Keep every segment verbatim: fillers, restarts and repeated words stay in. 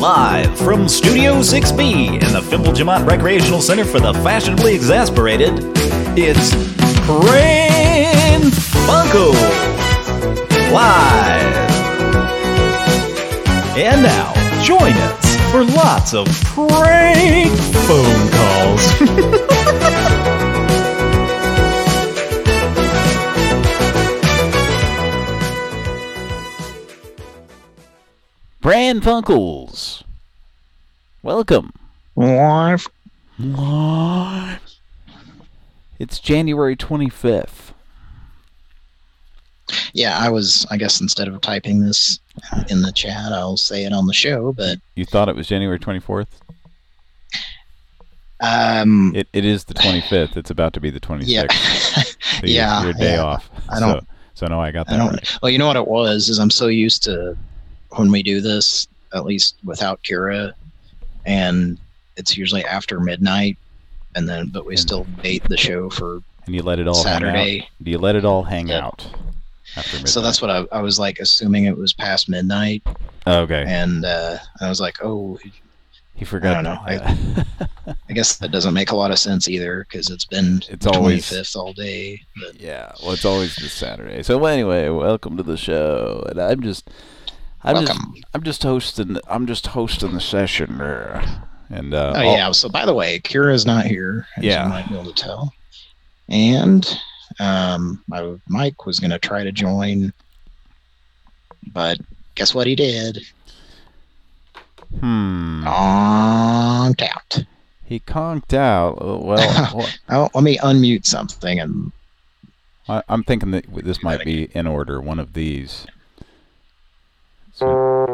Live from Studio six B in the Fimble Jamont Recreational Center for the Fashionably Exasperated, it's Pran Funkels Live. And now, join us for lots of prank phone calls. Pran Funkels, welcome. Live. Live. It's January twenty-fifth. Yeah, I was, I guess instead of typing this in the chat, I'll say it on the show, but... You thought it was January twenty-fourth? Um, it It is the twenty-fifth. It's about to be the twenty-sixth. Yeah. So yeah. Your day yeah. off. I don't... So, so no, I got that I don't, right. Well, you know what it was, is I'm so used to when we do this, at least without Kira, and it's usually after midnight, and then, but we and, still bait the show for and you let it all Saturday. Hang out? Do you let it all hang yeah. out after midnight? So that's what I, I was like, assuming it was past midnight. Okay. And uh, I was like, oh, he forgot. I don't know. I, I guess that doesn't make a lot of sense either, because it's been it's always twenty-fifth all day. But. Yeah, well, it's always this Saturday. So anyway, welcome to the show, and I'm just. I'm Welcome. just, I'm just hosting. I'm just hosting the session there, and uh, oh yeah. So by the way, Kira's not here, as yeah, you might be able to tell. And um, my Mike was going to try to join, but guess what he did? Hmm. Conked out. He conked out. Well, oh, let me unmute something, and I, I'm thinking that this might be in order. One of these. So.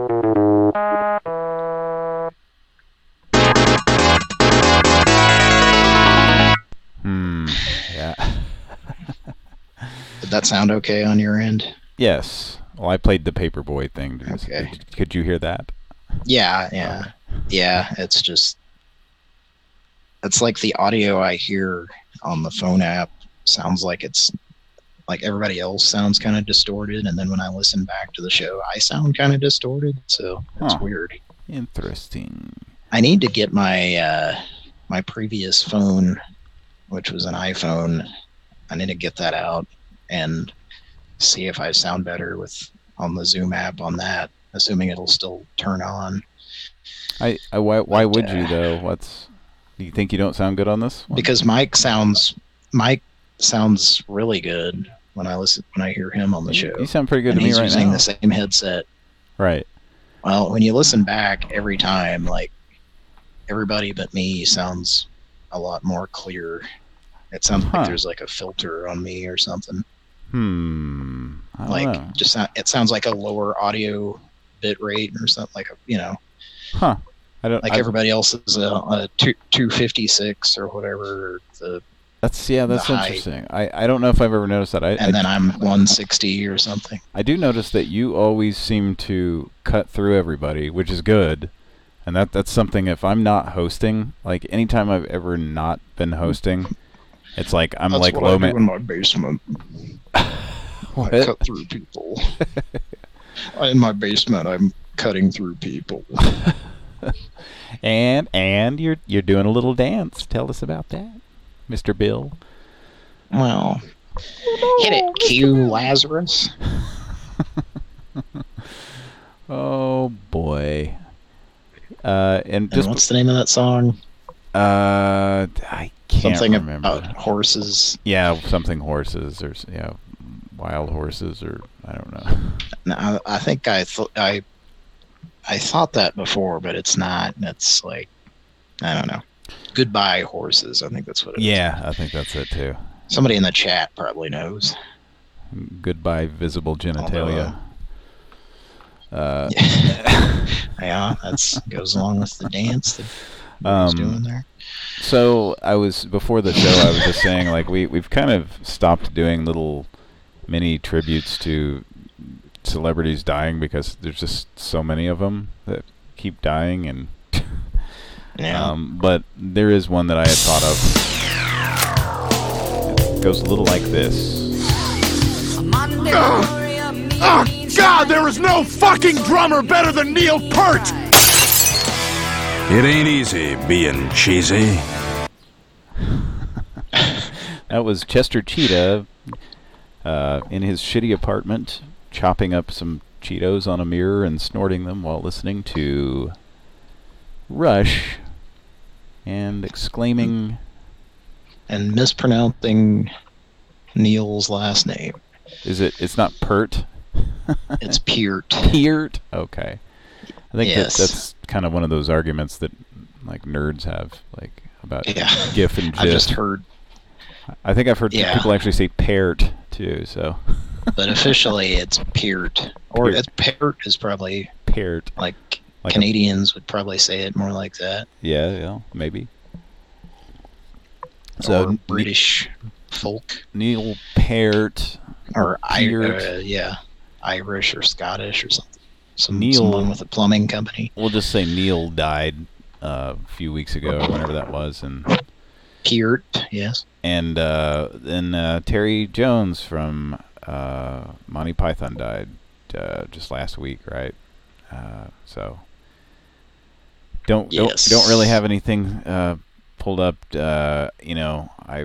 Hmm. Yeah. Did that sound okay on your end? Yes. Well, I played the Paperboy thing. Did okay. You, could you hear that? Yeah. Yeah. Yeah. It's just. It's like the audio I hear on the phone app sounds like it's. Like everybody else sounds kind of distorted, and then when I listen back to the show, I sound kind of distorted, so it's huh. weird. Interesting. I need to get my uh, my previous phone, which was an iPhone. I need to get that out and see if I sound better with on the Zoom app on that, assuming it'll still turn on. I, I why why but, would uh, you though? What's do you think you don't sound good on this one? Because Mike sounds Mike sounds really good. When I listen, when I hear him on the show, you sound pretty good and to me right now. He's using the same headset, right? Well, when you listen back every time, like everybody but me sounds a lot more clear. It sounds huh. like there's like a filter on me or something. Hmm. I don't like know. just not, it sounds like a lower audio bit rate or something, like a, you know. Huh. I don't like I, everybody else is a, a two two fifty six or whatever. The That's yeah, that's interesting. I, I don't know if I've ever noticed that. I, and I, then I'm one sixty or something. I do notice that you always seem to cut through everybody, which is good. And that that's something if I'm not hosting, like anytime I've ever not been hosting, it's like I'm that's like what low I man. do in my basement. What? I cut through people. In my basement, I'm cutting through people. and and you're you're doing a little dance. Tell us about that, Mister Bill. Well, hit it, Q Lazarus. Oh boy. Uh, and just and what's the name of that song? Uh, I can't something remember. About horses. Yeah, something horses or yeah, wild horses or I don't know. No, I, I think I thought I I thought that before, but it's not. It's like I don't know. Goodbye horses. I think that's what it yeah, is. I think that's it too. Somebody in the chat probably knows. Goodbye visible genitalia. Although, uh, yeah, yeah that's goes along with the dance that I was um, doing there. So I was before the show. I was just saying, like we we've kind of stopped doing little mini tributes to celebrities dying because there's just so many of them that keep dying, and yeah. um, but there is one that I had thought of. It goes a little like this. Oh, oh God! There is no fucking drummer better than Neil Peart. It ain't easy being cheesy. That was Chester Cheetah uh, in his shitty apartment, chopping up some Cheetos on a mirror and snorting them while listening to Rush and exclaiming... And mispronouncing Neil's last name. Is it? It's not Pert? It's Peart. Peart? Okay. I think Yes. that, that's kind of one of those arguments that like nerds have, like about Yeah. GIF and GIF. I just heard, I think I've heard Yeah. people actually say Peart too. So but officially it's Peart. Or Peart. it's Peart is probably Peart. like, Like a- Canadians would probably say it more like that. Yeah, yeah, maybe. So or N- British folk. Neil Peart. Or I, Peart. uh, yeah, Irish or Scottish or something. Some, Neil- someone with a plumbing company. We'll just say Neil died uh, a few weeks ago, or whenever that was, and Peart, yes. and uh, then uh, Terry Jones from uh, Monty Python died uh, just last week, right? Uh, so don't Yes. don't don't really have anything uh, pulled up. Uh, you know, I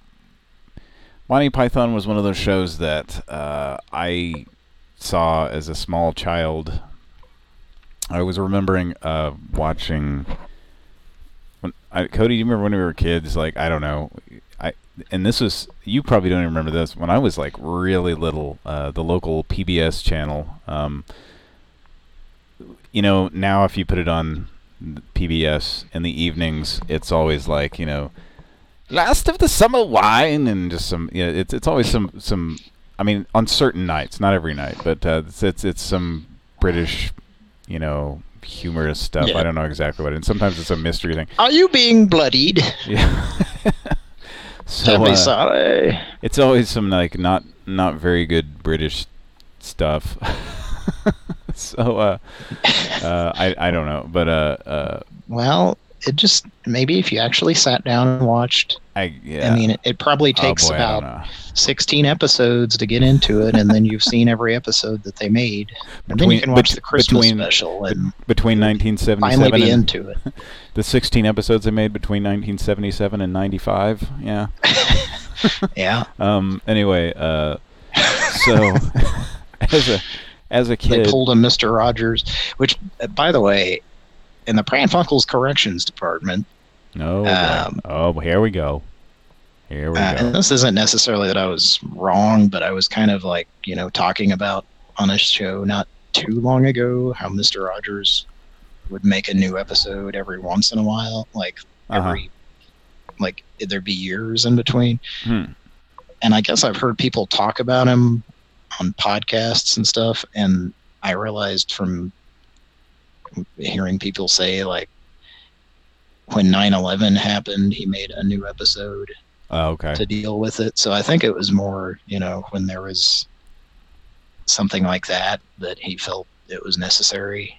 Monty Python was one of those shows that uh, I saw as a small child. I was remembering uh, watching. When I, Cody, do you remember when we were kids? Like, I don't know. I and this was, you probably don't even remember this. When I was like really little, uh, the local P B S channel. Um, you know, now if you put it on P B S in the evenings, it's always like, you know, last of the summer wine and just some. Yeah, you know, it's it's always some some. I mean, on certain nights, not every night, but uh, it's, it's it's some British, you know, humorous stuff. Yeah. I don't know exactly what. And sometimes it's a mystery thing. Are you being bloodied? Yeah. so Tell me uh, sorry. it's always some like not not very good British stuff. so uh, uh, I I don't know, but uh, uh, Well, it just, maybe if you actually sat down and watched, I yeah. I mean, it, it probably takes oh boy, I don't about know. sixteen episodes to get into it, and then you've seen every episode that they made. And then you Between- can watch bet- the Christmas between- special and Between nineteen finally seventy-seven be and into it. the sixteen episodes they made between nineteen seventy-seven and ninety-five. Yeah. Yeah. Um. Anyway. Uh. So, as a as a They kid, pulled a Mister Rogers, which, uh, by the way, in the Pran Funkels Corrections Department, no. boy. um, oh, here we go. Here we uh, go. and this isn't necessarily that I was wrong, but I was kind of like, you know, talking about on a show not too long ago how Mister Rogers would make a new episode every once in a while, like Uh-huh. every, like there'd be years in between. Hmm. And I guess I've heard people talk about him on podcasts and stuff, and I realized from hearing people say, like, when nine eleven happened, he made a new episode Oh, okay. to deal with it. So I think it was more, you know, when there was something like that, that he felt it was necessary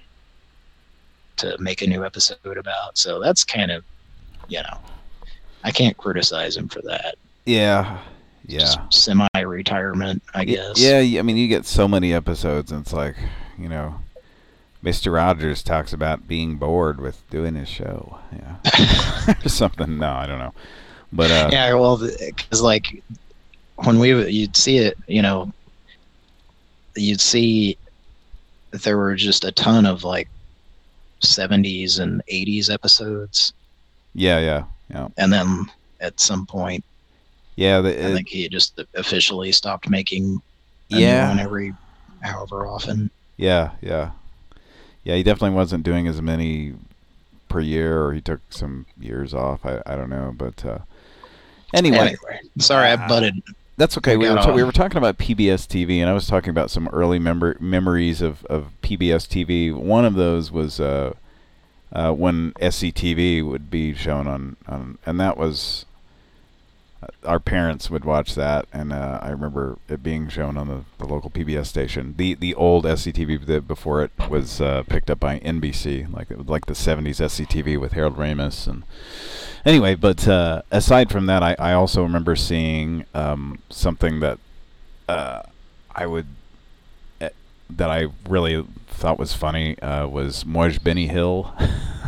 to make a new episode about. So that's kind of, you know, I can't criticize him for that. Yeah. Yeah. Just semi-retirement, I Y- guess. Yeah, y- I mean, you get so many episodes, and it's like, you know, Mister Rogers talks about being bored with doing his show. Yeah. Or something. No, I don't know. But, uh, Yeah, well, because like when we you'd see it, you know, you'd see that there were just a ton of like seventies and eighties episodes, yeah, yeah, yeah. and then at some point, Yeah, the, I it- think he just officially stopped making a Yeah. new one every however often. yeah, yeah. Yeah, he definitely wasn't doing as many per year, or he took some years off. I, I don't know, but uh, anyway, Anyway, sorry I uh, butted. that's okay. we We were, got ta- we off. were talking about P B S T V, and I was talking about some early member- memories of, of P B S T V. One of those was uh, uh, when S C T V would be shown on, on and that was, uh, our parents would watch that, and uh, I remember it being shown on the, the local P B S station. The the old S C T V that before it was uh, picked up by N B C, like like the seventies S C T V with Harold Ramis. And anyway, but uh, aside from that, I, I also remember seeing um, something that uh, I would uh, that I really thought was funny uh, was Moj Benny Hill.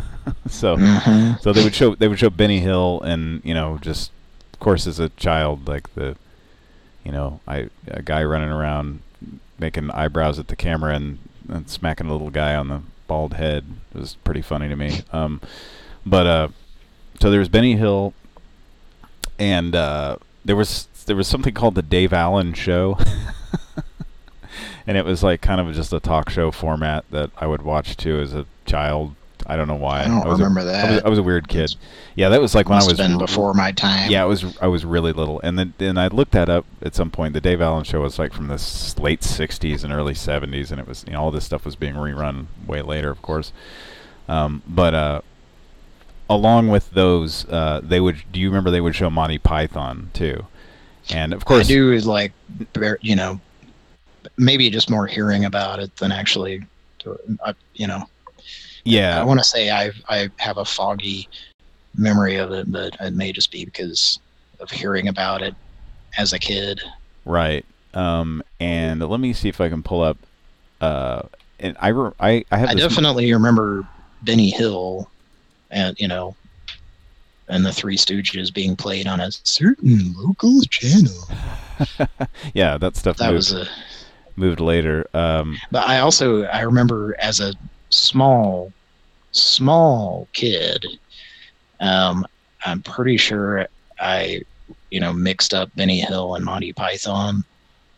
so Mhm. so they would show they would show Benny Hill, and you know, just of course as a child, like the you know I a guy running around making eyebrows at the camera and, and smacking a little guy on the bald head. It was pretty funny to me. Um, but uh, so there was Benny Hill, and uh, there was there was something called the Dave Allen Show. And it was like kind of just a talk show format that I would watch too as a child. I don't know why. I don't was remember a, that. I was, I was a weird kid. Yeah, that was like when I Must was have been before my time. Yeah, it was. I was really little, and then then I looked that up at some point. The Dave Allen Show was like from the s- late sixties and early seventies, and it was, you know, all this stuff was being rerun way later, of course. Um, but uh, along with those, uh, they would. Do you remember they would show Monty Python too? And of course, I do like, bar- you know, maybe just more hearing about it than actually, to, uh, you know. yeah, I want to say I I have a foggy memory of it, but it may just be because of hearing about it as a kid. right. Um, and let me see if I can pull up. Uh, and I re- I I have I this definitely remember Benny Hill, and you know, and the Three Stooges being played on a certain local channel. yeah, that stuff That moved, was a. moved later. Um, But I also I remember as a small, small kid, um, I'm pretty sure I, you know, mixed up Benny Hill and Monty Python.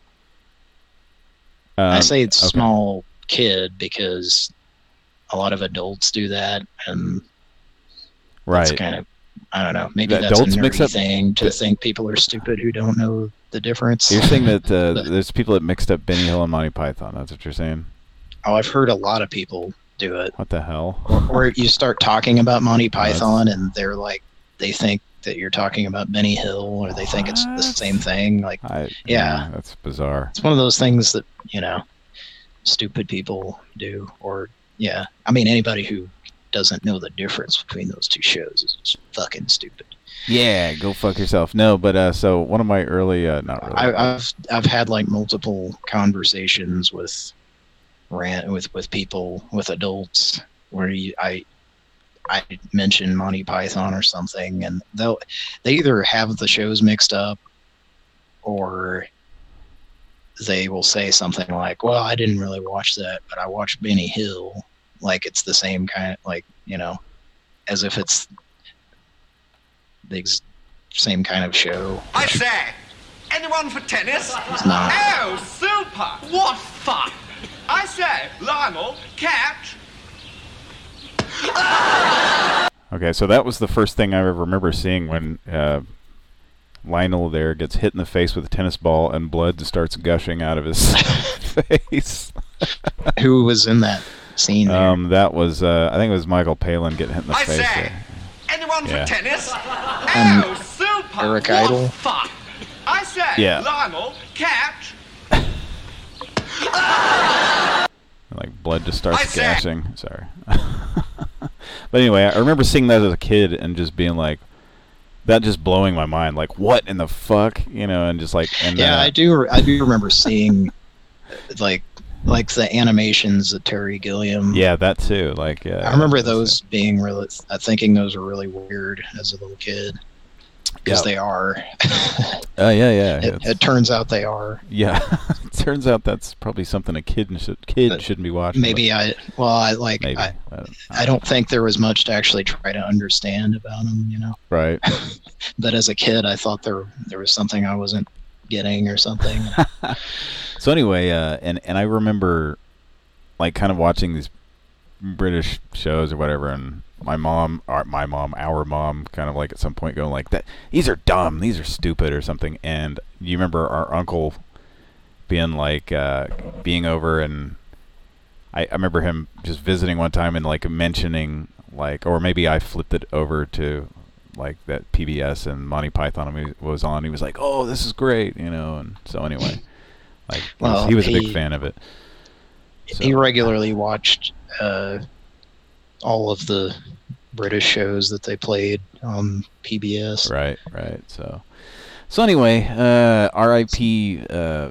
I um, say it's okay. small kid because a lot of adults do that, and right. it's kind of, I don't know, maybe The that's adults a mix nerdy up- thing to think people are stupid who don't know the difference. You're saying that uh, But- there's people that mixed up Benny Hill and Monty Python. That's what you're saying? Oh, I've heard a lot of people do it. What the hell? Or, or you start talking about Monty That's- Python and they're like, they think that you're talking about Benny Hill, or they think it's the What? same thing. Like, I, Yeah. that's bizarre. it's one of those things that, you know, stupid people do. Or, yeah, I mean, anybody who doesn't know the difference between those two shows is just fucking stupid. Yeah, go fuck yourself. No, but uh, so one of my early, uh, not really. I, I've I've had like multiple conversations with rant with with people, with adults, where you, I I mention Monty Python or something, and they'll they either have the shows mixed up, or they will say something like, "Well, I didn't really watch that, but I watched Benny Hill." Like it's the same kind of, like, you know, as if it's the ex- same kind of show. I say, anyone for tennis? It's not. Oh, super! What fun! I say, Lionel, catch! Okay, so that was the first thing I ever remember seeing when uh, Lionel there gets hit in the face with a tennis ball and blood starts gushing out of his face. Who was in that scene there? Um, that was, uh, I think it was Michael Palin getting hit in the I face. say, there. anyone Yeah. for tennis? Oh, super! Eric what Idle? fun! I say, Yeah. Lionel, catch! Like blood just starts I say- gashing. Sorry. But anyway, I remember seeing that as a kid and just being like, that just blowing my mind. Like, what in the fuck? You know, and just like, and Yeah, uh, I do. I do remember seeing, like, like the animations of Terry Gilliam. yeah, that too. Like, yeah. I remember those being really. I thinking those were really weird as a little kid, because Yeah. they are. Oh yeah, yeah. it, it's- it turns out they are. yeah. It turns out that's probably something a kid should kid Uh, shouldn't be watching. Maybe I. Well, I like. but maybe. I, I don't- I don't think there was much to actually try to understand about them, you know. Right. But as a kid, I thought there there was something I wasn't getting or something. So anyway, uh, and and I remember, like, kind of watching these British shows or whatever, and my mom, or my mom, our mom, kind of like at some point going like, "That these are dumb, these are stupid," or something. And you remember our uncle being like, uh, being over, and I, I remember him just visiting one time and like mentioning like, or maybe I flipped it over to like that P B S and Monty Python was on. He was like, "Oh, this is great," you know. And so anyway, like he was, Well, he was a he- big fan of it. So- He regularly watched uh, all of the British shows that they played on P B S. Right, right. So, so anyway, uh, R I P Uh,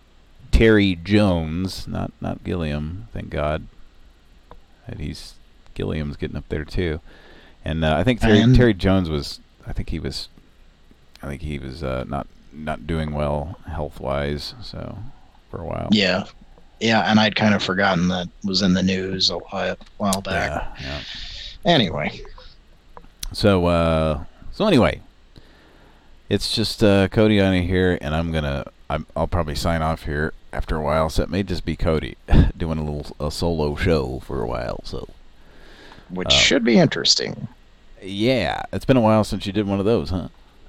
Terry Jones, not not Gilliam. Thank God that he's Gilliam's getting up there too, and uh, I think Terry, And- Terry Jones was. I think he was. I think he was uh, not not doing well health wise. So for a while. Yeah. Yeah, and I'd kind of forgotten that was in the news a while, while back. Yeah, yeah. Anyway. So uh, so anyway, it's just uh, Cody on here, and I'm gonna. I'm, I'll probably sign off here after a while. So it may just be Cody doing a little a solo show for a while. So. Which Uh, should be interesting. Yeah, it's been a while since you did one of those, huh?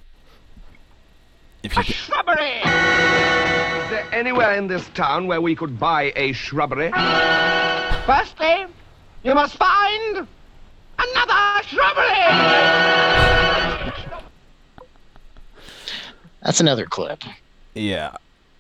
If you A shrubbery! Is there anywhere in this town where we could buy a shrubbery? Firstly, you must find another shrubbery! That's another clip. Yeah.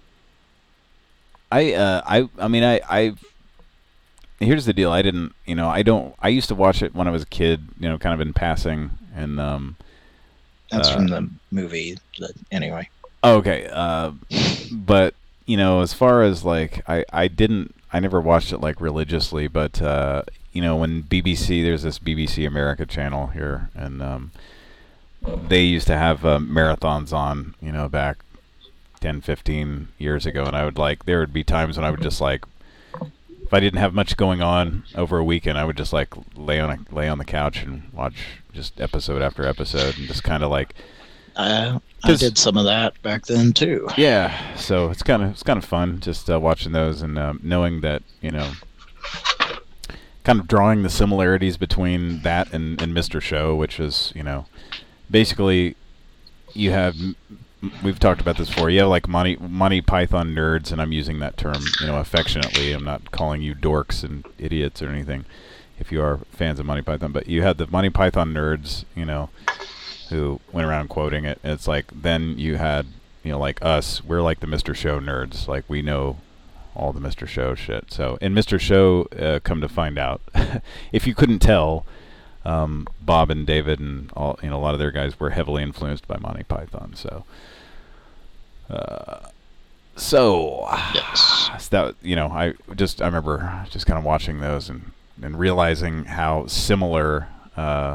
I uh I I mean I I here's the deal. I didn't, you know, I don't I used to watch it when I was a kid, you know, kind of in passing, and um That's Uh, from the movie. But anyway. okay, uh but you know, as far as like I I didn't I never watched it like religiously, but uh you know, when B B C, there's this B B C America channel here, and um they used to have uh, marathons on, you know, back ten, fifteen years ago, and I would like, there would be times when I would just like, if I didn't have much going on over a weekend, I would just like lay on a, lay on the couch and watch just episode after episode, and just kind of like, Uh, I 'Cause- did some of that back then, too. yeah. So it's kind of it's kind of fun just uh, watching those, and um, knowing that, you know, kind of drawing the similarities between that and, and Mister Show, which is, you know, basically you have, we've talked about this before, you have like Monty, Monty Python nerds, and I'm using that term, you know, affectionately. I'm not calling you dorks and idiots or anything if you are fans of Monty Python, but you had the Monty Python nerds, you know, who went around quoting it. And it's like, then you had, you know, like us, we're like the Mister Show nerds. Like, we know all the Mister Show shit. So in Mister Show, uh, come to find out, if you couldn't tell, um, Bob and David and all, you know, a lot of their guys were heavily influenced by Monty Python. So, uh, so, Yes. so that, you know, I just, I remember just kind of watching those and, and realizing how similar, uh,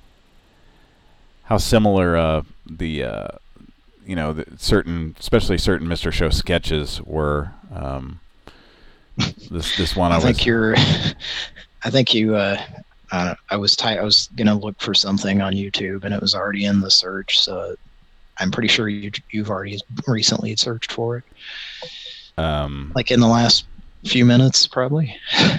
how similar, uh, the, uh, you know, the certain, especially certain Mister Show sketches were. Um, this this one I, I was. think you're. I think you. Uh, uh, I was ty- I was gonna look for something on YouTube, and it was already in the search. So I'm pretty sure you you've already recently searched for it, Um, like in the last few minutes, probably.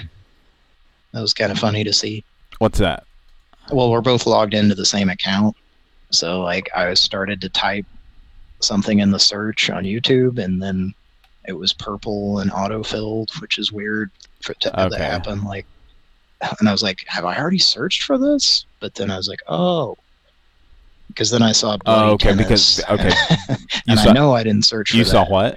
That was kind of funny to see. what's that? Well, we're both logged into the same account, so like I started to type something in the search on YouTube, and then it was purple and auto-filled, which is weird for to have that Okay. happen. Like, and I was like, have I already searched for this? But then I was like, oh, because then I saw bloody Oh, okay, tennis. because- okay. You and saw- I know I didn't search for You that. saw what?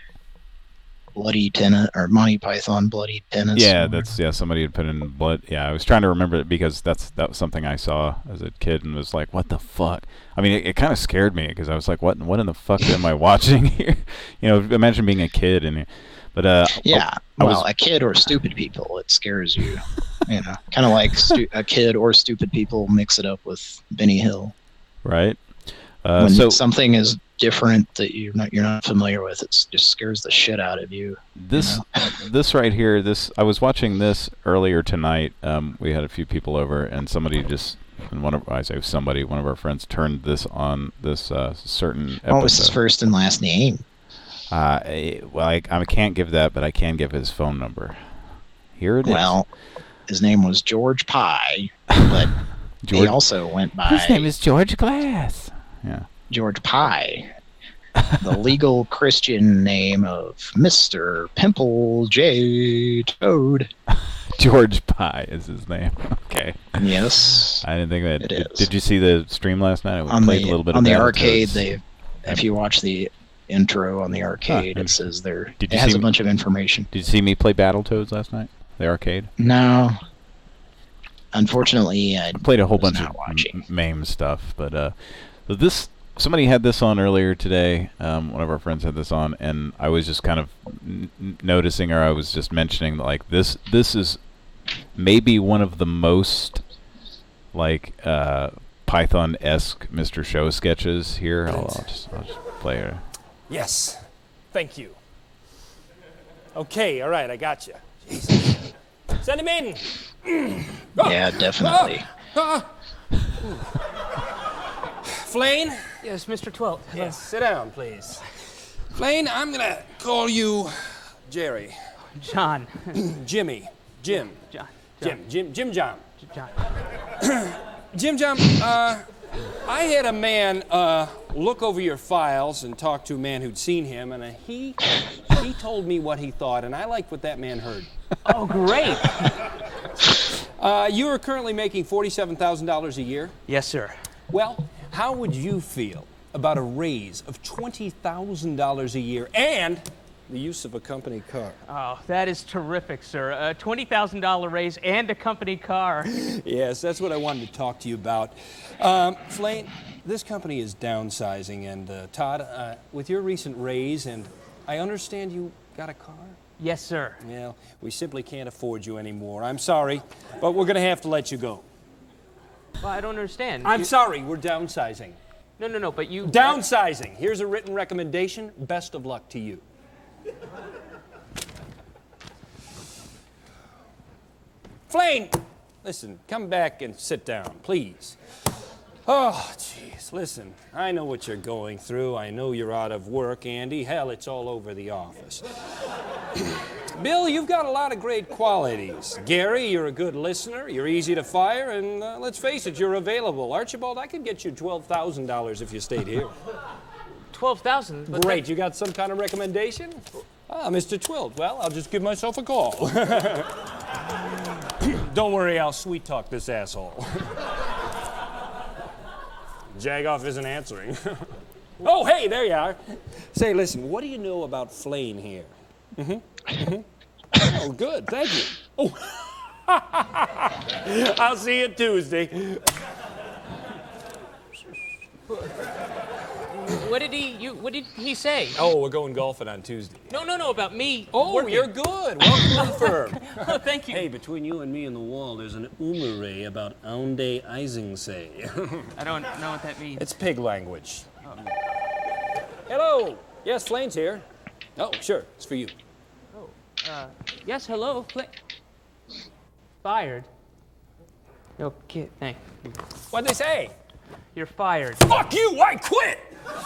Bloody tennis or Monty Python bloody tennis. Yeah, or- that's yeah. Somebody had put in blood. Yeah, I was trying to remember it because that's that was something I saw as a kid and was like, "What the fuck?" I mean, it, it kind of scared me because I was like, "What? What in the fuck am I watching here?" You know, imagine being a kid and, but uh, Yeah, I well, was- a kid or stupid people, it scares you. You know, kind of like stu- a kid or stupid people mix it up with Benny Hill. right. Uh, when so something is different that you're not you're not familiar with, it just scares the shit out of you. this this right here, this I was watching this earlier tonight. Um, we had a few people over, and somebody just, and one of I say somebody, one of our friends turned this on this uh, certain episode. What was his first and last name? Uh, eh, well, I, I can't give that, but I can give his phone number. Here it is. Well, his name was George Pye, but he George, also went by his name is George Glass. Yeah. George Pye, the legal Christian name of Mister Pimple J. Toad. George Pye is his name. Okay. Yes. I didn't think that. It Did, is. did you see the stream last night? We On played the a little bit on of the Battletoads. arcade, they if you watch the intro on the arcade, Huh. it says there. Did It you has see a me- bunch of information. Did you see me play Battletoads last night? The arcade. No. Unfortunately, I I played a whole was bunch not of watching. m- MAME stuff, but uh, so this somebody had this on earlier today. Um, one of our friends had this on, and I was just kind of n- n- noticing, or I was just mentioning that, like, this this is maybe one of the most like uh, Python-esque Mister Show sketches here. I'll, I'll just I'll just play it. Yes. Thank you. Okay, all right, I got you. Jesus. Send him in. Oh. Yeah, definitely. Ah, ah. Flane? Yes, Mister Twelve. Yes, sit down, please. Flane, I'm gonna call you Jerry. John. Jimmy. Jim. John. Jim. Jim. Jim John. John. Jim John, uh, I had a man uh, look over your files and talk to a man who'd seen him, and uh, he he told me what he thought, and I liked what that man heard. Oh, great. Uh, you are currently making forty-seven thousand dollars a year? Yes, sir. Well, how would you feel about a raise of twenty thousand dollars a year and the use of a company car? Oh, that is terrific, sir. A twenty thousand dollars raise and a company car. Yes, that's what I wanted to talk to you about. Um, Flane, this company is downsizing, and uh, Todd, uh, with your recent raise, and I understand you got a car? Yes, sir. Well, we simply can't afford you anymore. I'm sorry, but we're going to have to let you go. Well, I don't understand. I'm You- sorry, we're downsizing. No, no, no, but you... Downsizing. Here's a written recommendation. Best of luck to you. Flane, listen, come back and sit down, please. Oh, jeez, listen, I know what you're going through. I know you're out of work, Andy. Hell, it's all over the office. Bill, you've got a lot of great qualities. Gary, you're a good listener. You're easy to fire, and uh, let's face it, you're available. Archibald, I could get you twelve thousand dollars if you stayed here. twelve thousand dollars? Great, you got some kind of recommendation? Ah, Mister Twilt. Well, I'll just give myself a call. Don't worry, I'll sweet talk this asshole. Jagoff isn't answering. Oh, hey, there you are. Say, listen, what do you know about Flane here? Mm-hmm. Mm-hmm. Oh, good, thank you. Oh. I'll see you Tuesday. What did he, you, what did he say? Oh, we're going golfing on Tuesday. No, no, no, about me. Oh, working. you're good. Welcome to the firm. Oh, thank you. Hey, between you and me and the wall, there's an umere about Aunde Eisingsay. I don't know what that means. It's pig language. Oh. Hello. Yes, Flane's here. Oh, sure. It's for you. Oh, uh, yes, hello. Fla- Fired. Okay, thank you. What'd they say? You're fired. Fuck you! I quit!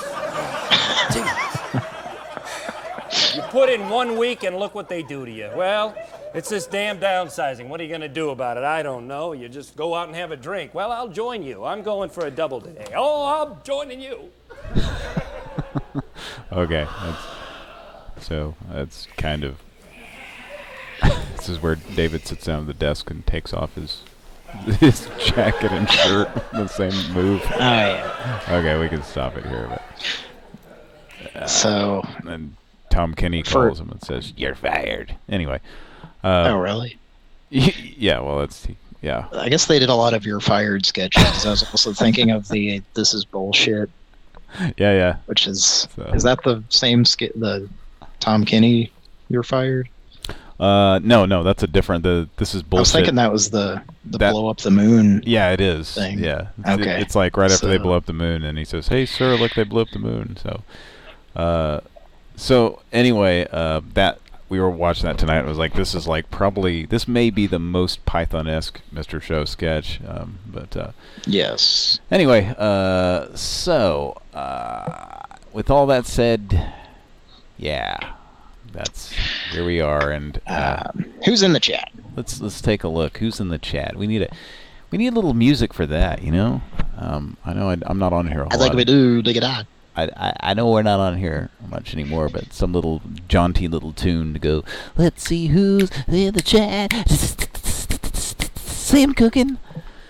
You put in one week and look what they do to you. Well, it's this damn downsizing. What are you going to do about it? I don't know. You just go out and have a drink. Well, I'll join you. I'm going for a double today. Oh, I'm joining you. Okay, that's, so that's kind of. This is where David sits down at the desk and takes off his his jacket and shirt. The same move. Oh yeah. Okay, we can stop it here. But, uh, So. and Tom Kenny For- calls him and says, "You're fired." Anyway. Uh, Oh really? Yeah. Well, that's yeah. I guess they did a lot of your fired sketches. 'Cause I was also thinking of the "This Is Bullshit," Yeah, yeah. which is So- is that the same skit? The Tom Kenny, "You're fired." Uh, no, no, that's a different. The this is bullshit. I was thinking that was the the That- blow up the moon. Yeah, it is. Thing. Yeah. It's, Okay. it's like right after they So- blow up the moon, and he says, "Hey, sir, look, they blew up the moon." So, uh, so anyway, uh, that we were watching that tonight. It was like this is like probably this may be the most Python-esque Mister Show sketch. Um, but uh, Yes. anyway, uh, so uh, with all that said, yeah, that's here we are, and uh, Um, who's in the chat? Let's let's take a look. Who's in the chat? We need a we need a little music for that, you know. Um, I know I, I'm not on here a whole I think lot. we do. Dig it out. I, I I know we're not on here much anymore, but some little jaunty little tune to go. Let's see who's in the chat. Sam cooking.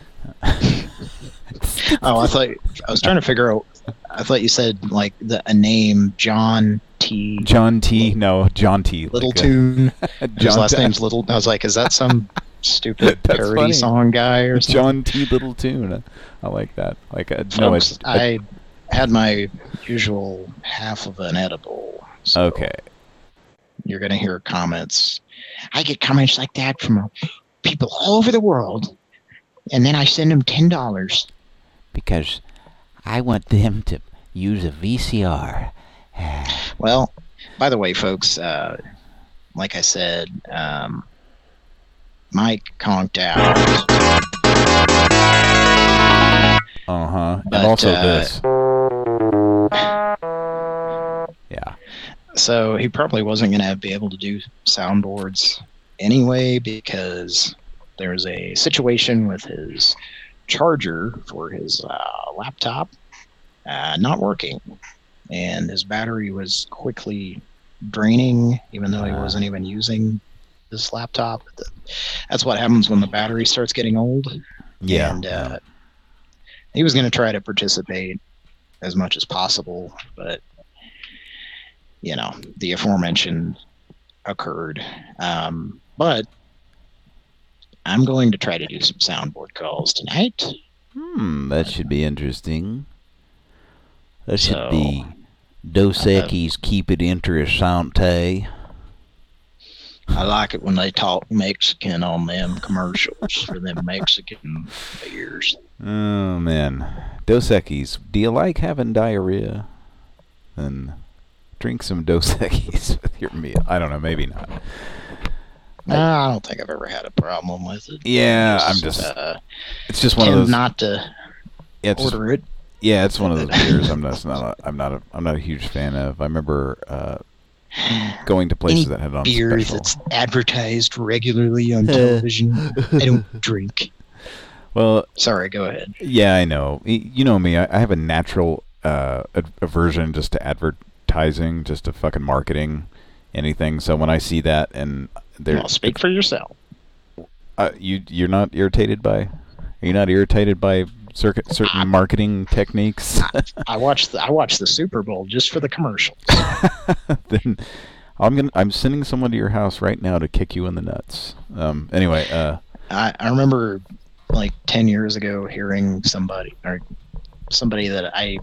Oh, I thought I was trying to figure out. I thought you said like the a name John T. John T. No, John T. Little like a- Tune. His John last T- name's Little. I was like, is that some stupid That's parody funny. song guy or something? John T. Little Tune. I like that. Like a, no, Folks, it's I had my usual half of an edible. So okay. You're gonna hear comments. I get comments like that from people all over the world. and then I send them ten dollars. Because I want them to use a V C R. Well, by the way, folks, uh, like I said, um, Mike conked out. Uh-huh. But, And also uh, this. Yeah. So he probably wasn't going to be able to do soundboards anyway because there was a situation with his charger for his uh, laptop uh, not working. And his battery was quickly draining, even though he wasn't even using this laptop. That's what happens when the battery starts getting old. Yeah. And uh, he was going to try to participate as much as possible, but, you know, the aforementioned occurred. Um, but I'm going to try to do some soundboard calls tonight. Hmm, that should be interesting. That should So, be Dos Equis Keep It Interessante. I like it when they talk Mexican on them commercials for them Mexican beers. Oh, man. Dos Equis, do you like having diarrhea? Then drink some Dos Equis with your meal. I don't know, maybe not. No, I don't think I've ever had a problem with it. Yeah, I'm just... uh, it's just one of tend those... not to yeah, it's just- order it. Yeah, it's one of those beers I'm just not a, I'm not a I'm not a huge fan of. I remember uh, going to places Any that had it on beer special. that's advertised regularly on television, I don't drink. Well, Sorry, go ahead. yeah, I know. Y- You know me. I, I have a natural uh, a- aversion just to advertising, just to fucking marketing anything. So when I see that and there, Well, speak for yourself. uh, you you're not irritated by? Are you not irritated by circuit, certain marketing techniques? I watched the I watched the Super Bowl just for the commercials. Then I'm gonna I'm sending someone to your house right now to kick you in the nuts. Um. Anyway. Uh. I, I remember like ten years ago hearing somebody or somebody that I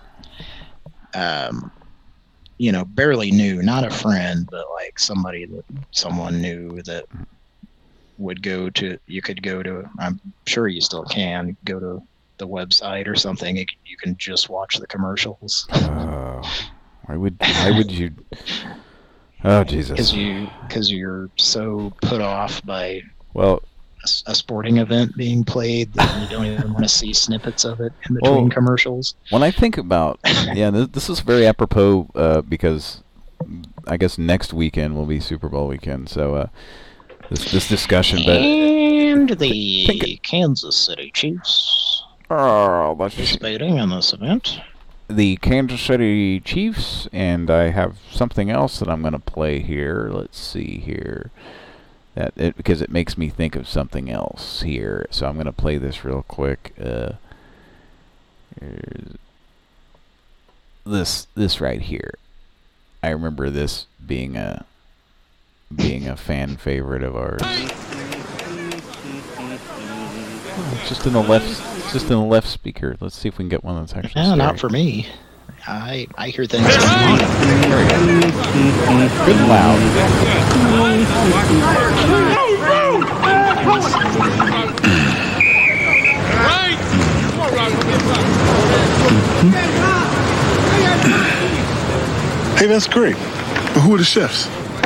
um you know barely knew, not a friend, but like somebody that someone knew that would go to you could go to I'm sure you still can go to the website or something. You can, you can just watch the commercials. Uh, why would why would you? Oh Jesus! Because you because you're so put off by Well, a, s- a sporting event being played that you don't even want to see snippets of it in between Well, commercials. when I think about yeah, this, this is very apropos uh, because I guess next weekend will be Super Bowl weekend. So uh, this this discussion, but And the think- Kansas City Chiefs oh, let's participating in this event. the Kansas City Chiefs, and I have something else that I'm going to play here. Let's see here. That it, because it makes me think of something else here. So I'm going to play this real quick. Uh, here's this this right here. I remember this being a being a fan favorite of ours. Oh, it's just in the left, it's just in the left speaker. Let's see if we can get one that's actually. No, not stereo. for me. I I hear things in the morning. Good and loud. Hey, that's great. But who are the chefs?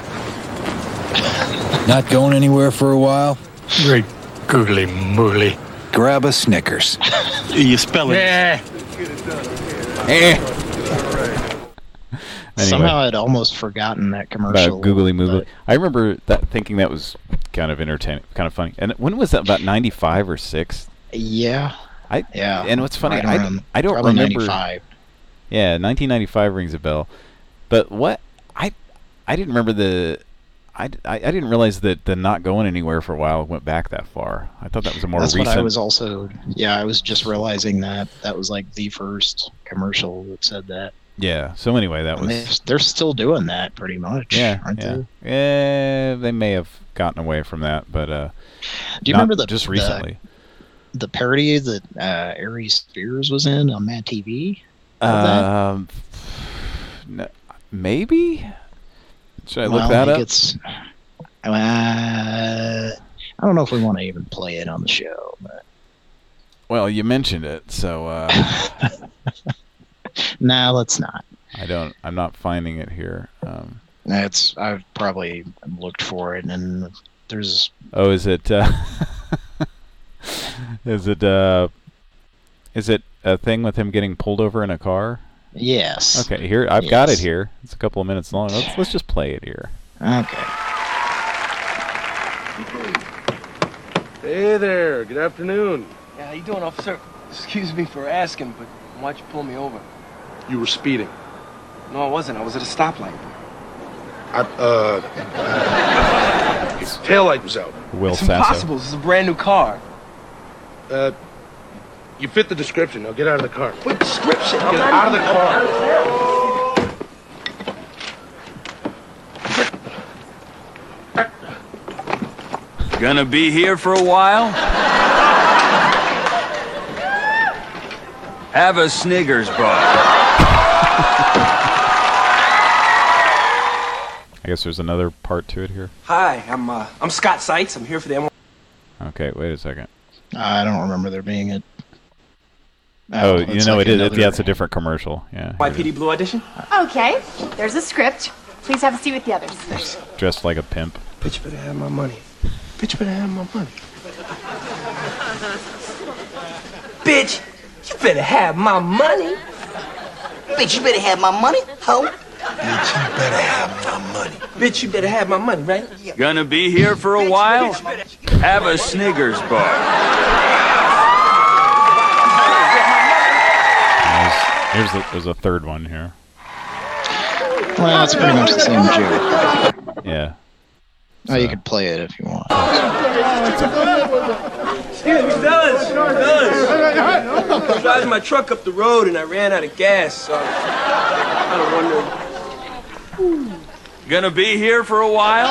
Not going anywhere for a while? Great googly moogly. Grab a Snickers. You spell it. Yeah. Eh. Anyway, Somehow I'd almost forgotten that commercial. about googly moogly. but I remember that thinking that was kind of entertaining, kind of funny. And when was that? About ninety-five or six? Yeah. I Yeah. And what's funny, right I, around- I don't probably remember. ninety-five. Yeah, nineteen ninety-five rings a bell. But what I I didn't remember the I, I, I didn't realize that the not going anywhere for a while went back that far. I thought that was a more That's recent. what I was also. Yeah, I was just realizing that that was like the first commercial that said that. Yeah. So anyway, that And was. they, they're still doing that pretty much. Yeah, aren't yeah. they? Yeah, they may have gotten away from that, but uh, Do you not remember the just the- recently? The parody that uh, Ari Spears was in on Mad T V? Of that? Um, n- maybe. Should I well, look that he up? gets, uh, I don't know if we want to even play it on the show, but Well, you mentioned it, so uh, nah, let's not. I don't. I'm not finding it here. Um, It's I've probably looked for it, and there's. oh, is it? Uh, is it? Uh, is it a thing with him getting pulled over in a car? Yes. Okay, here I've yes. got it here. It's a couple of minutes long. Let's let's just play it here. Okay. Hey there. Good afternoon. Yeah, how you doing, officer? Excuse me for asking, but why'd you pull me over? You were speeding. No, I wasn't. I was at a stoplight. I, uh... His taillight was out. Will It's Sasso. impossible. This is a brand new car. Uh... You fit the description. Now get out of the car. What description? Get out of the car. Gonna be here for a while? Have a Snickers bar. I guess there's another part to it here. Hi, I'm uh, I'm Scott Seitz. I'm here for the M. Okay, wait a second. I don't remember there being a. Oh, you it's know like it is. another- Yeah, it's a different commercial. Yeah. Y P D Blue audition? Okay, there's a script. Please have a seat with the others. Dressed like a pimp. Bitch better have my money. Bitch better have my money. Bitch, you better have my money. Bitch, you better have my money, ho. Bitch, you better have my money. Bitch, you better have my money, right? Gonna be here for a while? Have a Snickers bar. There's, there's, a, there's a third one here. Well, it's pretty much the same joke. Yeah. Oh, you could play it if you want. Excuse me, fellas, fellas. I was driving my truck up the road and I ran out of gas, so I'm kind of wondering. Gonna be here for a while?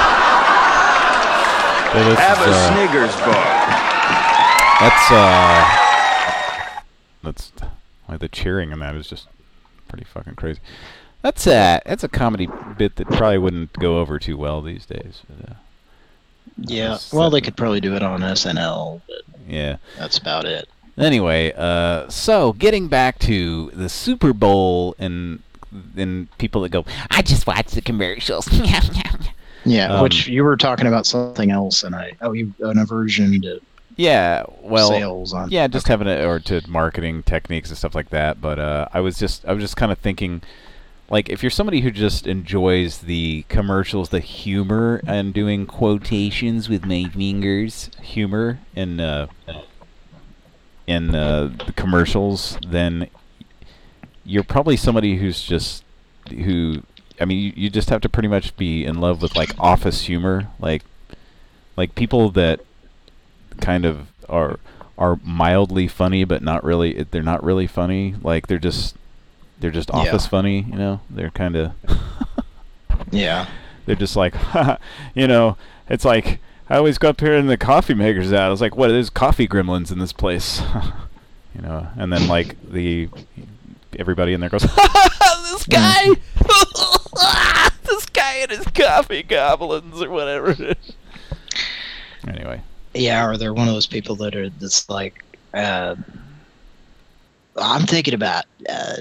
So this Have is, a uh, Snickers bar. That's uh, that's like the cheering in that is just pretty fucking crazy. That's a that's a comedy bit that probably wouldn't go over too well these days. But, uh, Yeah. that's- Well, they could probably do it on S N L, but yeah. that's about it. Anyway, uh, so getting back to the Super Bowl and and people that go, I just watch the commercials. Yeah, Um, which you were talking about something else, and I oh, you an aversion to Yeah, well, sales on. yeah, just having it or to marketing techniques and stuff like that. But uh, I was just I was just kind of thinking, like, if you're somebody who just enjoys the commercials, the humor, and doing quotations with my fingers, humor in uh, in uh, the commercials, then you're probably somebody who's just who. I mean, you, you just have to pretty much be in love with like office humor, like like people that kind of are are mildly funny, but not really. They're not really funny. Like they're just they're just Yeah. office funny. You know, they're kind of Yeah. they're just like, you know, it's like I always go up here and the coffee maker's out. I was like, what? There's coffee gremlins in this place, you know. And then like the everybody in there goes, this guy, this guy and his coffee goblins or whatever it is. Anyway. Yeah, or they're one of those people that are that's like, uh, I'm thinking about uh,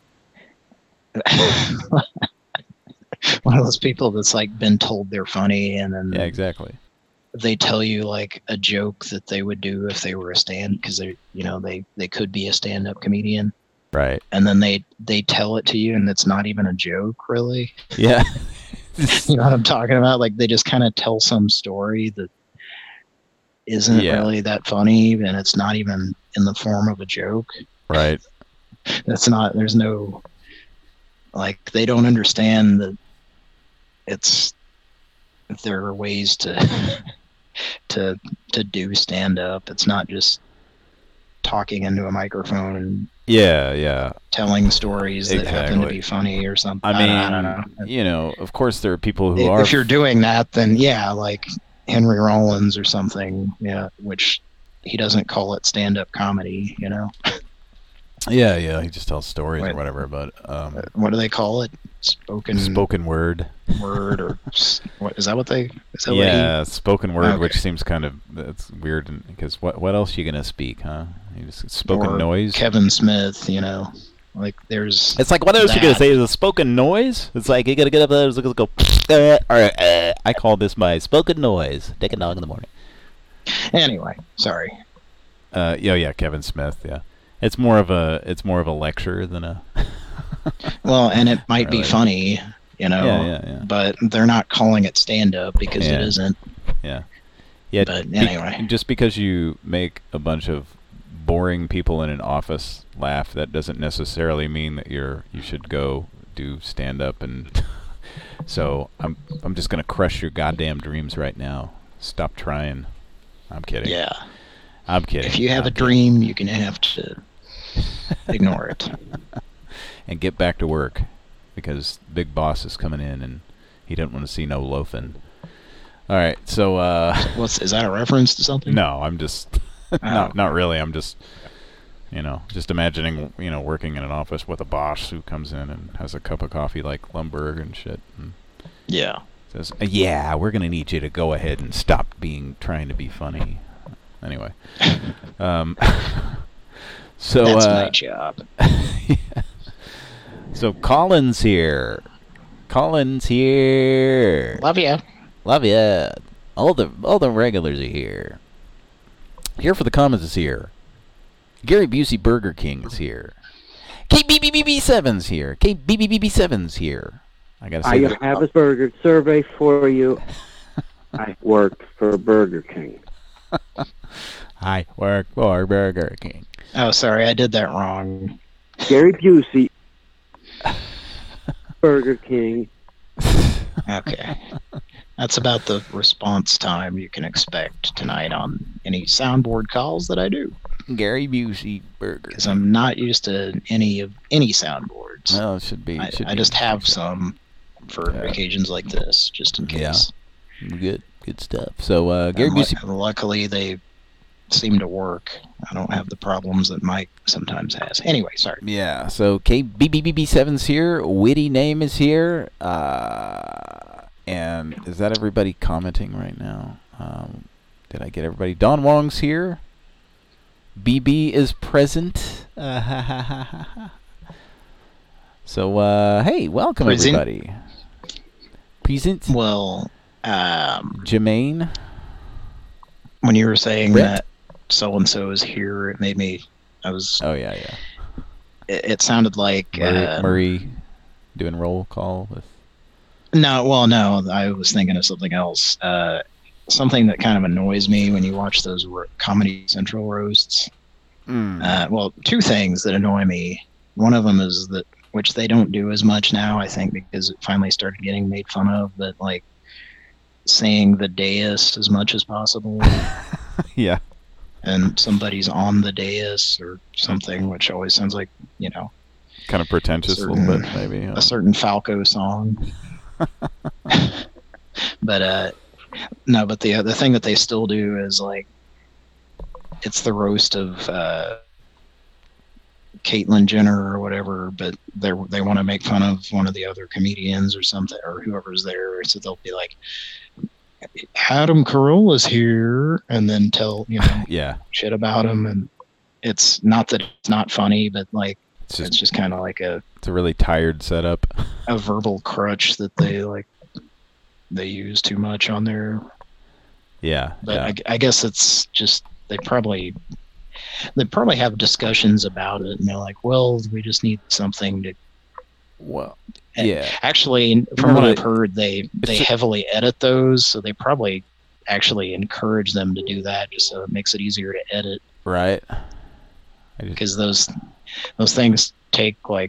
one of those people that's like been told they're funny, and then Yeah, exactly. they tell you like a joke that they would do if they were a stand, because they, you know, they they could be a stand-up comedian, Right. and then they they tell it to you, and it's not even a joke, really. Yeah. You know what I'm talking about? Like they just kind of tell some story that isn't Yeah. really that funny, and it's not even in the form of a joke. Right. That's not. There's no. Like they don't understand that it's. If there are ways to. to to do stand up, it's not just talking into a microphone and Yeah, yeah. telling stories that happen to Exactly. be funny or something. I mean, I don't, I don't know. you know, of course there are people who If, are if you're doing that, then yeah, like Henry Rollins or something, yeah, which he doesn't call it stand-up comedy, you know. Yeah, yeah. He just tells stories Wait. or whatever. But um, What do they call it? Spoken spoken word. word or s- what is that? What they? Is that Yeah, what spoken word, Okay. which seems kind of that's weird and- because what what else are you gonna speak, huh? You just he, spoken or noise. Kevin Smith, you know, like there's. It's like, what else you gonna that. say? Is a spoken noise? It's like you gotta get up there and go. Uh, all right, uh, I call this my spoken noise. Take a dog in the morning. Anyway, sorry. Uh, yeah, yeah, Kevin Smith. Yeah, it's more of a it's more of a lecture than a. Well, and it might Really. be funny, you know, Yeah, yeah, yeah. but they're not calling it stand up because Yeah. it isn't. Yeah. Yeah. But be- anyway. just because you make a bunch of boring people in an office laugh, that doesn't necessarily mean that you're you should go do stand up. And so I'm I'm just gonna crush your goddamn dreams right now. Stop trying. I'm kidding. Yeah. I'm kidding. If you have I'm a dream, you can have to ignore it. and get back to work because Big Boss is coming in and he didn't want to see no loafing. All right, so uh, What's is that a reference to something? no, I'm just not Oh. not really. I'm just you know just imagining you know working in an office with a boss who comes in and has a cup of coffee like Lumberg and shit and Yeah. says, "Yeah, we're gonna need you to go ahead and stop being trying to be funny." Anyway, um, so That's uh, my job. yeah. So Colin's here. Colin's here. Love you. Love ya. All the all the regulars are here. Here for the comments is here. Gary Busey Burger King is here. K B B B B seven's here. K B B B B seven's here. I gotta say I that- have a burger survey for you. I work for Burger King. I work for Burger King. Oh, sorry, I did that wrong. Gary Busey, Burger King. Okay. That's about the response time you can expect tonight on any soundboard calls that I do. Gary Busey Burger. Because I'm not used to any of any soundboards. No, it should be. I, should I be. just have some for Yeah. occasions like this, just in Yeah. case. Good, good stuff. So uh, Gary And lu- Busey. luckily, they seem to work. I don't have the problems that Mike sometimes has. Anyway, sorry. Yeah, so K B B B B seven's here. Witty Name is here. Uh, and is that everybody commenting right now? Um, did I get everybody? Don Wong's here. B B is present. Uh, ha, ha, ha, ha, ha. So, uh, hey, welcome Present. everybody. Present. Well, um, Jermaine. when you were saying Brett? that so-and-so is here, it made me, I was, Oh, yeah, yeah. it, it sounded like, Murray, uh, Murray doing roll call with. no, well, no, I was thinking of something else. Uh, something that kind of annoys me when you watch those ro- Comedy Central roasts. Mm. Uh, well, two things that annoy me. One of them is that, which they don't do as much now, I think, because it finally started getting made fun of, but like saying the dais as much as possible. Yeah. And somebody's on the dais or something, which always sounds like, you know, Kind of pretentious a little certain- bit, maybe. a certain Falco song. But uh, no, but the the thing that they still do is like, it's the roast of uh, Caitlyn Jenner or whatever, but they they want to make fun of one of the other comedians or something, or whoever's there. So they'll be like, Adam Carolla's here, and then tell, you know, Yeah. shit about him. And it's not that it's not funny, but like, It's it's just, just kind of like a, it's a really tired setup. a verbal crutch that they like, they use too much on there. Yeah. But yeah. I, I guess it's just, they probably, they probably have discussions about it, and they're like, well, we just need something to. Well, and yeah. Actually, from Remember what I've they- heard, they they ju- heavily edit those, so they probably actually encourage them to do that, just so it makes it easier to edit. Right. I just, Because those those things take like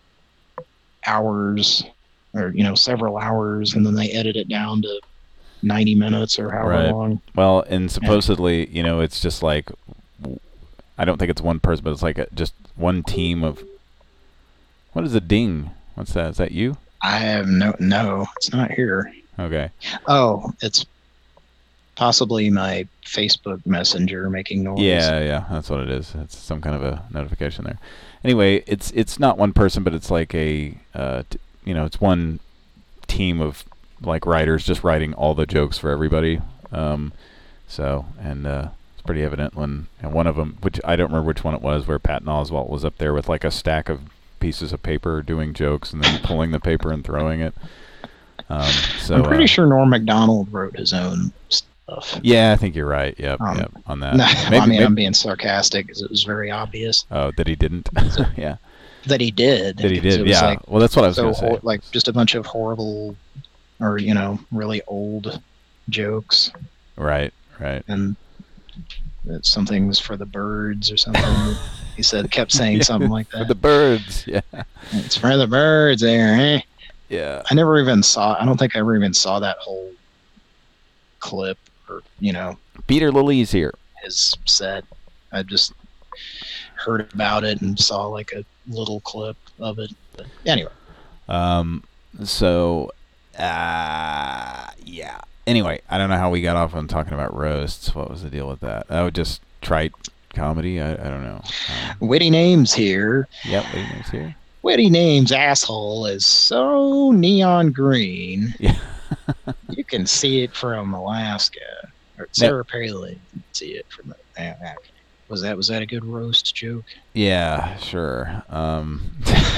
hours, or you know, several hours, and then they edit it down to ninety minutes or however Right. long. well, and supposedly, you know, it's just like, w- I don't think it's one person, but it's like a, just one team of. What is a ding? What's that? Is that you? I have no no, it's not here. Okay. Oh, it's possibly my Facebook Messenger making noise. Yeah, yeah, that's what it is. It's some kind of a notification there. Anyway, it's it's not one person, but it's like a uh, t- you know, it's one team of like writers just writing all the jokes for everybody. Um, so and uh, it's pretty evident when and one of them, which I don't remember which one it was, where Patton Oswalt was up there with like a stack of pieces of paper doing jokes and then pulling the paper and throwing it. Um, so I'm pretty uh, sure Norm Macdonald wrote his own stuff. Yeah, I think you're right. Yep, Um, yep, on that. No, Maybe- I mean, maybe- I'm being sarcastic because it was very obvious Oh, that he didn't. Yeah. that he did. That he because did, it was yeah. like Well, that's what I was so gonna say. hor- Like just a bunch of horrible, or you know, really old jokes. Right, right. And that something's for the birds or something. He said, kept saying Yeah, something like for that. the birds, yeah. It's for the birds there, eh? Yeah. I never even saw, I don't think I ever even saw that whole clip or, you know, Peter Lilly's here. his set. I just heard about it and saw like a little clip of it. But anyway. Um. So, uh, yeah. Anyway, I don't know how we got off on talking about roasts. What was the deal with that? I would just trite comedy. I, I don't know. Um, Witty Names here. yep, wait, names here. Witty Names asshole is so neon green. Yeah. You can see it from Alaska. Or Sarah Palin can see it from the, was that was that a good roast joke? Yeah, sure. Um.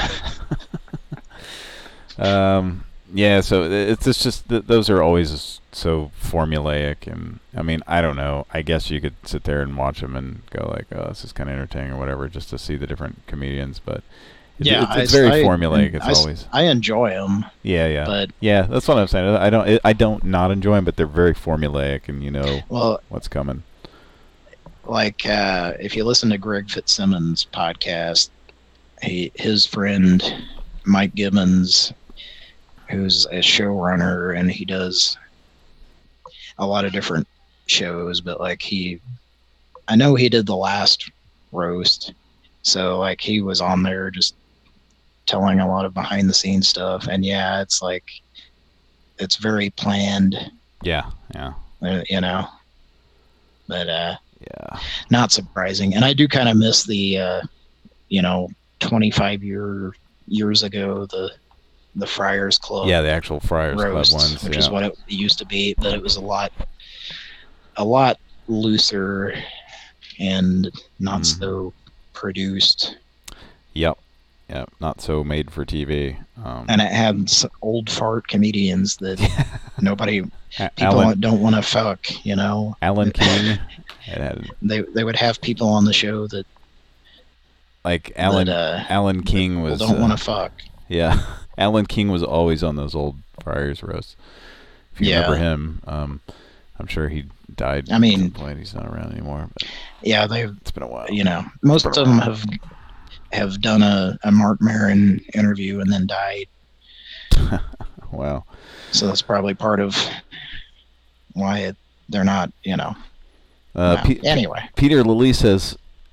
um. Yeah. So it's it's just th- those are always so formulaic, and I mean, I don't know. I guess you could sit there and watch them and go like, "Oh, this is kind of entertaining" or whatever, just to see the different comedians. But it, Yeah, it's, it's I- very I- formulaic. It's I s- always. I enjoy them. Yeah, yeah, but- yeah. That's what I'm saying. I don't. I don't not enjoy them, but they're very formulaic, and you know Well, what's coming. Like uh, if you listen to Greg Fitzsimmons' podcast, he his friend Mike Gibbons, who's a showrunner, and he does a lot of different shows, but like he, I know he did the last roast, so like he was on there just telling a lot of behind the scenes stuff, and yeah, it's like it's very planned, Yeah, yeah, uh, you know, but uh, yeah, not surprising. And I do kind of miss the, uh, you know, twenty-five year years ago the the Friars Club. yeah. The actual Friars roasts, Club ones, which yeah. is what it used to be, but it was a lot, a lot looser and not Mm-hmm. so produced. Yep, yep. Not so made for T V. Um, And it had s- old fart comedians that nobody, A- people Alan- don't want to fuck, you know. Alan King. It had They they would have people on the show that like Alan. uh, Alan King people was. don't uh, want to fuck. Yeah, Alan King was always on those old Friars roasts. If you Yeah. remember him, um, I'm sure he died. I mean- at some point. He's not around anymore. But Yeah, they've. it's been a while. You know, most of them have have done a, a Mark Maron interview and then died. Wow. So that's probably part of why it, they're not, you know. Uh, no. Pe- Anyway. Peter Lilly says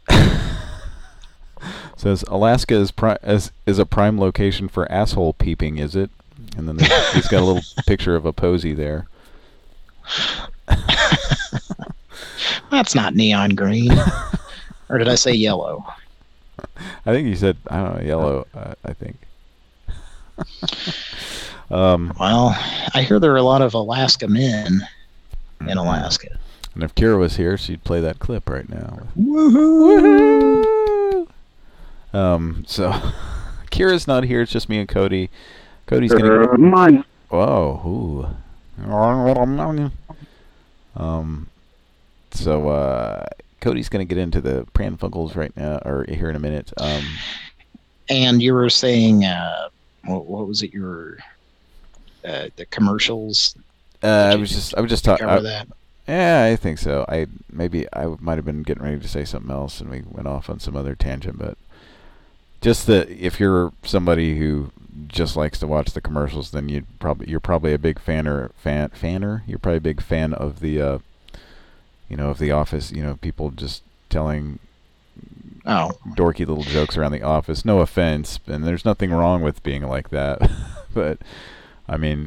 says Alaska is pri- is, is a prime location for asshole peeping, is it? And then there's- he's got a little picture of a posy there. That's not neon green. Or did I say yellow? I think you said I don't know yellow. Uh, I think. um, Well, I hear there are a lot of Alaska men in Alaska. And if Kira was here, she'd play that clip right now. Woohoo! Um, so Kira's not here. It's just me and Cody. Cody's gonna. Uh, mine. Whoa. Ooh. Um. So uh, Cody's gonna get into the Pran Funkels right now, or here in a minute. Um. And you were saying, uh, what, what was it? Your uh, the commercials. Uh, I was just. I was just talking. Cover that. Yeah, I think so. I maybe I might have been getting ready to say something else, and we went off on some other tangent. But just that, if you're somebody who just likes to watch the commercials, then you probably you're probably a big fan or fan fanner. You're probably a big fan of the, uh, you know, of The Office. You know, people just telling oh dorky little jokes around the office. No offense, and there's nothing wrong with being like that, but I mean,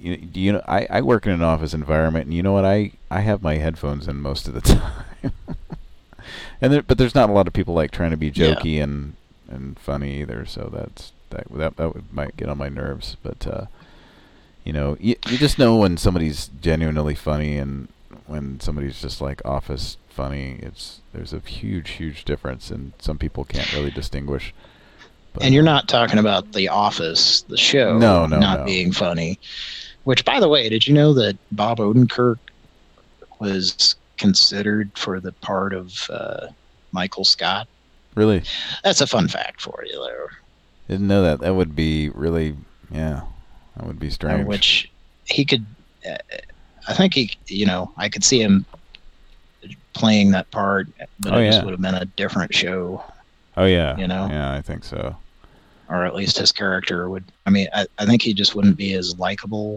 you, you know, I, I work in an office environment, and you know what? I, I have my headphones in most of the time. and there, but there's not a lot of people like trying to be jokey yeah. and and funny either. So that's that that that would, might get on my nerves. But uh, you know, you you just know when somebody's genuinely funny and when somebody's just like office funny. It's there's a huge huge difference, and some people can't really distinguish. But and you're not talking about The Office, the show, no, no, not no. being funny. Which, by the way, did you know that Bob Odenkirk was considered for the part of uh, Michael Scott? Really? That's a fun fact for you, though. Didn't know that. That would be really, yeah, that would be strange. Uh, which he could, uh, I think he, you know, I could see him playing that part, but oh, it yeah. just would have been a different show. Oh yeah, you know, yeah, I think so. Or at least his character would. I mean, I, I think he just wouldn't be as likable.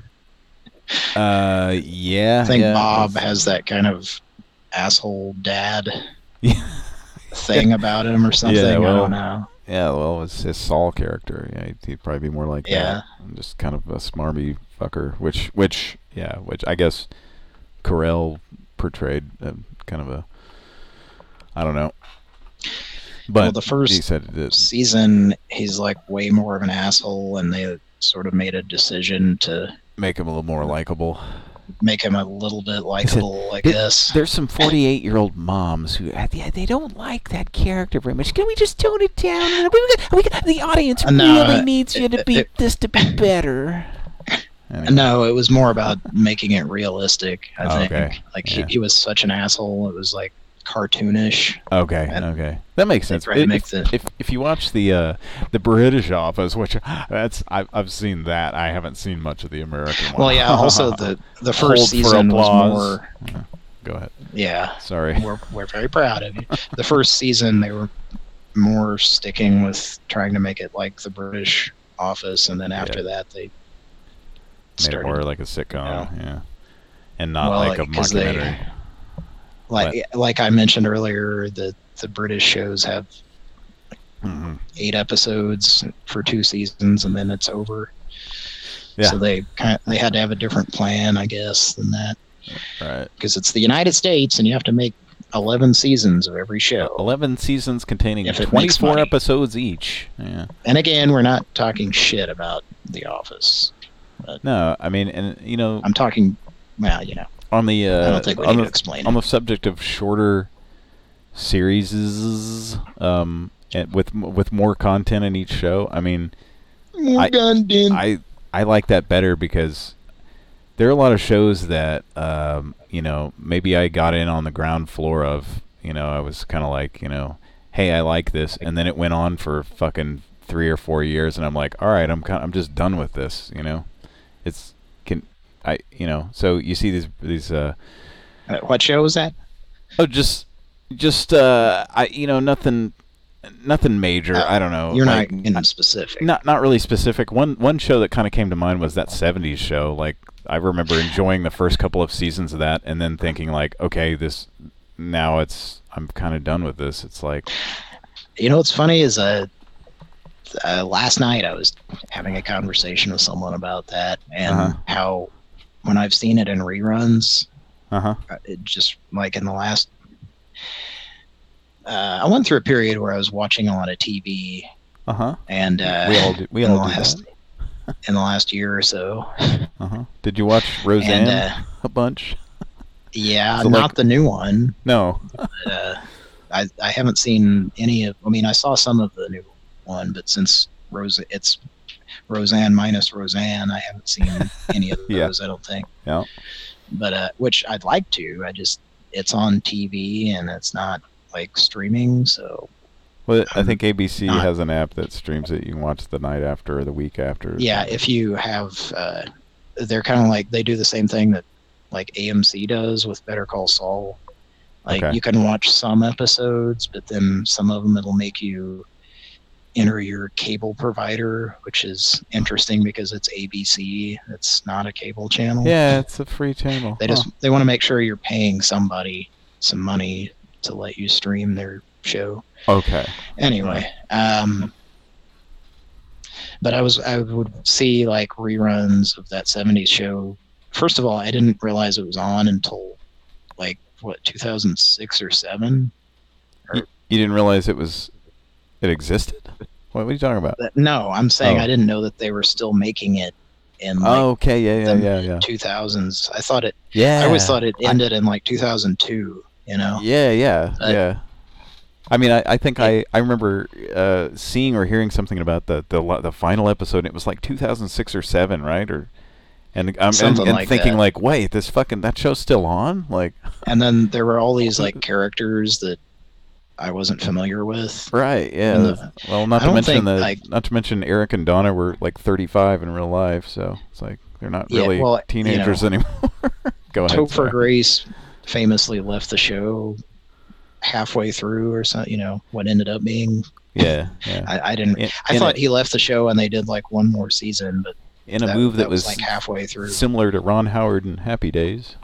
uh, yeah. I think yeah, Bob that's... has that kind of asshole dad thing about him or something. Yeah, well, I don't know. Yeah, well, it's his Saul character. Yeah, he'd, he'd probably be more like yeah. that. Just kind of a smarmy fucker, which, which, yeah, which I guess Carell portrayed uh, kind of a, I don't know. But well, the first he said it is. season, he's like way more of an asshole, and they sort of made a decision to make him a little more likable. Make him a little bit likable, I There- guess. There's some forty-eight-year-old moms who uh, yeah, they don't like that character very much. Can we just tone it down? We, we, we, the audience No, really uh, needs you to it- be it- this to be better. Anyway. No, it was more about making it realistic, I Oh, think. okay. Like, Yeah. he, he was such an asshole, it was like cartoonish. Okay, And okay, that makes sense. tried to If, make if, the- if if you watch the uh, the British Office, which that's I've I've seen that, I haven't seen much of the American one. Well, yeah, also the, the Hold first for season was applause. more... Yeah, go ahead. Yeah. Sorry. We're, we're very proud of you. The first season, they were more sticking with trying to make it like the British Office, and then after Yeah. that, they Made started... it more like a sitcom, Yeah. yeah, and not Well, like a 'cause they- mockumentary. Like like I mentioned earlier, the, the British shows have Mhm. eight episodes for two seasons, and then it's over. Yeah. So they kind of, they had to have a different plan, I guess, than that. Right. Because it's the United States, and you have to make eleven seasons of every show. Eleven seasons containing If it makes twenty-four money. episodes each. Yeah. And again, we're not talking shit about The Office. No, I mean, and you know, I'm talking, well, you know. on the uh, I don't think we on need the, to explain on it. the subject of shorter series, um, and with with more content in each show. I mean, More I, content. I I like that better because there are a lot of shows that um, you know, maybe I got in on the ground floor of. You know, I was kind of like, you know, hey, I like this, and then it went on for fucking three or four years, and I'm like, all right, I'm kind, I'm just done with this. You know, it's can I, you know, so you see these these. Uh, Uh, what show was that? Oh, just, just, uh, I, you know, nothing, nothing major. Uh, I don't know. You're like, not getting specific. Not, not really specific. One, one show that kind of came to mind was that seventies show. Like, I remember enjoying the first couple of seasons of that, and then thinking like, okay, this, now it's, I'm kind of done with this. It's like, You know what's funny is uh, uh, last night I was having a conversation with someone about that, and Uh-huh. how when I've seen it in reruns, uh huh, uh, it just like in the last, uh, I went through a period where I was watching a lot of T V, uh huh. and uh, We all do, we in all the do last, that. in the last year or so. Uh huh. Did you watch Roseanne And, uh, a bunch? Yeah, So, not like- the new one. No. But, uh, I I haven't seen any of. I mean, I saw some of the new one, but since Rose, it's Roseanne minus Roseanne, I haven't seen any of Yeah. those. I don't think. Yeah. But uh, which I'd like to. I just it's on T V and it's not like streaming, so Well, I think A B C not- has an app that streams it. You can watch the night after or the week after. or yeah. something. If you have, uh, they're kind of like they do the same thing that like A M C does with Better Call Saul. Like Okay. you can watch some episodes, but then some of them it'll make you enter your cable provider, which is interesting because it's A B C. It's not a cable channel. Yeah, it's a free channel. They just they want to make sure you're paying somebody some money to let you stream their show. Huh. Okay. Anyway, um, But I was I would see like reruns of that seventies show. First of all, I didn't realize it was on until like what two thousand six or seven. Or, you, you didn't realize it was it existed? What, what are you talking about? No, I'm saying oh. I didn't know that they were still making it in like oh, okay, yeah, yeah, the yeah, yeah. two thousands. I thought it. Yeah. I always thought it ended I, in like two thousand two. You know. Yeah, yeah, but, yeah. I mean, I, I think I, I remember uh, seeing or hearing something about the, the the final episode. And it was like two thousand six or seven, right? Or and um, and, and like thinking that. like, wait, this fucking that show's still on? Like, and then there were all these like characters that I wasn't familiar with. Right? Yeah. The, well, not I to mention think, the like, not to mention Eric and Donna were like thirty-five in real life, so it's like they're not yeah, really well, teenagers you know, anymore. Go ahead. Topher Grace famously left the show halfway through or something, you know, what ended up being. Yeah, yeah. I, I didn't. In, I in thought a, he left the show and they did like one more season, but in a that, move that, that was, was like halfway through, similar to Ron Howard in Happy Days.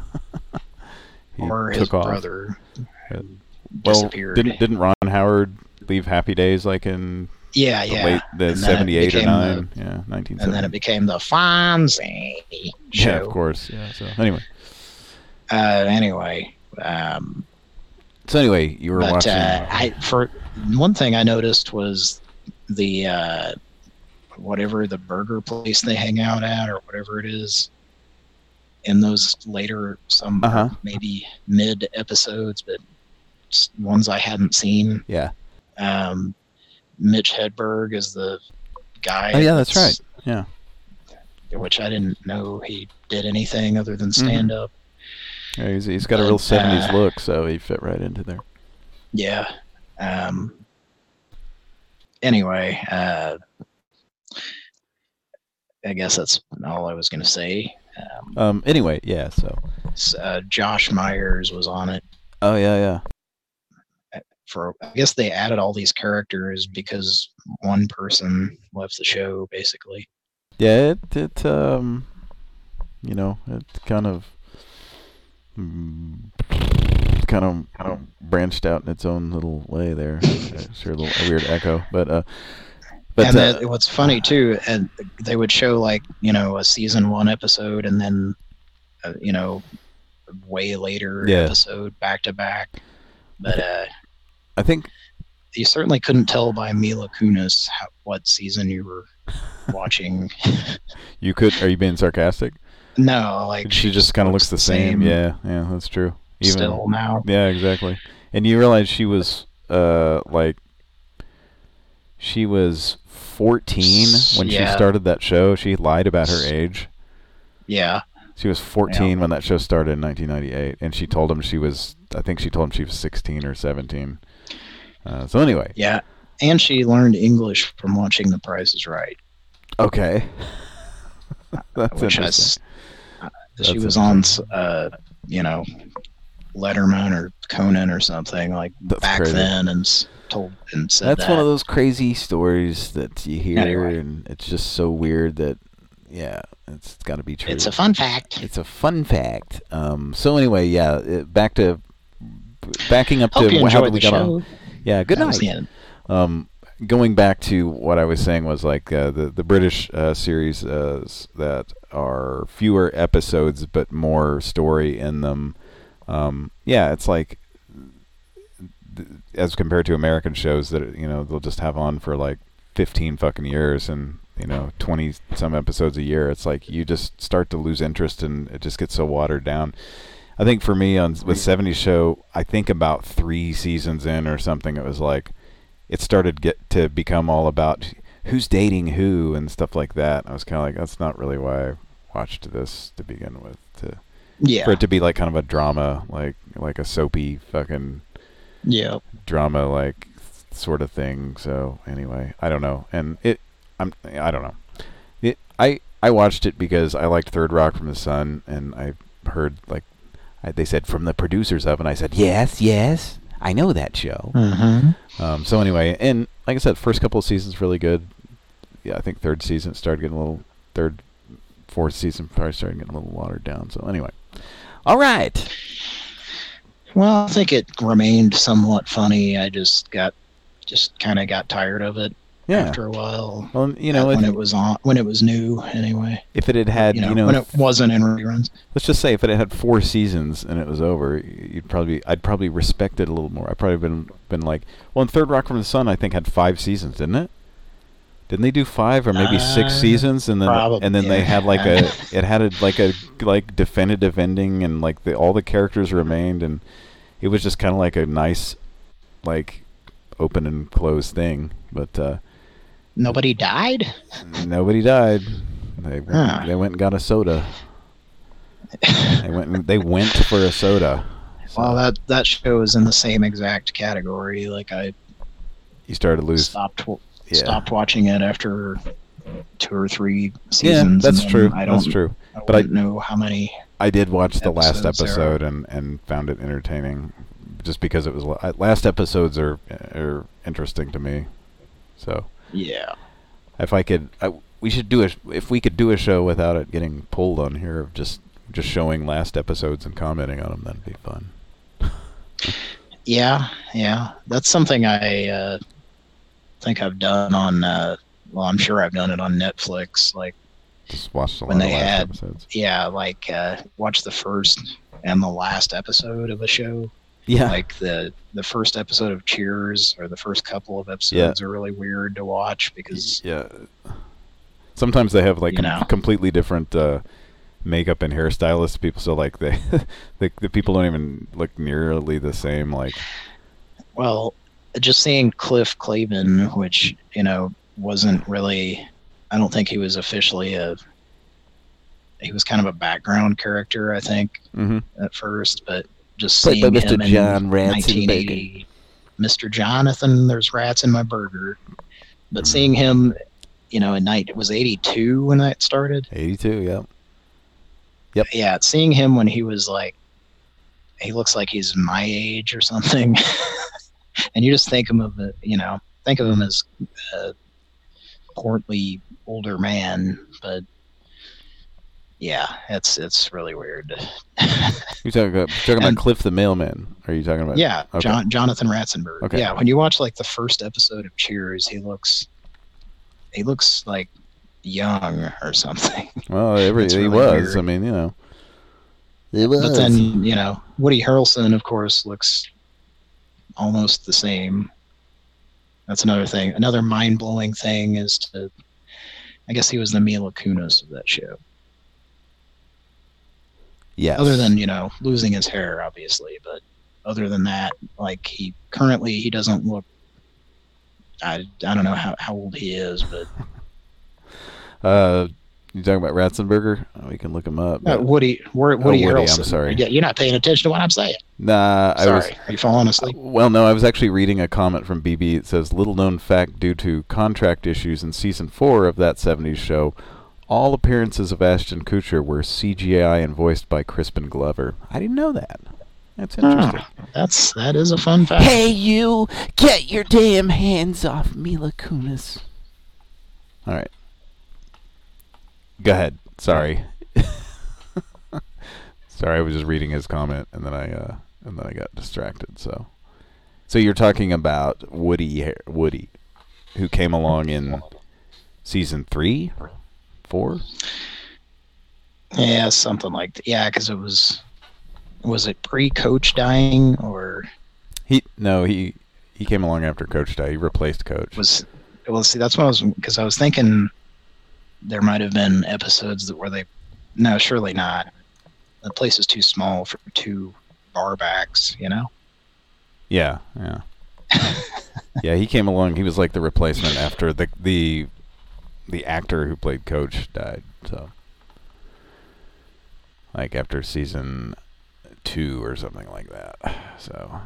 or took his off. brother well, disappeared. Didn't didn't Ron Howard leave Happy Days like in yeah the yeah late the seventy-eight or nine the, yeah nineteen seventy, and then it became the Fonzie show. Yeah, of course. Yeah. So anyway. Uh, anyway. Um, So anyway, you were but, watching. Uh, I for one thing I noticed was the uh, whatever the burger place they hang out at or whatever it is in those later some uh-huh. maybe mid episodes, but ones I hadn't seen. Yeah. Um, Mitch Hedberg is the guy. Oh yeah, that's, that's right. Yeah. Which I didn't know he did anything other than stand mm-hmm. up. Yeah, he's he's got but, a real seventies uh, look, so he fit right into there. Yeah. Um. Anyway, uh, I guess that's all I was going to say. Um, um. Anyway, yeah. So. Uh, Josh Myers was on it. Oh yeah, yeah. For I guess they added all these characters because one person left the show, basically. Yeah. It it um. You know, it kind of. Kind of, kind of branched out in its own little way there. Sure, a little a weird echo, but uh, but and uh, the, what's funny too, and they would show like you know a season one episode, and then uh, you know way later yeah. episode back to back. But uh, I think you certainly couldn't tell by Mila Kunis how, what season you were watching. You could? Are you being sarcastic? No, like she, she just kind of looks the same. same. Yeah, yeah, that's true. Even, still now. Yeah, exactly. And you realize she was uh like she was fourteen when yeah. she started that show. She lied about her age. Yeah. She was fourteen yeah. when that show started in nineteen ninety-eight, and she told him she was. I think she told him she was sixteen or seventeen. Uh, so anyway. Yeah, and she learned English from watching The Price is Right. Okay. That's Which interesting. I, uh, she was on, uh, you know, Letterman or Conan or something like That's back crazy. then, and told and said That's that. one of those crazy stories that you hear, anyway. and it's just so weird that, yeah, it's got to be true. It's a fun fact. It's a fun fact. Um. So anyway, yeah, it, back to backing up Hope to you how did we the got show. on. Yeah. Good that night. Um. Going back to what I was saying was like uh, the the British uh, series uh, that are fewer episodes but more story in them. Um, yeah, it's like th- as compared to American shows that you know they'll just have on for like fifteen fucking years and you know twenty some episodes a year. It's like you just start to lose interest and it just gets so watered down. I think for me on with seventies show, I think about three seasons in or something, it was like. It started get to become all about who's dating who and stuff like that. I was kind of like, that's not really why I watched this to begin with. To yeah. For it to be like kind of a drama, like like a soapy fucking yeah drama like sort of thing. So anyway, I don't know. And it, I'm I don't know. It I I watched it because I liked Third Rock from the Sun, and I heard like I, they said from the producers of, and I said yes, yes. I know that show. Mm-hmm. Um, so anyway, and like I said, first couple of seasons really good. Yeah, I think third season started getting a little, third, fourth season probably started getting a little watered down. So anyway, all right. Well, I think it remained somewhat funny. I just got, just kind of got tired of it. Yeah. After a while. Well, you know, when if, it was on, when it was new, anyway. If it had had, you know, you know when it wasn't in reruns. Let's just say if it had four seasons and it was over, you'd probably, I'd probably respect it a little more. I'd probably been been like, well, in Third Rock from the Sun, I think had five seasons, didn't it? Didn't they do five or maybe uh, six seasons, and then probably, and then yeah. they had like a it had a, like a like definitive ending, and like the, all the characters remained, and it was just kind of like a nice, like, open and closed thing. But uh, nobody died. Nobody died. They went, huh. they went and got a soda. they went and, they went for a soda. So. Well, that that show is in the same exact category. Like I, you started to lose. Stopped. Yeah. Stopped watching it after two or three seasons. Yeah, that's true. I don't, that's true. I but I know how many. I did watch the last episode are. and, and found it entertaining, just because it was last episodes are are interesting to me. So yeah, if I could, I, we should do a if we could do a show without it getting pulled on here of just just showing last episodes and commenting on them. That'd be fun. yeah, yeah, that's something I. Uh, think I've done on uh well I'm sure I've done it on Netflix, like just watch the when they last had episodes. yeah like uh watch the first and the last episode of a show. Yeah, like the the first episode of Cheers or the first couple of episodes yeah. are really weird to watch because yeah sometimes they have like you know. completely different uh makeup and hairstylists. People so like they the, the people don't even look nearly the same. Like well just seeing Cliff Clavin, which, you know, wasn't really, I don't think he was officially a, he was kind of a background character, I think, mm-hmm. at first, but just Played seeing by him Mister John in Ratzenberger. nineteen eighty, Mister Jonathan, there's rats in my burger, but mm-hmm. seeing him, you know, in night, it was eighty-two when that started? eighty-two, yeah. Yep. Yeah, seeing him when he was like, he looks like he's my age or something. And you just think of him, you know, think of him as a portly older man, but yeah, it's it's really weird. You talking about talking about Cliff the Mailman? Are you talking about? Yeah, okay. John, Jonathan Ratzenberger. Okay. Yeah, when you watch like the first episode of Cheers, he looks he looks like young or something. Well, every he really was. Weird. I mean, you know, he was. But then you know, Woody Harrelson, of course, looks almost the same. That's another thing. Another mind-blowing thing is to, I guess he was the Mila Kunis of that show. Yes. Other than, you know, losing his hair, obviously, but other than that, like he currently he doesn't look. I I don't know how how old he is, but. uh, you talking about Ratzenberger? Oh, we can look him up. Uh, Woody, Woody, Woody oh, Woody Harrelson. I'm sorry. Yeah, you're not paying attention to what I'm saying. Nah, I sorry. was. Are you falling asleep? Uh, well, no, I was actually reading a comment from B B. It says, "Little known fact: due to contract issues in season four of that seventies show, all appearances of Ashton Kutcher were C G I and voiced by Crispin Glover." I didn't know that. That's interesting. Oh, that's that is a fun fact. Hey, you! Get your damn hands off Mila Kunis. All right. Go ahead. Sorry. Sorry, I was just reading his comment and then I uh, and then I got distracted. So, so you're talking about Woody, Woody, who came along in season three, four. Yeah, something like that. Yeah, because it was was it pre-Coach dying or he? No, he he came along after Coach died. He replaced Coach. Was well, see, that's what I was because I was thinking there might have been episodes that where they. No, surely not. The place is too small for two bar backs, you know? Yeah, yeah. Yeah, he came along. He was like the replacement after the the the actor who played Coach died. So, like after season two or something like that. So,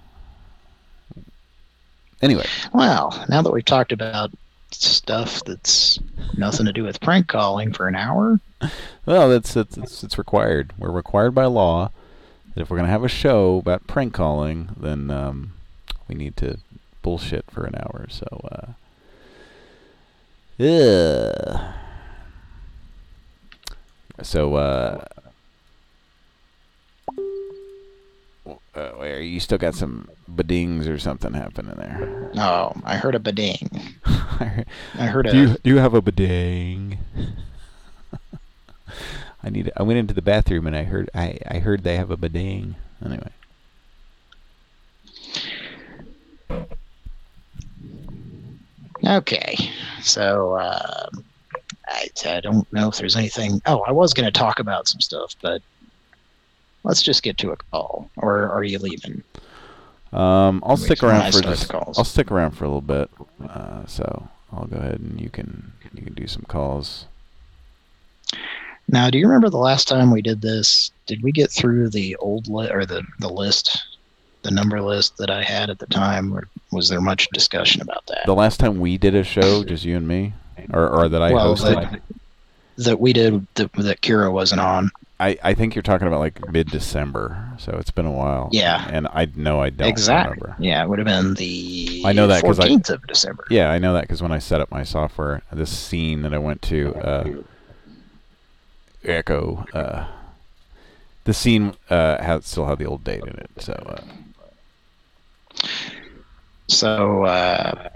anyway. Well, now that we've talked about stuff that's nothing to do with prank calling for an hour. Well, that's it's, it's it's required. We're required by law that if we're gonna have a show about prank calling, then um, we need to bullshit for an hour. So, uh, yeah. So, uh, uh, where you still got some badings or something happening there. Oh, I heard a bading. I heard a. Do you, do you have a bading? I need. I went into the bathroom and I heard. I, I heard they have a bading. Anyway. Okay, so uh, I, I don't know if there's anything. Oh, I was going to talk about some stuff, but let's just get to a call. Or are you leaving? Um, I'll stick around for just. I'll stick around for a little bit. Uh, so I'll go ahead and you can you can do some calls. Now, do you remember the last time we did this? Did we get through the old li- or the the list? The number list that I had at the time, or was there much discussion about that? The last time we did a show, just you and me, or or that I well, hosted, that, that we did that, that Kira wasn't on. I, I think you're talking about like mid-December, so it's been a while. Yeah, and I know I don't exactly. remember. Yeah, it would have been the I know that fourteenth of December. Yeah, I know that because when I set up my software, this scene that I went to, uh, Echo, uh, the scene uh, had still had the old date in it, so. Uh, So, uh,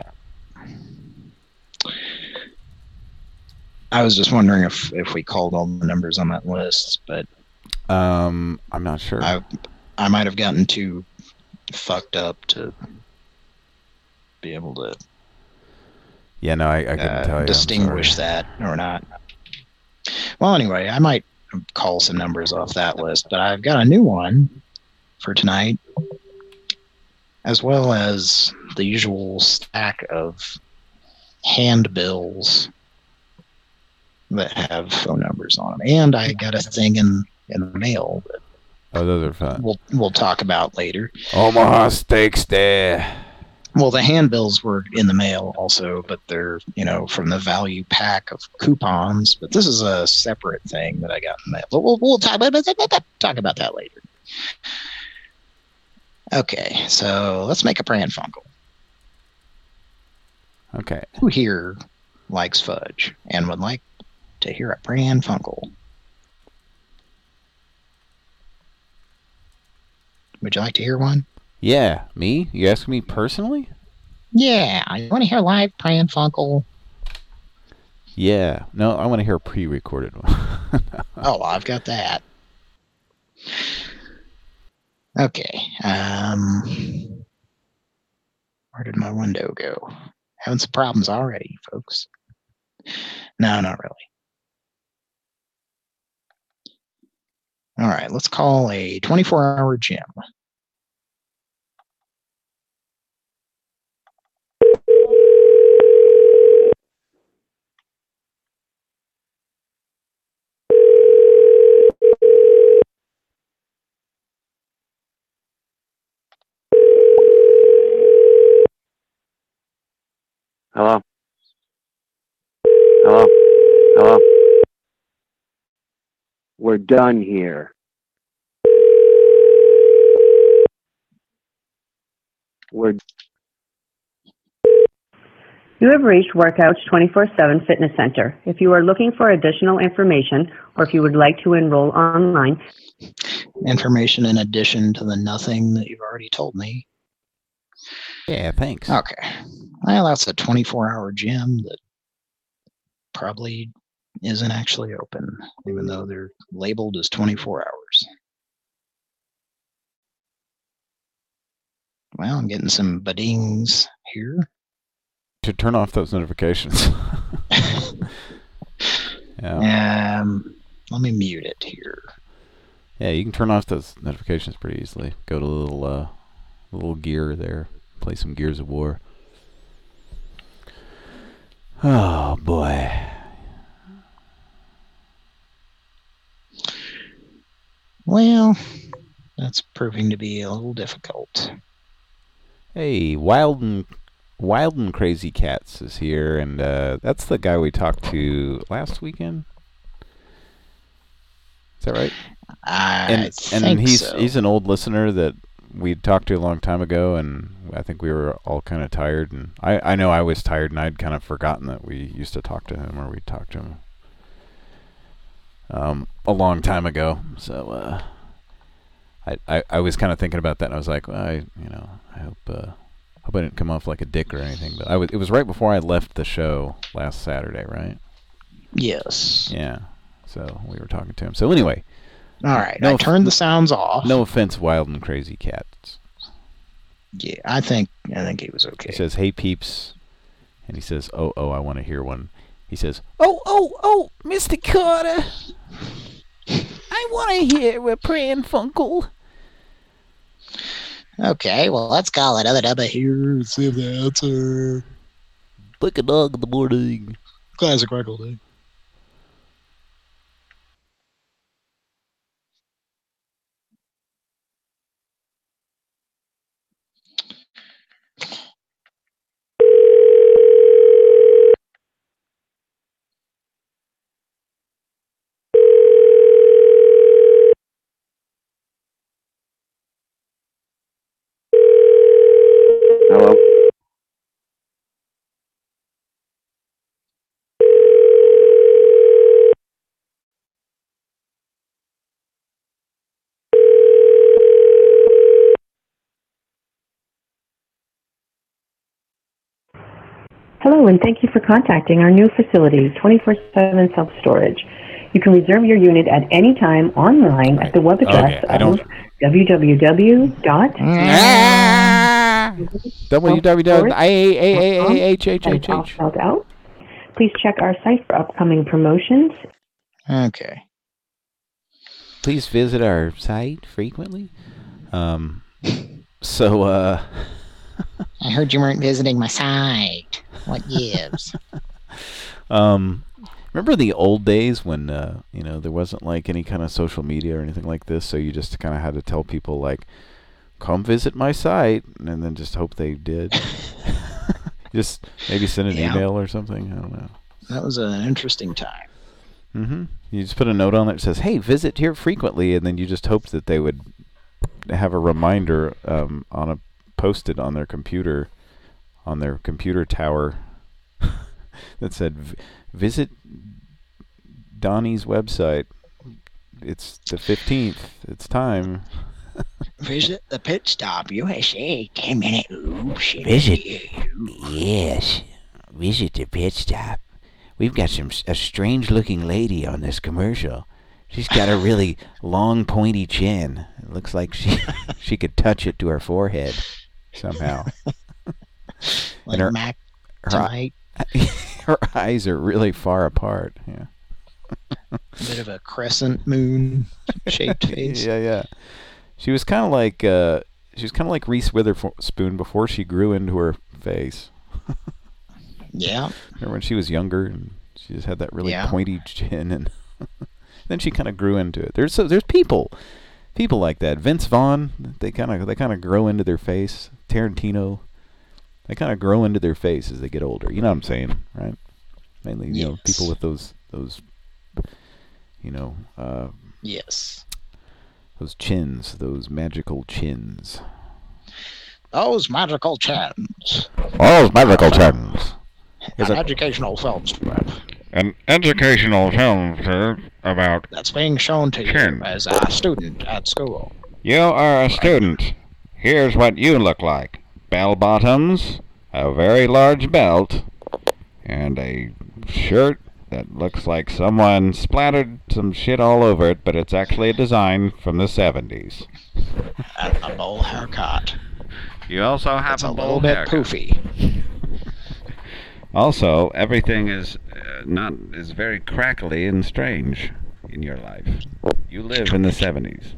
I was just wondering if, if we called all the numbers on that list, but um, I'm not sure. I I might have gotten too fucked up to be able to. Yeah, no, I, I couldn't uh, tell you. Distinguish that or not. Well, anyway, I might call some numbers off that list, but I've got a new one for tonight, as well as the usual stack of handbills that have phone numbers on them. And I got a thing in, in the mail that oh, those are fun. We'll, we'll talk about later. Omaha Steaks Day. Well, the handbills were in the mail also, but they're, you know, from the value pack of coupons. But this is a separate thing that I got in the mail. But we'll, we'll talk, talk about that later. Okay, so let's make a Pran Funkel. Okay. Who here likes fudge and would like to hear a Pran Funkel? Would you like to hear one? Yeah, me? You asking me personally? Yeah, I want to hear live Pran Funkel. Yeah, no, I want to hear a pre-recorded one. Oh, I've got that. Okay, um, where did my window go? Having some problems already, folks. No, not really. All right, let's call a twenty-four hour gym. Hello? Hello? Hello? We're done here. We're... You have reached Workouts twenty-four seven Fitness Center. If you are looking for additional information or if you would like to enroll online. Information in addition to the nothing that you've already told me. Yeah, thanks. Okay. Well, that's a twenty-four hour gym that probably isn't actually open, even though they're labeled as twenty-four hours. Well, I'm getting some badings here. To turn off those notifications. Yeah. Um, let me mute it here. Yeah, you can turn off those notifications pretty easily. Go to a little, uh, little gear there. Play some Gears of War. Oh, boy. Well, that's proving to be a little difficult. Hey, Wild and Wild and Crazy Cats is here, and uh, that's the guy we talked to last weekend. Is that right? I and think and he's so. he's an old listener that we talked to a long time ago, and I think we were all kind of tired, and I, I know I was tired, and I'd kind of forgotten that we used to talk to him, or we talked to him um, a long time ago. So uh, I, I, I was kind of thinking about that, and I was like, well, I you know I hope uh, hope I didn't come off like a dick or anything. But I was it was right before I left the show last Saturday, right? Yes. Yeah. So we were talking to him. So anyway. All right. No I turned the sounds off. No offense, Wild and Crazy Cats. Yeah, I think I think he was okay. He says, "Hey peeps," and he says, "Oh oh, I want to hear one." He says, Oh, oh, oh, Mister Carter. I want to hear a Pran Funkel. Okay, well, let's call it other number here. See if they answer. Like a dog in the morning. Classic record, eh? Hello? Hello, and thank you for contacting our new facilities, twenty-four seven self-storage. You can reserve your unit at any time online at the web address Okay, I don't- of w w w dot w w w dot i a a a h h h all h. spelled out. Please check our site for upcoming promotions. Okay. Please visit our site frequently. Um. So uh. I heard you weren't visiting my site. What gives? um. Remember the old days when uh, you know, there wasn't like any kind of social media or anything like this, so you just kind of had to tell people like, "Come visit my site," and then just hope they did. Just maybe send an Yeah. email or something. I don't know. That was an interesting time. Mm-hmm. You just put a note on it that says, "Hey, visit here frequently," and then you just hoped that they would have a reminder um, on a posted on their computer, on their computer tower, that said, v- "Visit Donnie's website. It's the fifteenth. It's time." Visit the pit stop, U S A, ten minute oops. Visit. Yes. Visit the pit stop. We've got some a strange looking lady on this commercial. She's got a really long, pointy chin. It looks like she she could touch it to her forehead somehow. Like and her, Mac her, tonight. her eyes are really far apart. Yeah. A bit of a crescent moon shaped face. Yeah, yeah. She was kind of like uh, she was kind of like Reese Witherspoon before she grew into her face. Yeah. Remember when she was younger and she just had that really Yeah. pointy chin, and then she kind of grew into it. There's so there's people, people like that. Vince Vaughn, they kind of they kind of grow into their face. Tarantino, they kind of grow into their face as they get older. You know what I'm saying, right? Mainly, you know, Yes. people with those those, you know, uh, Yes. those chins, those magical chins. Those magical chins. Those magical chins. An educational film strip An educational film strip about that's being shown to Chin. you as a student at school. You are a student. Here's what you look like. Bell bottoms, a very large belt, and a shirt that looks like someone splattered some shit all over it, but it's actually a design from the seventies. And a bowl haircut. You also have It's a, a bowl little bit haircut. poofy. Also, everything is uh, not is very crackly and strange in your life. You live in the seventies.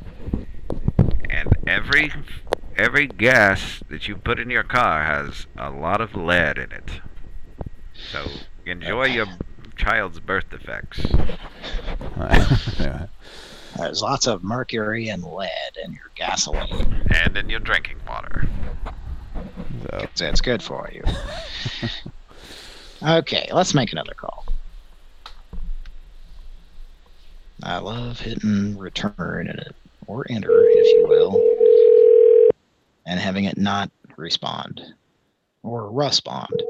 And every every gas that you put in your car has a lot of lead in it. So enjoy your child's birth defects. There's lots of mercury and lead in your gasoline. And in your drinking water. So. It's, it's good for you. Okay, let's make another call. I love hitting return in it, or enter, if you will, and having it not respond or respond.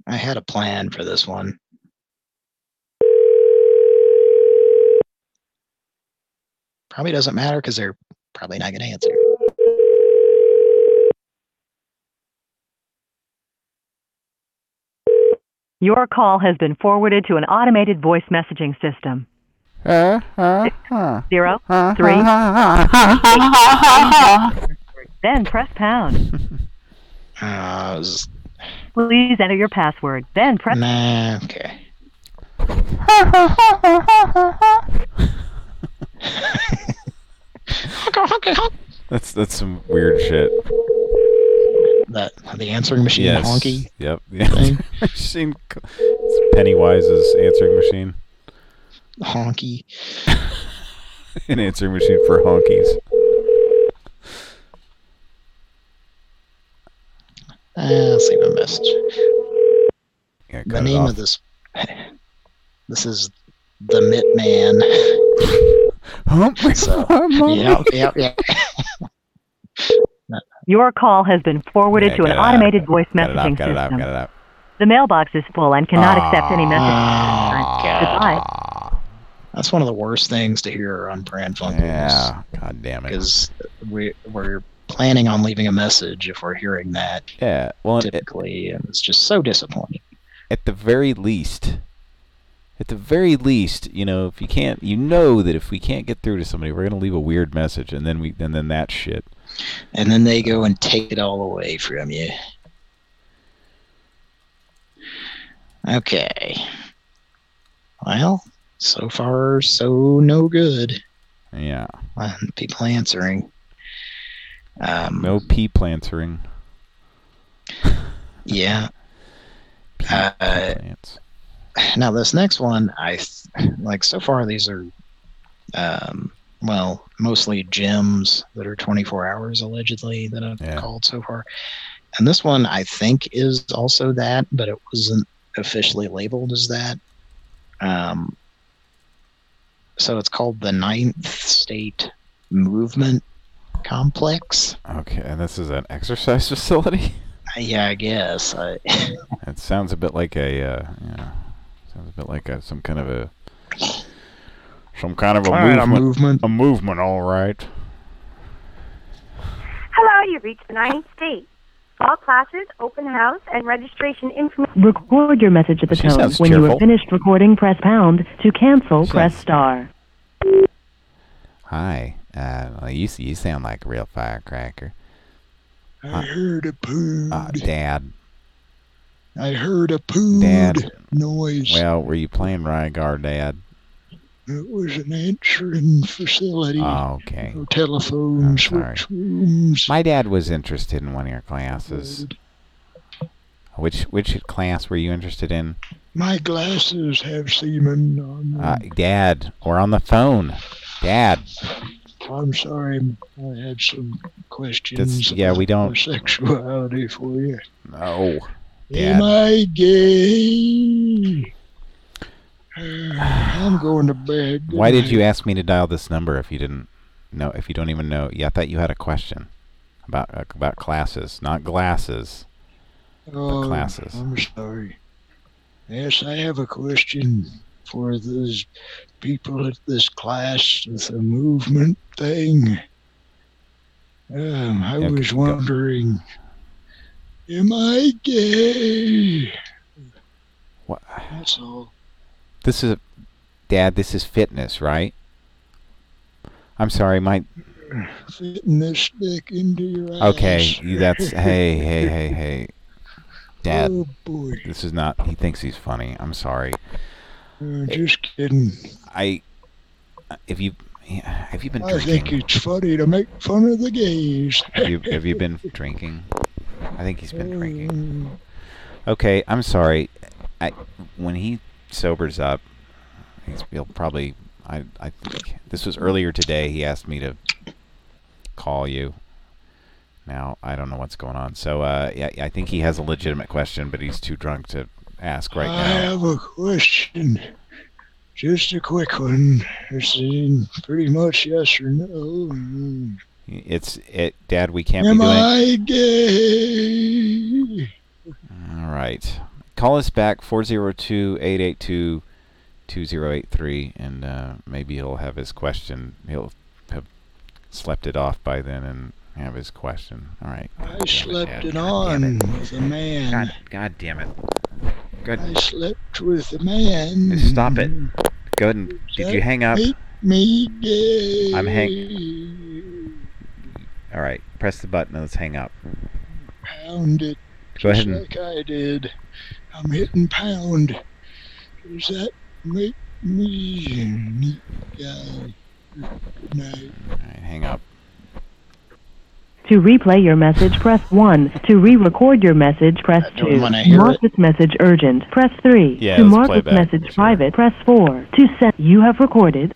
I had a plan for this one. Probably doesn't matter because they're probably not going to answer. Your call has been forwarded to an automated voice messaging system. Uh, uh, uh, Zero, uh, three, uh, then press pound. Uh, was... Please enter your password, then press... Nah, okay. That's that's some weird shit. That the answering machine yes. honky. Yep. The answering machine. It's Pennywise's answering machine. Honky. An answering machine for honkies. Uh, let's leave a message. Yeah, the name of this. This is the Mitt Man. So, yeah, yeah, yeah. Your call has been forwarded Yeah, to an get it out. automated voice Get it out, messaging get it out, system. get it out. The mailbox is full and cannot accept any messages. Oh, Goodbye. That's one of the worst things to hear on Pran Funkels. Yeah, god damn it. Because we, we're planning on leaving a message if we're hearing that. Yeah, well, typically, and it's just so disappointing. At the very least, at the very least, you know, if you can't, you know that if we can't get through to somebody, we're gonna leave a weird message, and then we, and then that shit. And then they go and take it all away from you. Okay. Well, so far, so no good. Yeah. Uh, people answering. Um, no pea plantering. Yeah. Uh, now this next one, I th like. So far, these are, um, well, mostly gyms that are twenty-four hours allegedly that I've yeah. called so far. And this one, I think, is also that, but it wasn't officially labeled as that. Um, so it's called the Ninth State Movement Complex. Okay, and this is an exercise facility? Yeah, I guess. I it sounds a bit like a, uh, yeah, sounds a bit like a, some kind of a, some kind of a Right, a movement, movement. A movement, all right. Hello, you've reached the Ninth State. All classes, open house, and registration information. Record your message at the She tone. sounds When you cheerful. are finished recording, press pound. To cancel, She press sounds- star. Hi. Uh, well, you you sound like a real firecracker. I heard a poo. Uh, Dad. I heard a poo Dad. noise. Well, were you playing Rygar, Dad? It was an answering facility. Oh, okay. No telephone sorry. switch rooms. My dad was interested in one of your classes. Which which class were you interested in? My glasses have semen on them. Uh, Dad, we're on the phone. Dad. I'm sorry, I had some questions. That's- yeah, we about don't- sexuality for you. No. Am Dad. I gay? I'm going to bed. Why did you ask me to dial this number if you didn't know? If you don't even know? Yeah, I thought you had a question about uh, about classes, not glasses, Oh, but classes. I'm sorry. Yes, I have a question for those people at this class with the movement thing. Um, I Yeah, was go. wondering, am I gay? What? That's all. This is, Dad. This is fitness, right? I'm sorry, my. Fitting this dick into your ass. Okay, you- that's hey, hey, hey, hey, Dad. Oh boy. This is not. He thinks he's funny. I'm sorry. Uh, just kidding. I. If you, have you been I drinking? think it's funny to make fun of the gays. Have you, have you been drinking? I think he's been drinking. Okay, I'm sorry. I, when he sobers up, he's, he'll probably. I I think this was earlier today. He asked me to call you. Now I don't know what's going on. So uh, yeah, I think he has a legitimate question, but he's too drunk to ask right I now. have a question. Just a quick one. It's in pretty much yes or no. Mm. It's it, Dad. We can't Am be doing. I gay? All right, call us back four zero two, eight eight two, two zero eight three, and uh, maybe he'll have his question. He'll have slept it off by then and have his question. All right. I slept it on with a man. God, God damn it. Good. I slept with a man. Stop it. Go ahead and... Did you hang up? Make me gay. I'm hang... All right. Press the button and let's hang up. Pound it. Go just ahead and... like I did. I'm hitting pound. Does that make me neat guy? Good night. All right, hang up. To replay your message, press one. To re-record your message, press two. Mark this message urgent, press three. Yeah, to let's mark play this back. message private, press four. To send, you have recorded.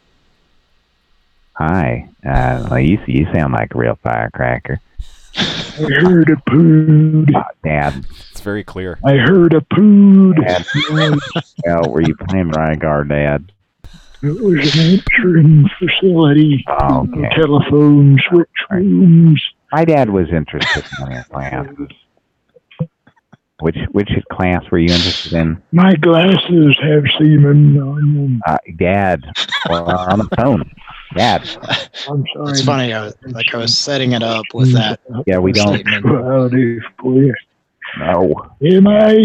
Hi. Uh, well, you, you sound like a real firecracker. I heard a pood. Uh, Dad. It's very clear. I heard a pood. Dad. Well, were you playing Rygar, Dad? It was an answering facility. Oh, okay. Telephone switch rooms. My dad was interested in your classes. Which which class were you interested in? My glasses have semen on them. Uh, Dad, well, on the phone. Dad. I'm sorry. It's funny. I was, like I was setting it up with that. Yeah, we don't. statement. Howdy, boy. No. Am I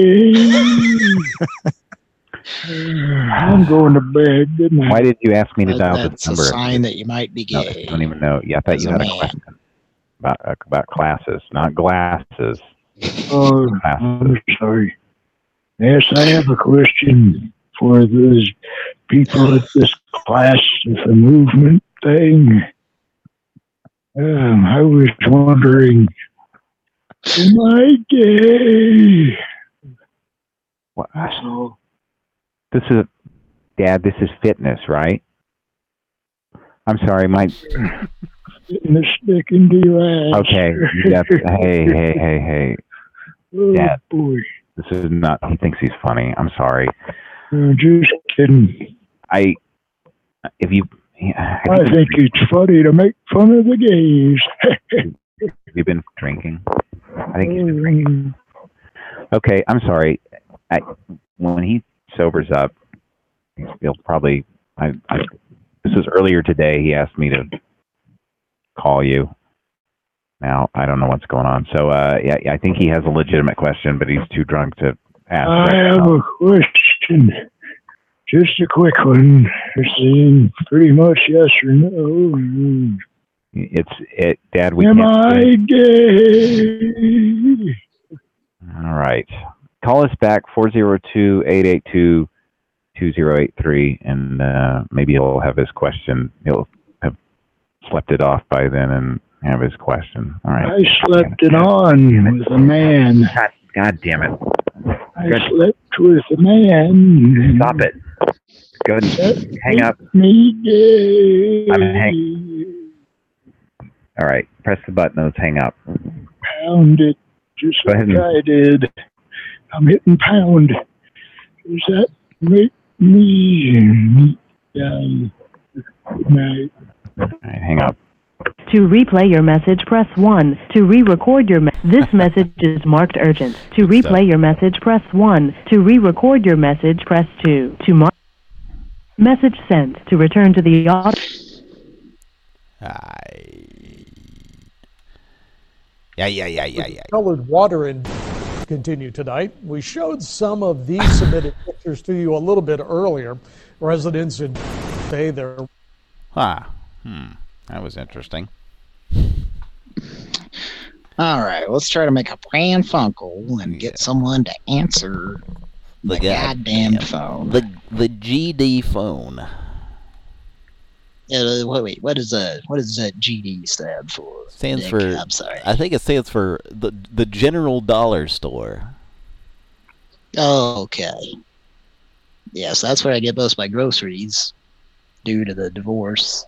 gay? I'm going to bed. Good night. Why did you ask me to That- dial that's this number? a sign that you might be No, gay. I don't even know. Yeah, I thought As you a had a man. question about uh, about classes, not glasses. Oh, I'm sorry. Yes, I have a question for those people at this class with the movement thing. Um, I was wondering, am I gay? What? So, This is, Dad. This is fitness, right? I'm sorry, my. getting the stick into your ass. Okay. That's, hey, hey, hey, hey. Oh, Dad. boy. This is not. He thinks he's funny. I'm sorry. Uh, just kidding. I. If you. I I think it's funny to make fun of the gays. Have you been drinking? I think he's been drinking. Okay, I'm sorry. I, when he sobers up, he'll probably. I, I. This was earlier today. He asked me to call you. Now I don't know what's going on. So uh, yeah, I think he has a legitimate question, but he's too drunk to ask. I right have now. a question. Just a quick one. It's saying pretty much yes or no. It's it, Dad. We Am can't. I gay? All right. Call us back four zero two, eight eight two, two zero eight three, and uh, maybe he'll have his question. He'll have slept it off by then and have his question. All right. I slept it on with a man. God, God damn it. I Good. slept with a man. Stop it. Go ahead and hang up. Me gay. I'm hang. All right. Press the button and let's hang up. Pound it just Go like ahead and- I did. I'm hitting pound. Does that make me neat guy? Good night. All right, hang up. To replay your message, press one. To re-record your me- this message is marked urgent. To replay your message, press one. To re-record your message, press two. To mark message sent. To return to the audio. Yeah, yeah, yeah, yeah, yeah. Colored water and continue tonight. We showed some of these submitted pictures to you a little bit earlier. Residents in say they're. Ah, hmm. That was interesting. All right, let's try to make a Pran Funkel and get someone to answer the, goddamn phone. The the G D phone. Uh, wait, wait, what is a what does that G D stand for? Stands Nick, for. I'm sorry. I think it stands for the the General Dollar Store. Oh, okay. Yes, that's where I get most of my groceries due to the divorce.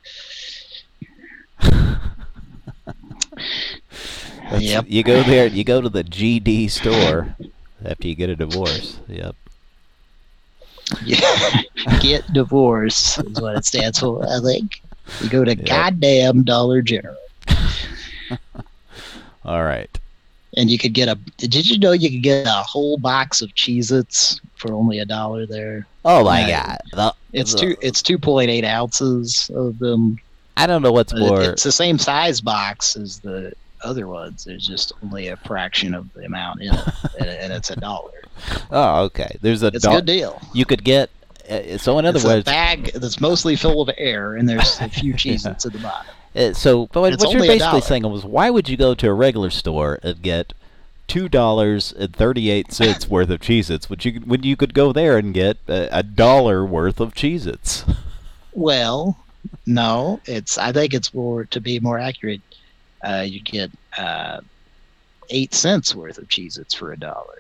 Yep. You go there. You go to the G D store after you get a divorce. Yep. Yeah, get divorce is what it stands for, I think. You go to yep. goddamn Dollar General. All right. And you could get a. Did you know you could get a whole box of Cheez-Its for only a dollar there? Oh my Uh, god. The- It's the- two. It's two point eight ounces of them. I don't know what's But it- more. It's the same size box as the other ones. There's just only a fraction of the amount in it, and, and it's a dollar. Oh, okay. There's a It's a do- good deal. You could get uh, so in other It's a words, bag that's mostly full of air, and there's a few Cheez-Its at the bottom. uh, so but what, It's what you're only a basically dollar. saying was, why would you go to a regular store and get two dollars and thirty-eight cents worth of Cheez-Its, which you could- when you could go there and get a, a dollar worth of Cheez-Its? Well, no, it's. I think it's more to be more accurate. Uh, you get uh, eight cents worth of Cheez-Its for a dollar.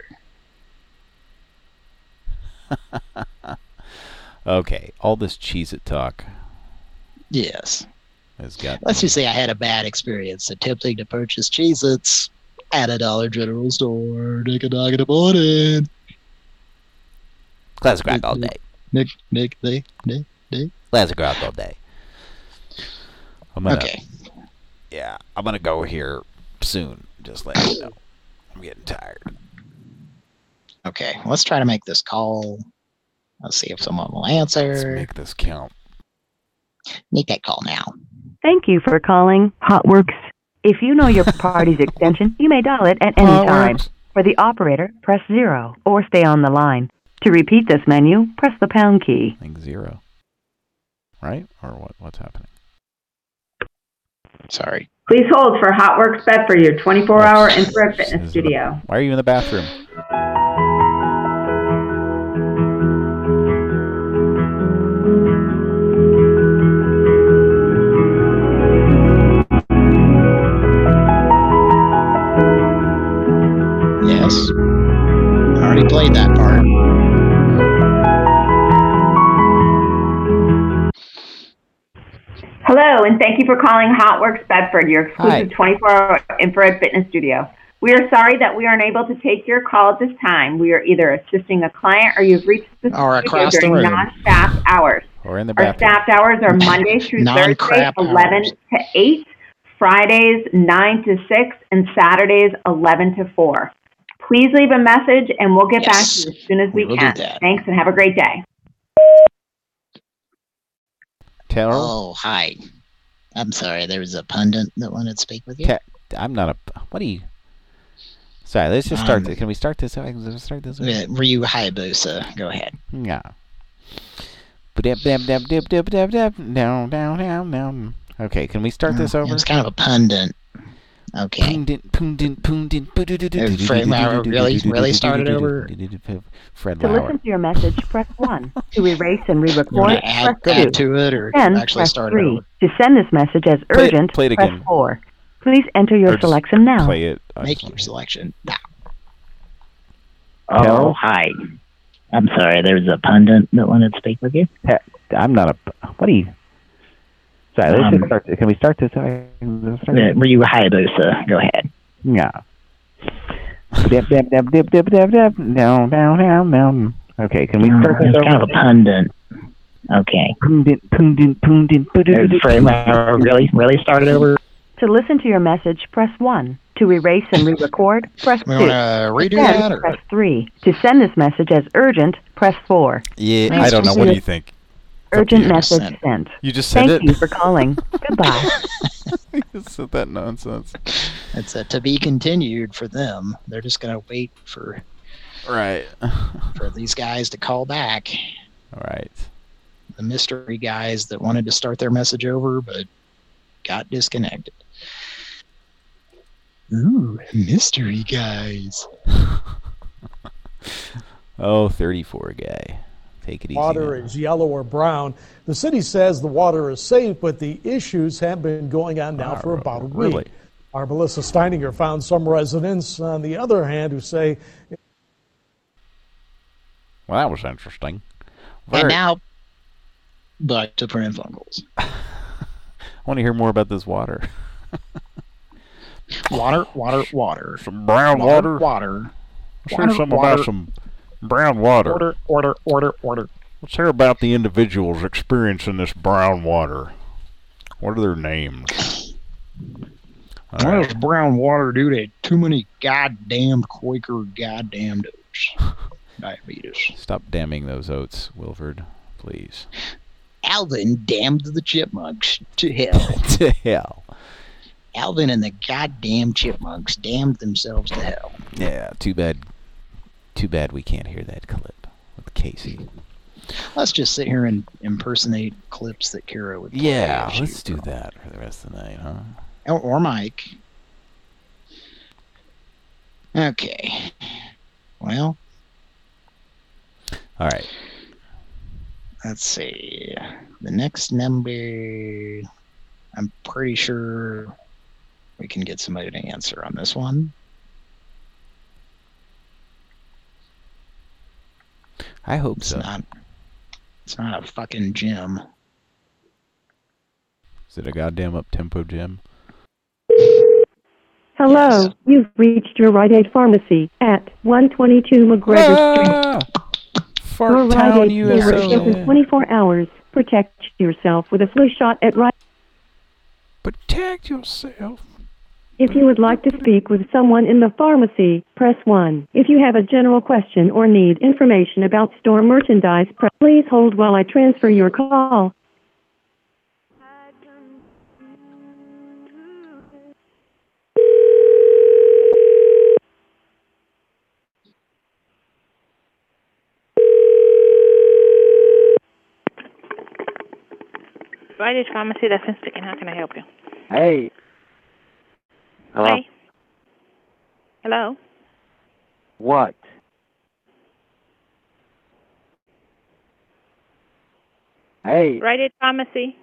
Okay, all this Cheez-It talk Yes. has got. Let's just say I had a bad experience attempting to purchase Cheez-Its at a Dollar General store. Nick a dog in the morning. Classic rock all day. Nick, Nick, Nick, Nick, Nick. Classic rock all day. I'm gonna, Okay. Yeah, I'm gonna go here soon. Just let you know. I'm getting tired. Okay, let's try to make this call. Let's see if someone will answer. Let's make this count. Make that call now. Thank you for calling Hotworks. If you know your party's extension, you may dial it at any time. For the operator, press zero or stay on the line. To repeat this menu, press the pound key. I think zero. Right? Or what? What's happening? Sorry. Please hold for Hotworks Bedford, your twenty-four hour infrared fitness studio. Why are you in the bathroom? Yes. I already played that part. Hello, and thank you for calling Hotworks Bedford, your exclusive Hi. twenty-four hour infrared fitness studio. We are sorry that we aren't able to take your call at this time. We are either assisting a client or you've reached the Or studio across the during room. non-staffed hours. Or in the Our bathroom? staffed hours are Monday through Thursday, Non-crap eleven hours. to eight, Fridays, nine to six, and Saturdays, eleven to four. Please leave a message, and we'll get Yes, back to you as soon as we, we will can. do that. Thanks, and have a great day. Taylor? Oh, hi. I'm sorry. There was a pundit that wanted to speak with you. Ta- I'm not a. What do you? Sorry, let's just start. Um, this. Can we start this? Let's start this. Yeah, Ryu Hayabusa. Go ahead. Yeah. Dip, dip, dip, dip, dip, dip, dip. Down, down, down, down. Okay, can we start this over? It's kind of a pundit. Okay. Pundit, pundit, pundit. Uh, Fred Lauer really, really started over. Fred To Lauer. listen to your message, press one. To erase and You re-record, want to add, press add two. to it or Then actually press start it three. over? To send this message as Play it- urgent, play it press again. four. Please enter your Or just selection now. Play it. I Make just your wanna- selection now. Carol? Oh, hi. I'm sorry. There was a pundit that wanted to speak with you. Ta- I'm not a. What do you? Sorry, let's Um, just start. Can we start this? Let's start Uh, this? Ryu Hayabusa. Go ahead. Yeah. Dip, dip, dip, dip, dip, dip, dip. Down, down, down, down. Okay, can we start this It's over? kind of a pundit. Okay. Pundit, pundit, pundit, Uh, Fred Lauer really, really started over. To listen to your message, press one. To erase and re-record, press We two. want to redo Then that, or press three. To send this message as urgent, press four. Yeah, Please I don't know. What do proceed. you think? Urgent you. Just message send- sent. You just said Thank it. you for calling. Goodbye. You just said that nonsense. it's a to be continued for them. They're just going to wait for Right. for these guys to call back. All right. The mystery guys that wanted to start their message over but got disconnected. Ooh, mystery guys. Oh, thirty-four guy. Take it easy. Water now. is yellow or brown. The city says the water is safe, but the issues have been going on now for about a week. Really? Our Melissa Steininger found some residents, on the other hand, who say Well, that was interesting. And Very- now, back to Pran Funkels. I want to hear more about this water. Water, water, water. Some brown water. Water. Let's hear Water, something water. about some brown water. Order, order, order, order. Let's hear about the individuals experiencing this brown water. What are their names? All Why right. does brown water do that? Too many goddamn Quaker goddamn oats. Diabetes. Stop damning those oats, Wilford, please. Alvin damned the chipmunks to hell. To hell. Alvin and the goddamn chipmunks damned themselves to hell. Yeah, too bad. Too bad we can't hear that clip with Casey. Let's just sit here and impersonate clips that Kira would play. Yeah, let's do that for the rest of the night, huh? Or, or Mike. Okay. Well. All right. Let's see. The next number, I'm pretty sure we can get somebody to answer on this one. I hope it's so. Not, it's not a fucking gym. Is it a goddamn up-tempo gym? Hello, yes. You've reached your Rite Aid pharmacy at one twenty-two McGregor ah! Street. Fart your Town, Rite Aid U S A. is open twenty-four hours. Protect yourself with a flu shot at Rite Aid. Protect yourself. If you would like to speak with someone in the pharmacy, press one. If you have a general question or need information about store merchandise, press. Please hold while I transfer your call. Rite Aid Pharmacy, that's been speaking. How can I help you? Hey. Hello? Hi. Hello? What? Hey. Rite Aid Pharmacy.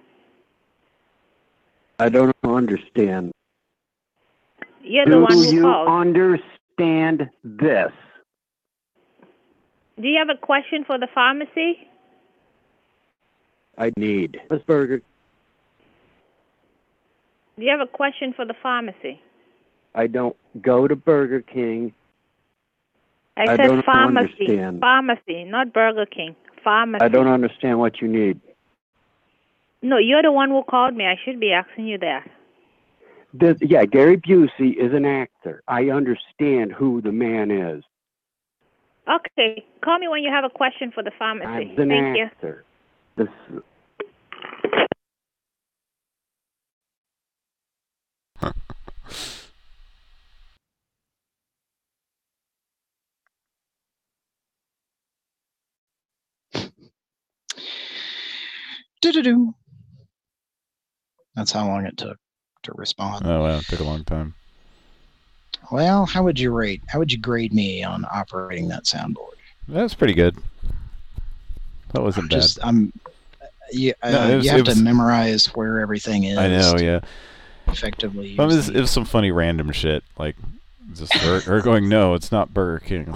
I don't understand. You're the Do one who you called. understand this? Do you have a question for the pharmacy? I need this burger. Do you have a question for the pharmacy? I don't go to Burger King. I, I said don't pharmacy. understand. Pharmacy, not Burger King. Pharmacy. I don't understand what you need. No, you're the one who called me. I should be asking you that. This, yeah, Gary Busey is an actor. I understand who the man is. Okay, call me when you have a question for the pharmacy. I'm an Thank actor. This. Do-do-do. That's how long it took to respond. Oh, wow. It took a long time. Well, how would you rate? How would you grade me on operating that soundboard? That's pretty good. That wasn't I'm bad. Just, I'm. You, uh, No, was, you have was, to memorize where everything is. I know, yeah. Effectively. It was, it was some funny random shit, like just her, her going, "No, it's not Burger King."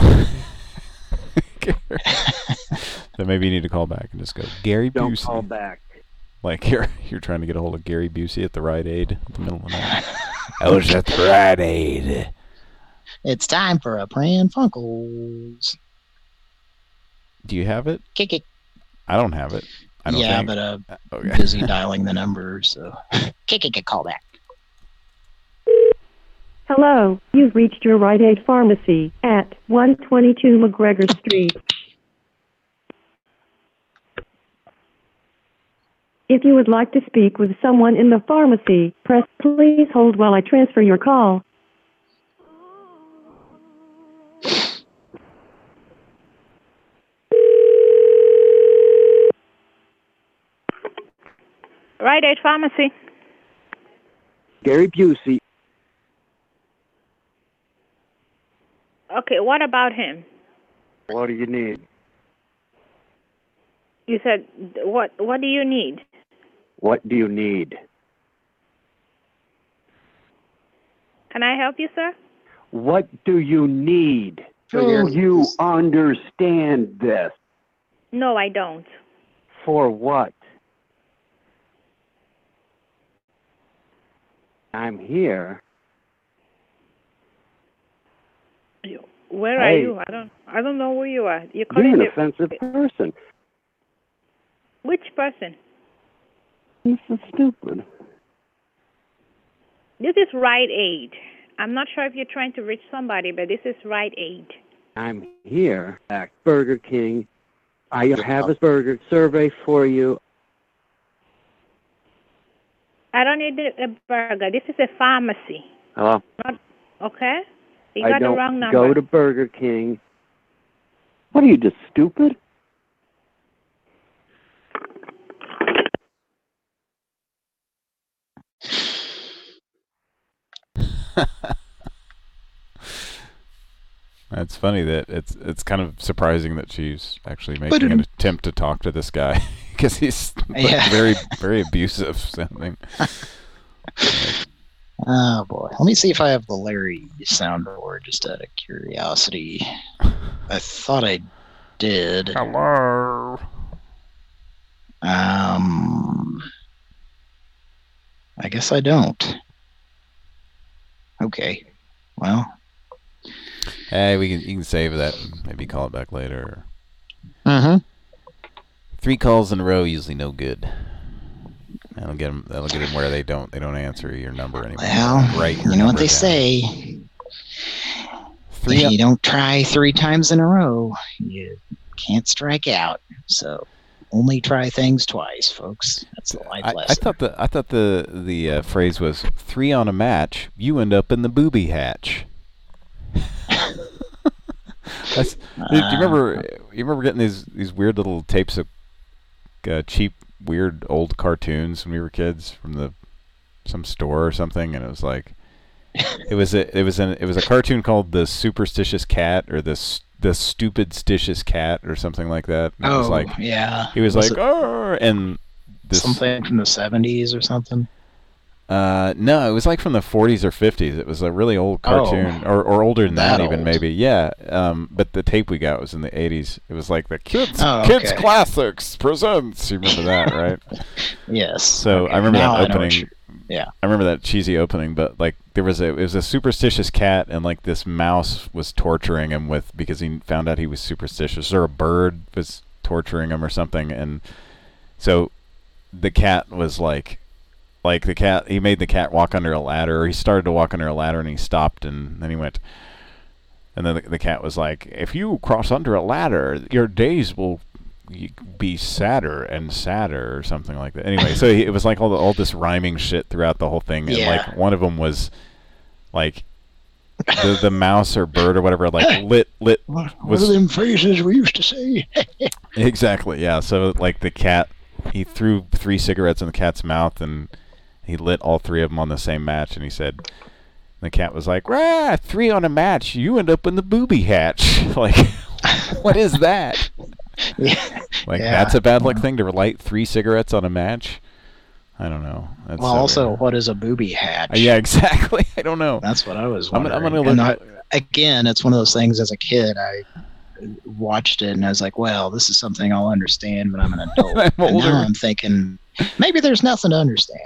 Then maybe you need to call back and just go, Gary Don't Busey. call back. Like you're you're trying to get a hold of Gary Busey at the Rite Aid in the middle of the night. I was at the Rite Aid. It's time for a Pran Funkels. Do you have it? Kick it. I don't have it. I don't yeah, think. but uh, okay. busy dialing the numbers. So kick it, call back. Hello, you've reached your Rite Aid Pharmacy at one twenty-two McGregor Street. If you would like to speak with someone in the pharmacy, press please hold while I transfer your call. Rite Aid Pharmacy. Gary Busey. Okay, what about him? What do you need? You said, what What do you need? What do you need? Can I help you, sir? What do you need? Do you understand this? No, I don't. For what? I'm here. Where hey. are you? I don't. I don't know where you are. You're You're calling an the, offensive person. Which person? This is stupid. This is Rite Aid. I'm not sure if you're trying to reach somebody, but this is Rite Aid. I'm here at Burger King. I have a burger survey for you. I don't need a burger. This is a pharmacy. Hello? Not, okay? You I got don't the wrong number. go to Burger King. What are you, just stupid? That's funny that it's it's kind of surprising that she's actually making an attempt to talk to this guy because he's like, Yeah. very very abusive sounding. Oh boy, let me see if I have the Larry soundboard just out of curiosity. I thought I did. Hello. Um, I guess I don't. Okay, well. Hey, we can you can save that. Maybe call it back later. Mm-hmm. Three calls in a row usually no good. That'll get them. That'll get them where they don't. They don't answer your number anymore. Well, right. you know what they say. Three if you don't try three times in a row, you can't strike out. So only try things twice, folks. That's the life I, lesson. I thought the I thought the the uh, phrase was three on a match. You end up in the booby hatch. That's, do you remember? You remember getting these these weird little tapes of uh, cheap, weird old cartoons when we were kids from the some store or something, and it was like, it was a it was an it was a cartoon called The Superstitious Cat or the S- the Stupid Stitious Cat or something like that. And it was Oh, like, yeah. He was, Was like, it oh, and this something from the seventies or something. Uh, no, it was like from the forties or fifties. It was a really old cartoon, Oh, or or older than that, that even old. maybe. Yeah. Um, but the tape we got was in the eighties. It was like the kids Oh, kids okay. classics presents. You remember that, right? Yes. So Okay, I remember now that I know what opening. you- yeah. I remember that cheesy opening, but like there was a it was a superstitious cat, and like this mouse was torturing him with because he found out he was superstitious, or a bird was torturing him or something, and so the cat was like. Like the cat, he made the cat walk under a ladder, or he started to walk under a ladder, and he stopped, and then he went, and then the, the cat was like, if you cross under a ladder, your days will y- be sadder and sadder, or something like that. Anyway, so he, it was like all the, all this rhyming shit throughout the whole thing, and Yeah. like one of them was like the the mouse or bird or whatever, like lit lit What, what was are them phrases we used to say? exactly, yeah. So like the cat, he threw three cigarettes in the cat's mouth, and he lit all three of them on the same match, and he said, the cat was like, "Rah, three on a match, you end up in the booby hatch." Like, what is that? Yeah. Like, Yeah. that's a bad luck thing to light three cigarettes on a match? I don't know. That's Well, so also, weird. what is a booby hatch? Uh, yeah, exactly. I don't know. That's what I was I'm wondering. gonna- I'm gonna And look- I- again, it's one of those things as a kid, I watched it and I was like, well, this is something I'll understand when I'm an adult. I'm and older. now I'm thinking, maybe there's nothing to understand.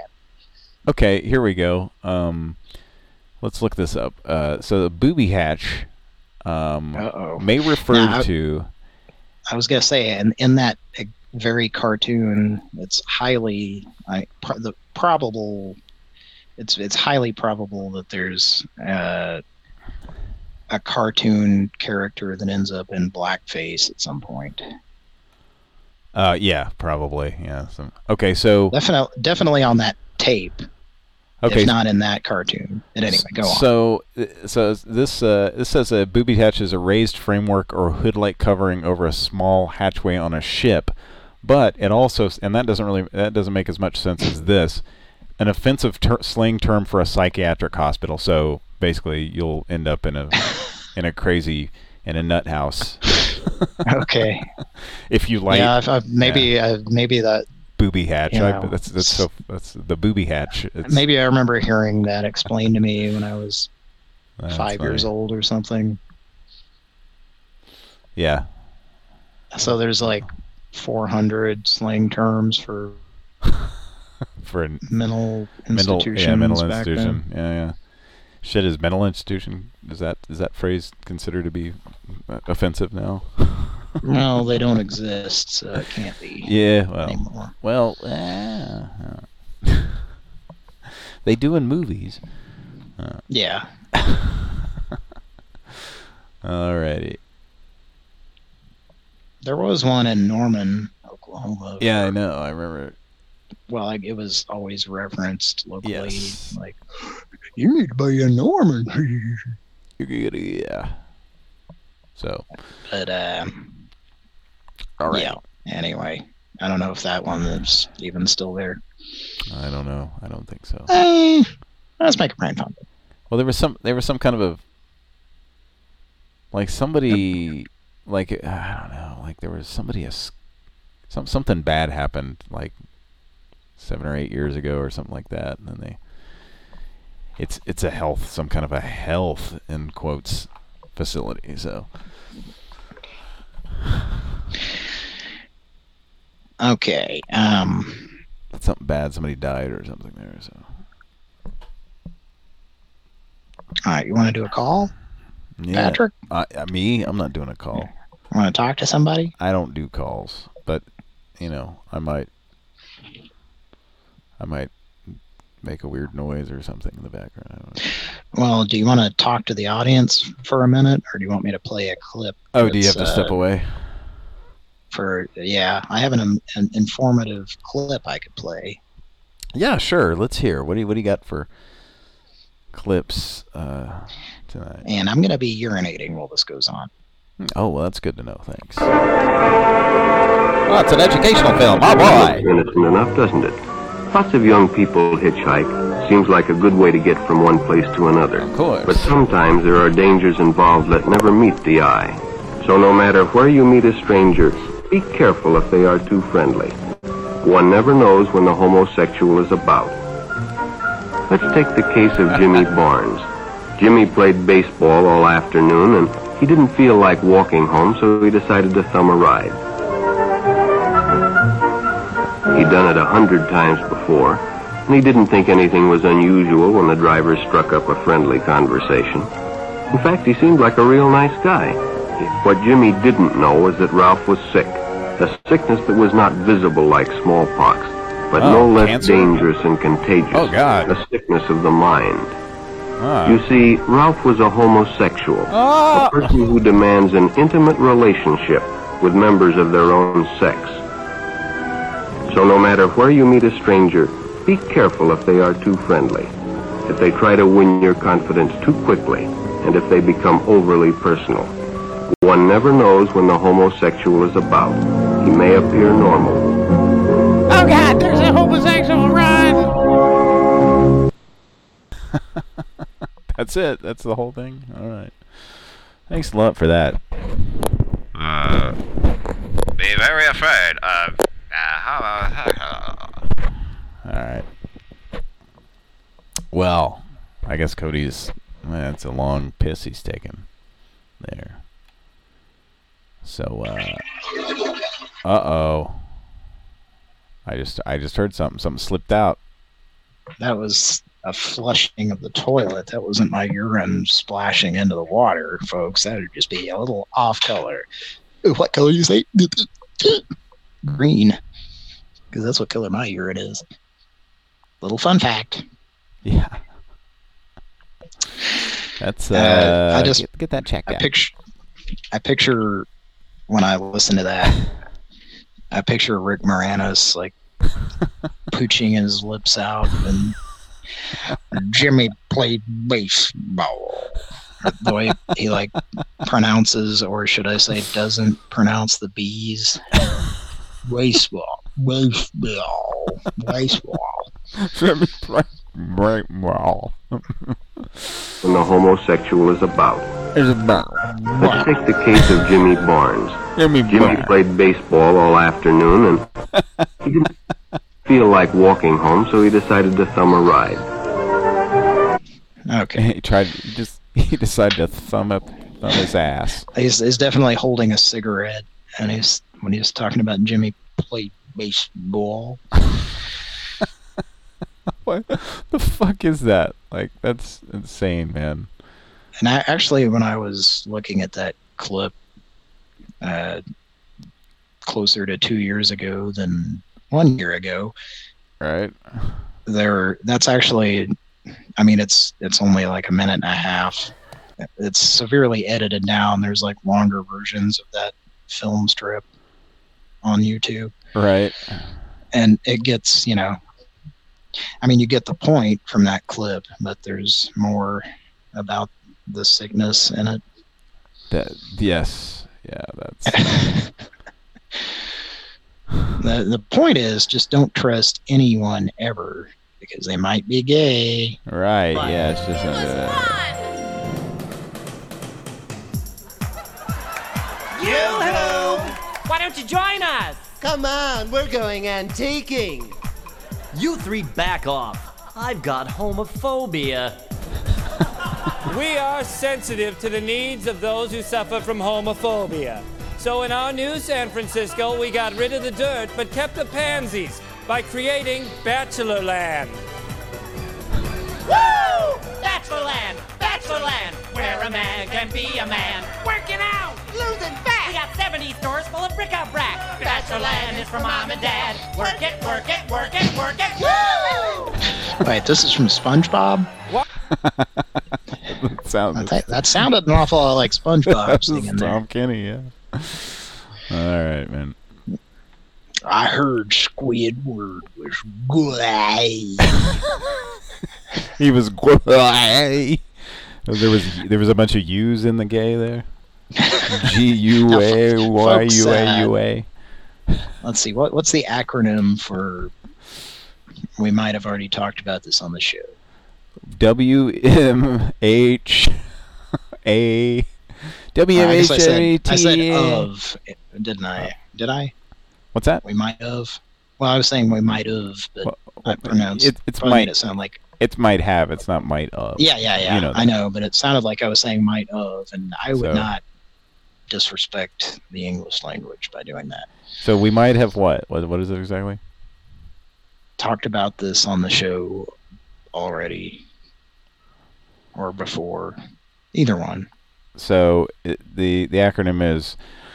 Okay, here we go. Um, let's look this up. Uh, so the booby hatch um, Uh-oh. may refer Now, I- to... I was going to say, and in that uh, very cartoon, it's highly I, pro- the probable, it's it's highly probable that there's uh, a cartoon character that ends up in blackface at some point. Uh, yeah, probably. Yeah. So, okay, so... Definitely, definitely on that tape. Okay, If not in that cartoon. But anyway, go on. So, uh, so this uh, this says a booby hatch is a raised framework or hood-like covering over a small hatchway on a ship, but it also, and that doesn't really that doesn't make as much sense as this, an offensive ter- slang term for a psychiatric hospital. So basically, you'll end up in a in a crazy in a nut house. Okay. If you like, yeah, if I, maybe yeah. uh, maybe that. booby hatch. You I, know, that's that's so that's the booby hatch. It's, Maybe I remember hearing that explained to me when I was That's five years funny. old or something. Yeah. So there's like four hundred slang terms for for a mental mental, institutions. yeah, mental back institution. then. Yeah, yeah. Shit, is mental institution? Is that is that phrase considered to be uh, offensive now? No, they don't exist, so it can't be. Yeah, well, anymore. well, uh, they do in movies. Huh. Yeah. Alrighty. There was one in Norman, Oklahoma. Yeah, I know. I remember. Well, like, it was always referenced locally. Yes. Like, You need to be a Norman. Yeah. So. But, uh, all right. Yeah. Anyway, I don't know if that one is even still there. I don't know. I don't think so. Uh, let's make a prank phone. Well, there was some. There was some kind of a. Like somebody, like I don't know. Like there was somebody. A, some something bad happened. Like. Seven or eight years ago, or something like that, and then they. It's it's a health, some kind of a health in quotes facility. So. Okay. Um. Something bad. Somebody died or something there. So. All right. You want to do a call, Yeah. Patrick? Uh, me? I'm not doing a call. Want to talk to somebody? I don't do calls, but you know, I might. I might make a weird noise or something in the background. I don't know. Well, do you want to talk to the audience for a minute, or do you want me to play a clip? Oh, do you have to uh, step away? For yeah, I have an, an informative clip I could play. Yeah, sure. Let's hear. What do you What do you got for clips uh, tonight? And I'm going to be urinating while this goes on. Oh, well, that's good to know. Thanks. Oh, it's an educational film. Oh, boy. Innocent enough, doesn't it? Lots of young people hitchhike. Seems like a good way to get from one place to another. Of course. But sometimes there are dangers involved that never meet the eye. So no matter where you meet a stranger, be careful if they are too friendly. One never knows when the homosexual is about. Let's take the case of Jimmy Barnes. Jimmy played baseball all afternoon, and he didn't feel like walking home, so he decided to thumb a ride. He'd done it a hundred times before, and he didn't think anything was unusual when the driver struck up a friendly conversation. In fact, he seemed like a real nice guy. What Jimmy didn't know was that Ralph was sick, a sickness that was not visible like smallpox, but Oh, no less cancer? dangerous and contagious. Oh, God. A sickness of the mind. Ah. You see, Ralph was a homosexual, Ah. a person who demands an intimate relationship with members of their own sex. So no matter where you meet a stranger, be careful if they are too friendly, if they try to win your confidence too quickly, and if they become overly personal. One never knows when the homosexual is about. He may appear normal. Oh God, there's a homosexual run! That's it. That's the whole thing. All right. Thanks a lot for that. Uh, be very afraid of... Uh, All right. Well, I guess Cody's. That's a long piss he's taken there. So, uh, uh oh. I just, I just heard something. Something slipped out. That was a flushing of the toilet. That wasn't my urine splashing into the water, folks. That would just be a little off color. Ooh, what color do you say? Green. Because that's what color my urine is. Little fun fact. Yeah. That's, uh, uh I just get, get that checked I out. Picture, I picture when I listen to that, I picture Rick Moranis like pooching his lips out, and Jimmy played baseball. The way he like pronounces, or should I say doesn't pronounce the B's. Baseball, baseball, baseball. Jimmy played baseball. When the homosexual is about. Is about. Let's take the case of Jimmy Barnes. Jimmy, Jimmy Barnes. played baseball all afternoon, and he didn't feel like walking home, so he decided to thumb a ride. Okay. He tried. He just. He decided to thumb up thumb his ass. He's, he's definitely holding a cigarette, and he's when he's talking about Jimmy played baseball. What the fuck is that? Like, that's insane, man. And I actually, when I was looking at that clip, uh, closer to two years ago than one year ago, right? There, that's actually I mean, it's it's only like a minute and a half. It's severely edited down. There's like longer versions of that film strip on YouTube. Right. And it gets, you know, I mean, you get the point from that clip, but there's more about the sickness in it. That yes, yeah, that's. the The point is, just don't trust anyone ever because they might be gay. Right. Yeah. It's just. Uh, Yoo-hoo! Why don't you join us? Come on, we're going antiquing. You three back off. I've got homophobia. We are sensitive to the needs of those who suffer from homophobia. So in our new San Francisco, we got rid of the dirt but kept the pansies by creating Bachelorland. Woo! Bachelorland! Bachelorland! Where a man can be a man. Working out! Losing fat! We got seventy stores full of bric-a-brac. Bachelorland is for mom and dad. Work it, work it, work it, work it. Woo! Wait, this is from SpongeBob? What? that, sounded, that, that sounded an awful lot like SpongeBob singing there. Tom Kenny, yeah. All right, man. I heard Squidward was gay. He was gay. There was there was a bunch of U's in the gay there. G U A Y U A U A. Let's see, what what's the acronym for? We might have already talked about this on the show. W M H A W M H A T. I said of, didn't I? Did I? What's that? We might have. Well, I was saying we might have, but well, I pronounced it. It's might made it sound like. It might have. It's not might of. Yeah, yeah, yeah. You know I know, but it sounded like I was saying might of, and I would so, not disrespect the English language by doing that. So we might have what? What? What is it exactly? Talked about this on the show already, or before, either one. So it, the the acronym is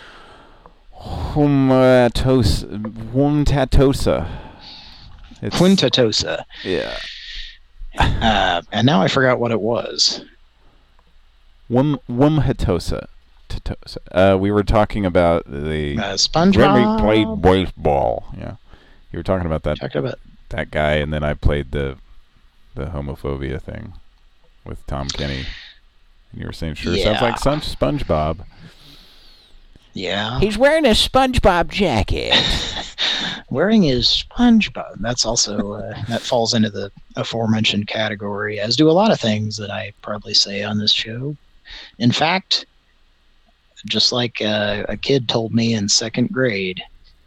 Humatatosa. Humatatosa. Humatatosa. Yeah. Uh, and now I forgot what it was. Wum Wumhatosa. Uh, we were talking about the uh, SpongeBob. When we played baseball. Yeah, you were talking about that. Talked about that guy, and then I played the the homophobia thing with Tom Kenny, and you were saying, "Sure, yeah. sounds like some SpongeBob." Yeah, he's wearing a SpongeBob jacket. Wearing his SpongeBob. That's also uh, that falls into the aforementioned category, as do a lot of things that I probably say on this show. In fact, just like uh, a kid told me in second grade,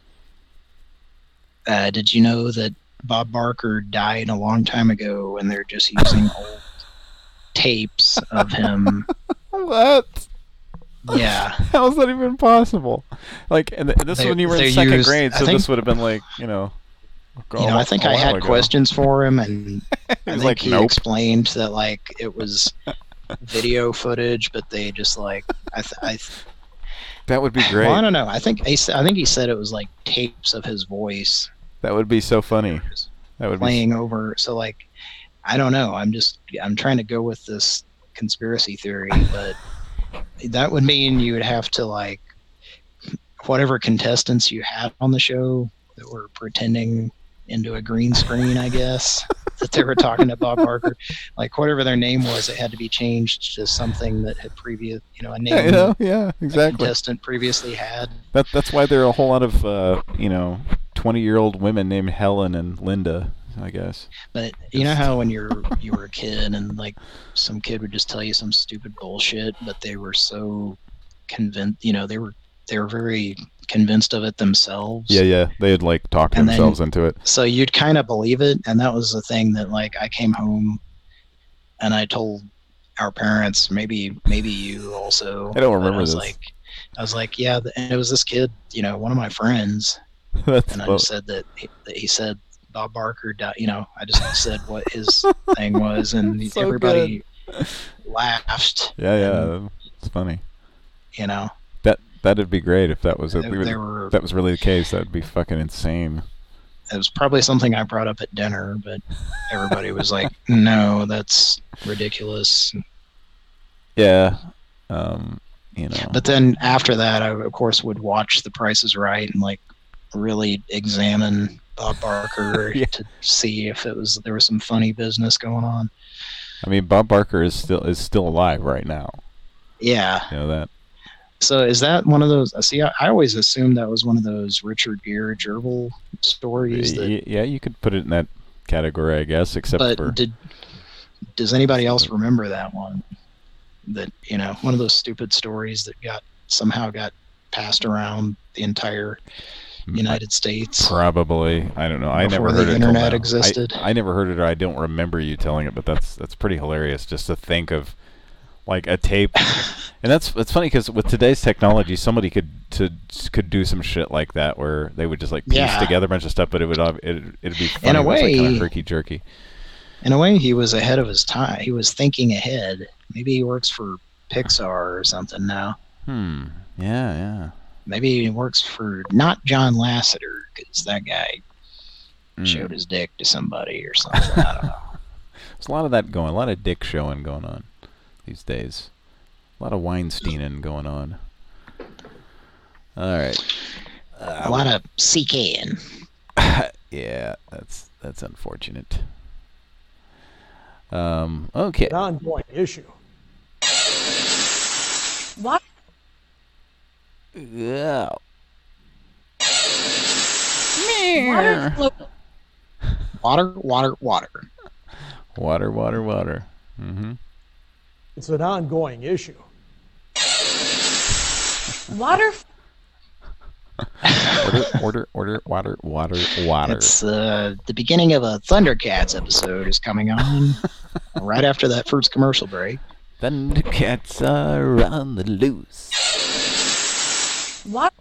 uh, did you know that Bob Barker died a long time ago, and they're just using old tapes of him? What? Yeah. How is that even possible? Like, and, and this they, is when you were in second used, grade, so think, this would have been like, you know. You know, I think I had ago. questions for him, and I think like, he nope. explained that like it was video footage, but they just like I, th I th that would be great. Well, I don't know. I think I, I think he said it was like tapes of his voice. That would be so funny. That would playing be... over. So like, I don't know. I'm just I'm trying to go with this conspiracy theory, but that would mean you would have to like whatever contestants you had on the show that were pretending into a green screen, I guess, that they were talking to Bob Barker, like whatever their name was, it had to be changed to something that had previous, you know, a name. Yeah, you know, yeah, exactly. A contestant previously had. That that's why there are a whole lot of uh, you know, twenty-year-old women named Helen and Linda, I guess. But you know how when you're you were a kid and like some kid would just tell you some stupid bullshit, but they were so convinced, you know, they were they were very convinced of it themselves. Yeah, yeah, they had like talked and themselves then, into it. So you'd kind of believe it, and that was the thing that like I came home and I told our parents, maybe maybe you also. I don't remember I was this. Like, I was like, yeah, and it was this kid, you know, one of my friends, That's and I fun. just said that he, that he said Bob Barker died. You know, I just said what his thing was, and So everybody laughed. Yeah, yeah, and, it's funny. You know. That that'd be great if that was a, There- we would- there were- if that was really the case. That'd be fucking insane. it was probably something I brought up at dinner, but everybody was like, "No, that's ridiculous." Yeah, um, you know. But then after that, I of course would watch The Price is Right and like really examine Bob Barker Yeah. to see if it was there was some funny business going on. I mean, Bob Barker is still is still alive right now. Yeah. You know that. So is that one of those? See, I, I always assumed that was one of those Richard Gere gerbil stories. That, Y- yeah, you could put it in that category, I guess, except but for did does anybody else remember that one? That, you know, one of those stupid stories that got somehow got passed around the entire United States. probably. I don't know. I Before never the heard it. till internet now. existed. I, I never heard it, or I don't remember you telling it. But that's that's pretty hilarious just to think of, like a tape. And that's it's funny because with today's technology, somebody could to could do some shit like that where they would just like piece Yeah. together a bunch of stuff, but it would ob- it it'd be funny. In a it was, like, kind way- of herky jerky. In a way, he was ahead of his time. He was thinking ahead. Maybe he works for Pixar or something now. Hmm. Yeah. Yeah. Maybe he works for not John Lasseter, because that guy Mm. showed his dick to somebody or something. I don't know. There's a lot of that going. A lot of dick showing going on these days. A lot of Weinsteining going on. All right. Uh, A lot of C K N. yeah, that's that's unfortunate. Um. Okay. An ongoing issue. What? Yeah. Water flow- Water, water, water. Water, water, water. Mm-hmm. It's an ongoing issue. Water. Order, order, order, water, water, water. It's uh, the beginning of a Thundercats episode is coming on right after that first commercial break. Thundercats are on the loose. What?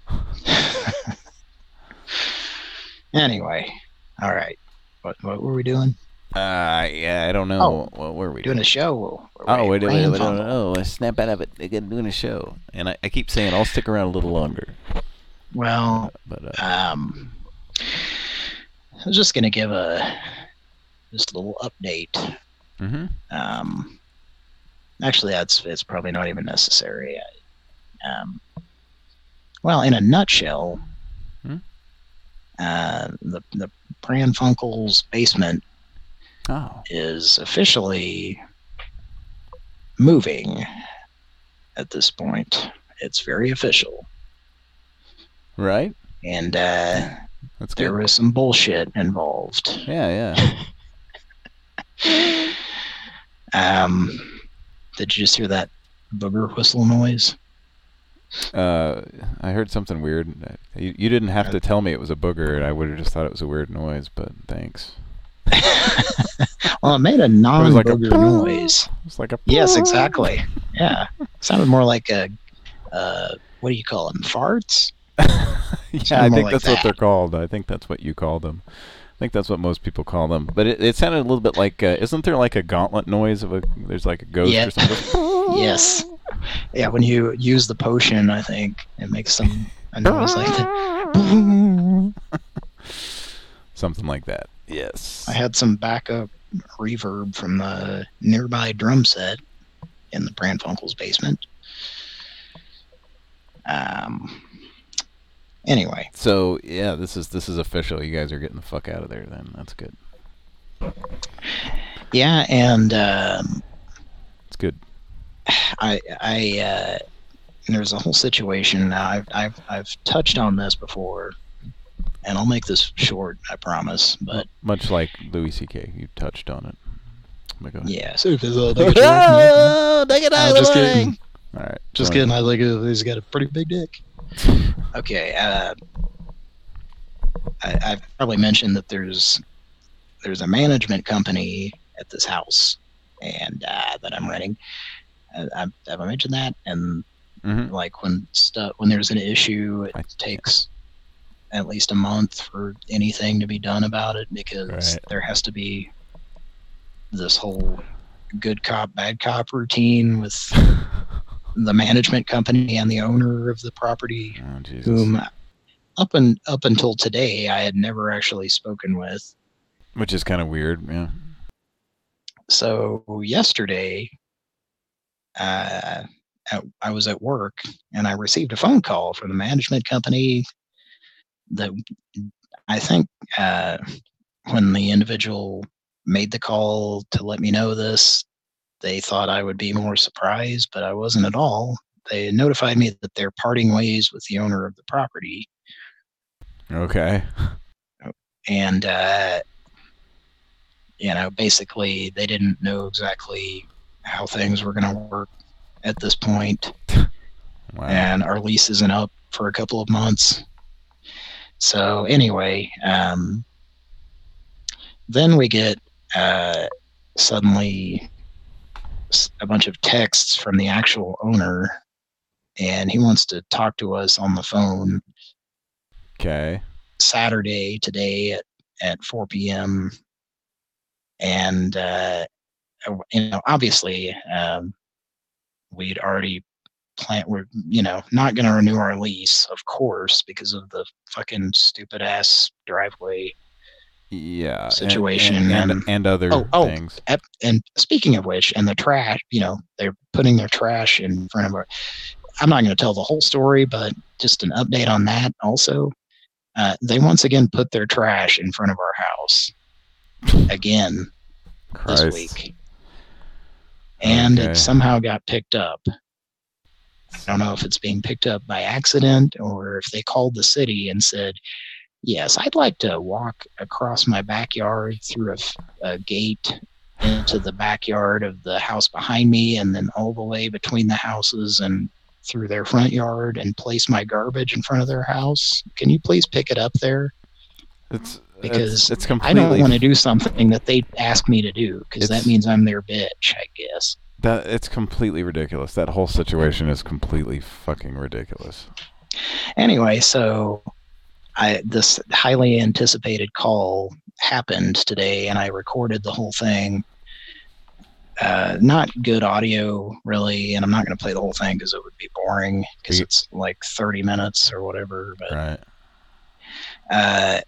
Anyway, all right. What what were we doing? Uh, yeah, I don't know. Oh, what were we doing? A show. Oh, wait, wait, wait, wait, Fumble. oh, I snap out of it. Again, doing a show. And I, I keep saying I'll stick around a little longer. Well, But, uh, um, I was just gonna give a just a little update. mm-hmm. Um, actually, that's it's probably not even necessary. I, um, well, in a nutshell, Hmm? uh, the the Pran Funkel's basement Oh. is officially moving. At this point, it's very official, Right? and uh, That's there good. was some bullshit involved. Yeah, yeah. Um, did you just hear that booger whistle noise? Uh, I heard something weird. You, you didn't have to tell me it was a booger, and I would have just thought it was a weird noise, but thanks. Well, it made a was like a non-booger noise. It's like a Yes, exactly. Yeah, sounded more like a uh, what do you call them? Farts? Yeah, Sounded I more think like that's what that. they're called. I think that's what you call them. I think that's what most people call them. But it, it sounded a little bit like, uh, isn't there like a gauntlet noise of a, there's like a ghost Yeah. or something? Yes. Yeah, when you use the potion, I think it makes some a noise like that. Something like that. Yes. I had some backup reverb from the nearby drum set in the Pran Funkel's basement. Um. Anyway, So yeah, this is this is official. You guys are getting the fuck out of there. Then that's good. yeah, and um, It's good. I I uh, there's a whole situation now. I've I've I've touched on this before, and I'll make this short, I promise. But Much like Louis C K, you touched on it. Oh my God. yeah, so if it's all take it Oh, take it out I'm of just the way. kidding. All right. Just go kidding. ahead. I think uh, he's got a pretty big dick. Okay. Uh, I, I've probably mentioned that there's there's a management company at this house, and uh, that I'm renting. Uh, I've, have I mentioned that? And Mhm. like when stuff when there's an issue, it takes at least a month for anything to be done about it, because Right. there has to be this whole good cop bad cop routine with the management company and the owner of the property, Oh, Jesus. whom up and up until today, I had never actually spoken with. Which is kind of weird, yeah. So yesterday, uh, I, I was at work and I received a phone call from the management company that I think uh, when the individual made the call to let me know this, they thought I would be more surprised, but I wasn't at all. They notified me that they're parting ways with the owner of the property. Okay. And, uh, you know, basically they didn't know exactly how things were going to work at this point. Wow. And our lease isn't up for a couple of months. So anyway, um, then we get uh, suddenly a bunch of texts from the actual owner, and he wants to talk to us on the phone. Okay. Saturday today at, at four p.m. And, uh, you know, obviously, um, we'd already planned, we're, you know, not going to renew our lease, of course, because of the fucking stupid ass driveway yeah, situation. And, and, and, and, and other oh, oh, things. Ep, and speaking of which, and the trash, you know, they're putting their trash in front of our, I'm not going to tell the whole story, but just an update on that also. Uh, they once again put their trash in front of our house again Christ. this week. And okay. it somehow got picked up. I don't know if it's being picked up by accident or if they called the city and said, yes, I'd like to walk across my backyard through a, a gate into the backyard of the house behind me and then all the way between the houses and through their front yard and place my garbage in front of their house. Can you please pick it up there? It's because it's, it's completely... I don't want to do something that they ask me to do because that means I'm their bitch, I guess. That it's completely ridiculous. That whole situation is completely fucking ridiculous. Anyway, so I this highly anticipated call happened today, and I recorded the whole thing. Uh, not good audio, really, and I'm not going to play the whole thing because it would be boring because it's like thirty minutes or whatever. But right. Uh,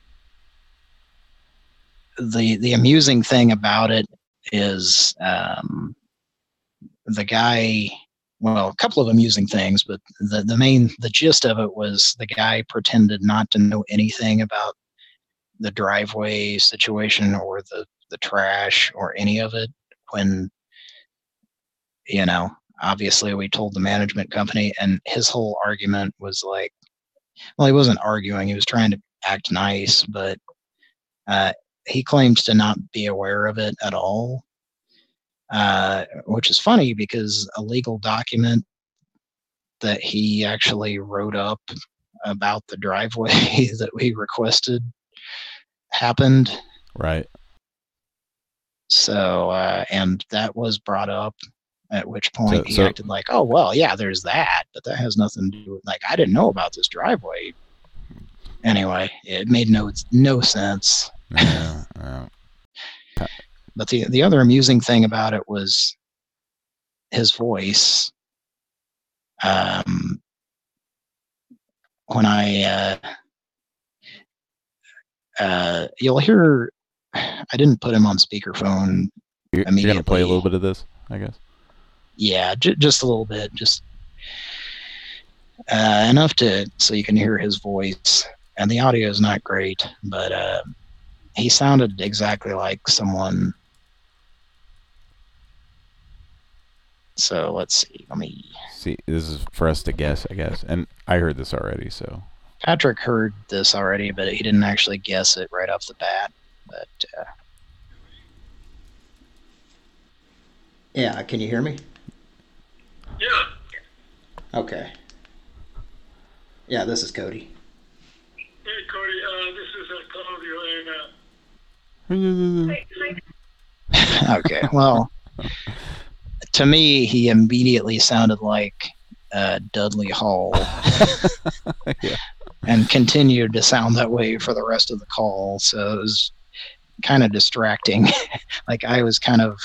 the the amusing thing about it is um, the guy. Well, a couple of amusing things, but the the main the gist of it was the guy pretended not to know anything about the driveway situation or the the trash or any of it when. You know, obviously we told the management company, and his whole argument was like, well, he wasn't arguing. He was trying to act nice, but uh, he claims to not be aware of it at all, uh, which is funny because a legal document that he actually wrote up about the driveway that we requested happened. Right. So, uh, and that was brought up. At which point so, he so, acted like, oh, well, yeah, there's that, but that has nothing to do with, like, I didn't know about this driveway. Anyway, it made no no sense. Yeah, yeah. But the, the other amusing thing about it was his voice. Um, when I, uh, uh, you'll hear, I didn't put him on speakerphone you're, immediately. You're going to play a little bit of this, I guess? Yeah, j- just a little bit, just uh, enough to so you can hear his voice. And the audio is not great, but uh, he sounded exactly like someone. So let's see. Let me see. This is for us to guess, I guess. And I heard this already, so Patrick heard this already, but he didn't actually guess it right off the bat. But uh... yeah, can you hear me? Yeah. Okay. Yeah, this is Cody. Hey, Cody. Uh, this is uh, Claudio, and uh. Okay. Well, to me, he immediately sounded like uh, Dudley Hall, yeah. and continued to sound that way for the rest of the call. So it was kind of distracting. Like I was kind of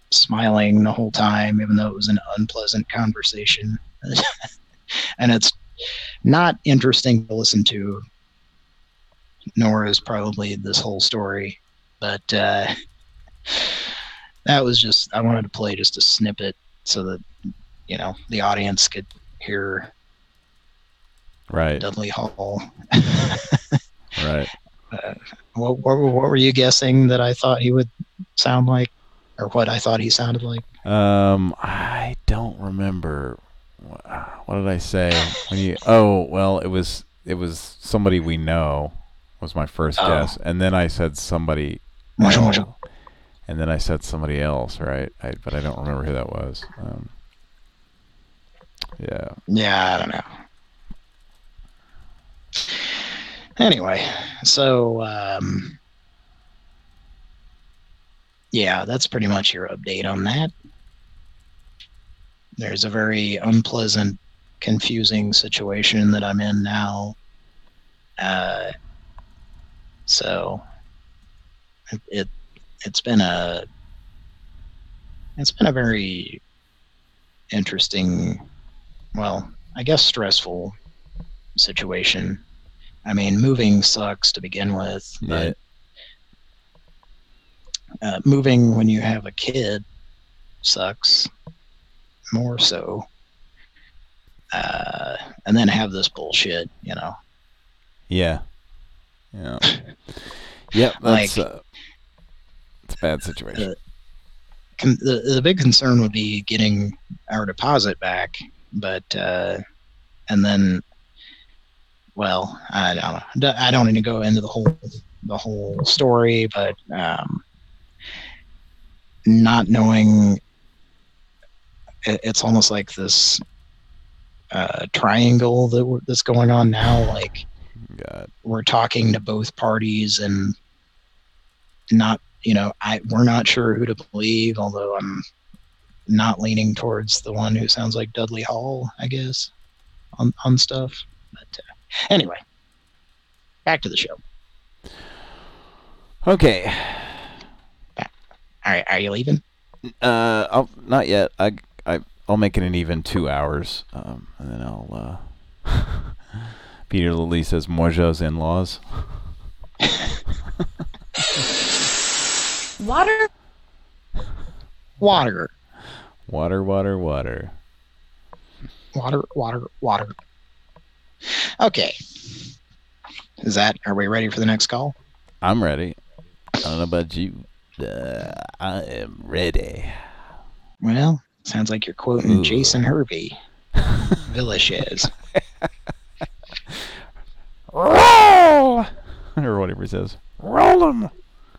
smiling the whole time, even though it was an unpleasant conversation. And it's not interesting to listen to, nor is probably this whole story. But uh, that was just, I wanted to play just a snippet so that, you know, the audience could hear right. Dudley Hall. Right. Uh, what, what, what were you guessing that I thought he would sound like, or what I thought he sounded like? Um, I don't remember. What did I say? When you? Oh, well, it was it was somebody we know was my first Oh. guess, and then I said somebody. Mojo, else, mojo. And then I said somebody else, right? I, but I don't remember who that was. Um, yeah. Yeah, I don't know. Anyway, so um, yeah, that's pretty much your update on that. There's a very unpleasant, confusing situation that I'm in now. Uh, so it, it it's been a it's been a very interesting, well, I guess stressful situation. I mean, moving sucks to begin with, but uh, moving when you have a kid sucks more so. Uh, and then have this bullshit, you know. Yeah. Yeah. Yep. That's Like- uh, it's a bad situation. Uh, con- the the big concern would be getting our deposit back, but uh, and then, well, I don't know. D- I don't need to go into the whole the whole story, but um, not knowing, it, it's almost like this uh, triangle that we're, that's going on now. Like, God. we're talking to both parties and not, you know, I we're not sure who to believe, although I'm not leaning towards the one who sounds like Dudley Hall, I guess, on on stuff. But uh, anyway, back to the show. Okay. All right, are you leaving? Uh, I'll, not yet. I, I, I'll make it an even two hours, um, and then I'll, uh, Peter Lilly says Mojo's in-laws. Water? Water. Water, water, water. Water, water, water. Okay. Is that, are we ready for the next call? I'm ready. I don't know about you. Uh, I am ready. Well, sounds like you're quoting Ooh. Jason Hervey. Villashez. Roll! Or whatever he says. Roll him!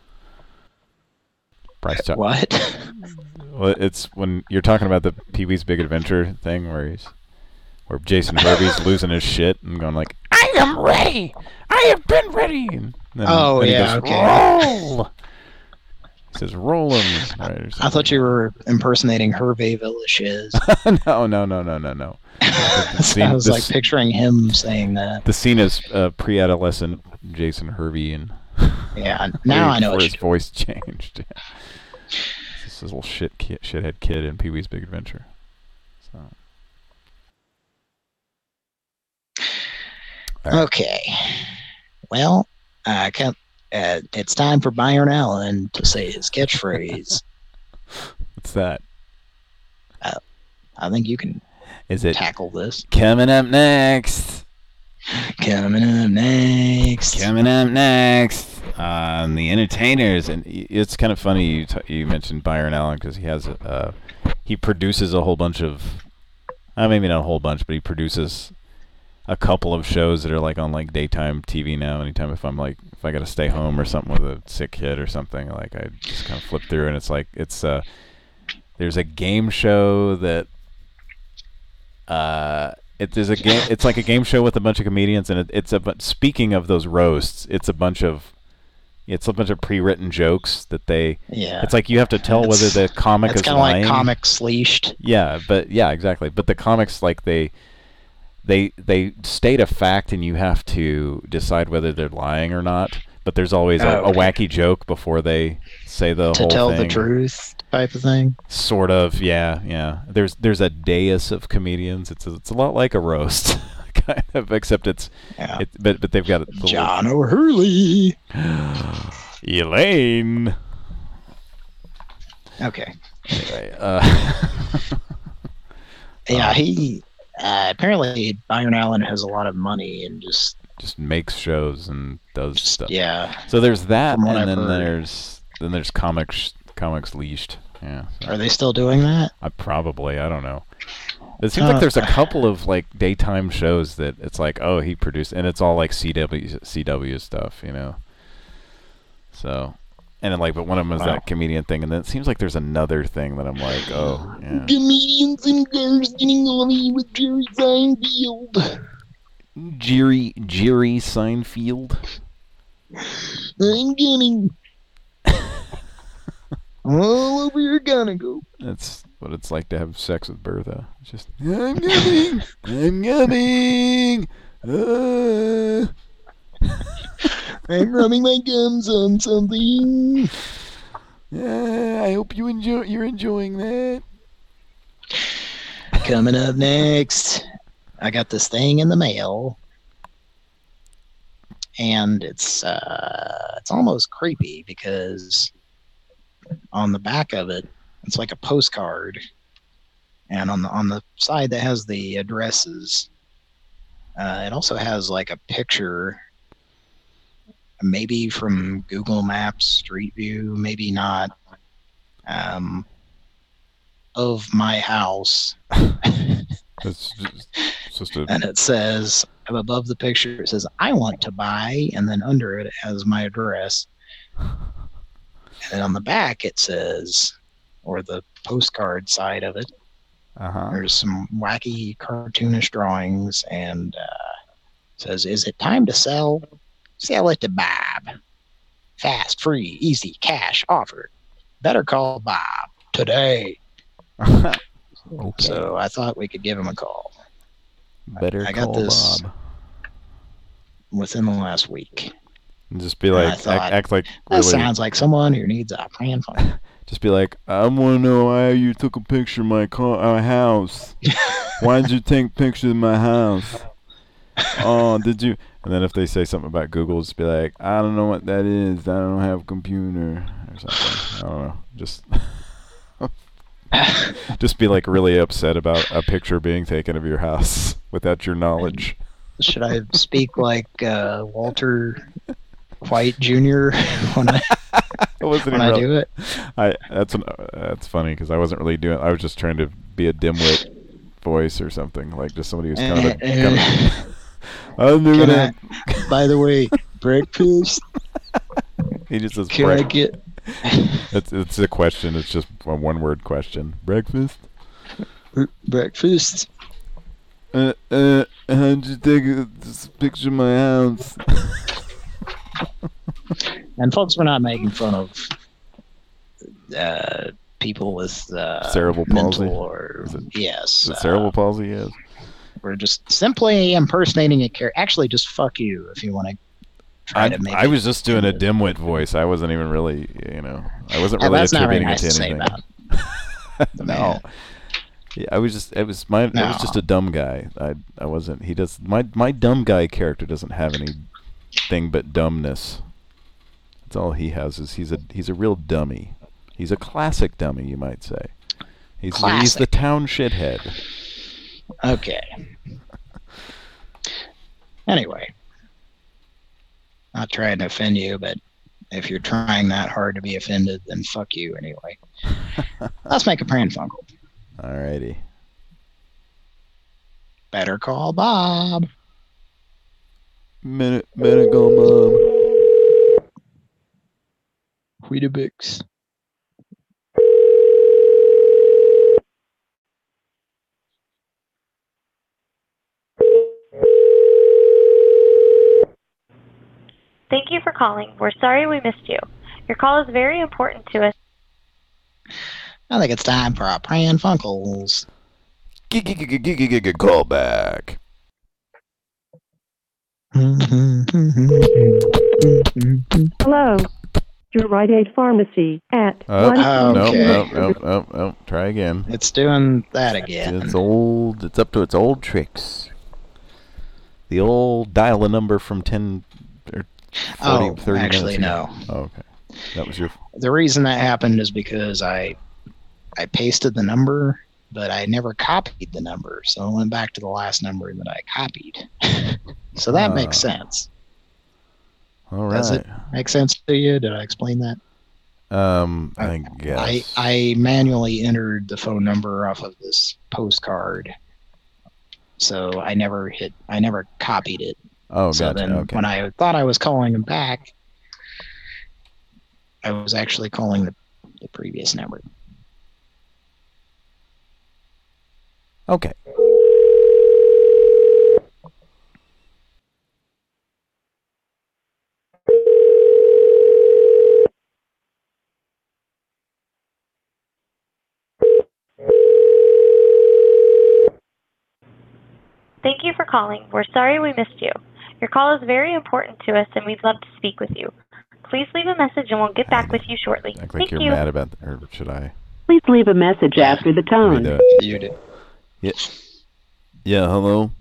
Price talk. What? Well, it's when you're talking about the Pee-wee's Big Adventure thing where he's, where Jason Hervey's losing his shit and going like, I am ready! I have been ready! And then, Oh, then yeah, he goes, okay. Roll! He says, roll him. Right, or I something. thought you were impersonating Hervey Villashez. no, no, no, no, no, no. The scene- I was the like s- picturing him saying that. The scene is uh, pre-adolescent Jason Hervey, and Yeah, now I know where what his you're voice changed. This is a little shit kid, shithead kid in Pee-wee's Big Adventure. So. Okay. Well, uh, come, uh, it's time for Byron Allen to say his catchphrase. What's that? Uh, I think you can Is it tackle this. coming up next? Coming up next. Coming up next on the Entertainers, and y- it's kind of funny you t- you mentioned Byron Allen because he has a, uh, he produces a whole bunch of, uh, maybe not a whole bunch, but he produces a couple of shows that are like on like daytime T V now. Anytime if I'm like if I got to stay home or something with a sick kid or something, like I just kind of flip through and it's like it's uh there's a game show that uh. It is a game. It's like a game show with a bunch of comedians, and it, it's a. But speaking of those roasts, it's a bunch of, it's a bunch of pre-written jokes that they. Yeah. It's like you have to tell It's- whether the comic It's is kind of lying. like comics leashed. Yeah, but yeah, exactly. But the comics, like they, they they state a fact, and you have to decide whether they're lying or not. But there's always a, Oh, a okay. wacky joke before they say the To whole tell thing. the truth type of thing. Sort of, yeah, yeah. There's there's a dais of comedians. It's a, it's a lot like a roast, kind of, except it's, Yeah. it, but but they've got it. John O'Hurley. Elaine. Okay. Anyway, uh, Yeah, he uh, apparently Byron Allen has a lot of money and just just makes shows and does stuff. yeah. So there's that, From what and I've then heard. there's then there's comics comics leashed. Yeah. so- Are they still doing that? I probably I don't know. It seems Uh, like there's a couple of like daytime shows that it's like, oh, he produced, and it's all like C W C W stuff, you know. So, and then like, but one of them is Wow. that comedian thing, and then it seems like there's another thing that I'm like, oh, yeah. Comedians and girls getting on with Jerry Seinfeld. Jerry Jerry Seinfeld. I'm getting all over your gonna go. That's what it's like to have sex with Bertha. It's just, I'm coming, I'm coming. Uh. I'm rubbing my gums on something. Yeah, I hope you enjoy. You're enjoying that. Coming up next, I got this thing in the mail, and it's uh, it's almost creepy because on the back of it, it's like a postcard, and on the on the side that has the addresses, uh, it also has like a picture, maybe from Google Maps Street View, maybe not, um, of my house. It's just, it's just a, And it says, above the picture, it says, I want to buy, and then under it, it has my address. And then on the back, it says, or the postcard side of it, uh-huh. there's some wacky cartoonish drawings, and uh, it says, is it time to sell? Sell it to Bob. Fast, free, easy, cash offer. Better call Bob today. Okay. So I thought we could give him a call. Better I got call this Bob. within the last week. And just be And I like, act, thought, act like That really. sounds like someone who needs a pran phone. Just be like, I want to know why you took a picture of my car, our house. Why did you take pictures of my house? Oh, did you? And then if they say something about Google, just be like, I don't know what that is. I don't have a computer or something. I don't know. Just, just be like really upset about a picture being taken of your house without your knowledge. Should I speak like uh, Walter White Junior when I I wasn't when even I real- do it? I that's an, uh, that's funny because I wasn't really doing. I was just trying to be a dimwit voice or something, like just somebody who's kind of. A, kind of I'm doing Can it. I, by the way, breakfast. He just says. Can break- I get? It's it's a question. It's just a one word question. Breakfast. Breakfast. Uh uh. How'd you take a, this picture of my house? And folks, we're not making fun of uh, people with uh, Cerebral palsy? mental or Is it- yes, Is it uh, cerebral palsy? Yes. we're just simply impersonating a character. Actually, just fuck you if you want to try I, to make. I it was just doing a dimwit voice. I wasn't even really, you know, I wasn't Yeah, really that's not very attributing nice it to to say anything. about the no. man. Yeah, I was just it was my I was just No. a dumb guy. I I wasn't. He does my my dumb guy character doesn't have anything but dumbness. That's all he has is he's a he's a real dummy. He's a classic dummy, you might say. He's the, he's the Classic. town shithead. Okay. Anyway, not trying to offend you, but if you're trying that hard to be offended, then fuck you anyway. Let's make a pran funkle. Alrighty. Better call Bob. Minute minute go Bob. Weetabix. Thank you for calling. We're sorry we missed you. Your call is very important to us. I think it's time for our pran funkles. Call back. Hello. Your Rite Aid Pharmacy at Oh, one. no, Okay. no, no, no, no. Try again. It's doing that again. It's old. It's up to its old tricks. The old dial a number from ten or forty, Oh, thirty actually, minutes no. ago. Oh, okay. That was your... The reason that happened is because I I pasted the number, but I never copied the number. So I went back to the last number that I copied. So that Ah. makes sense. All right. Does it make sense to you? Did I explain that? Um, I guess. I, I manually entered the phone number off of this postcard. So I never hit, I never copied it. Oh, so gotcha. then Okay. when I thought I was calling him back, I was actually calling the, the previous number. Okay. Thank you for calling. We're sorry we missed you. Your call is very important to us and we'd love to speak with you. Please leave a message and we'll get back with you shortly. Act like Thank you're you. mad about that, or should I Please leave a message after the read tone. that? You did. Yeah. Yeah, hello?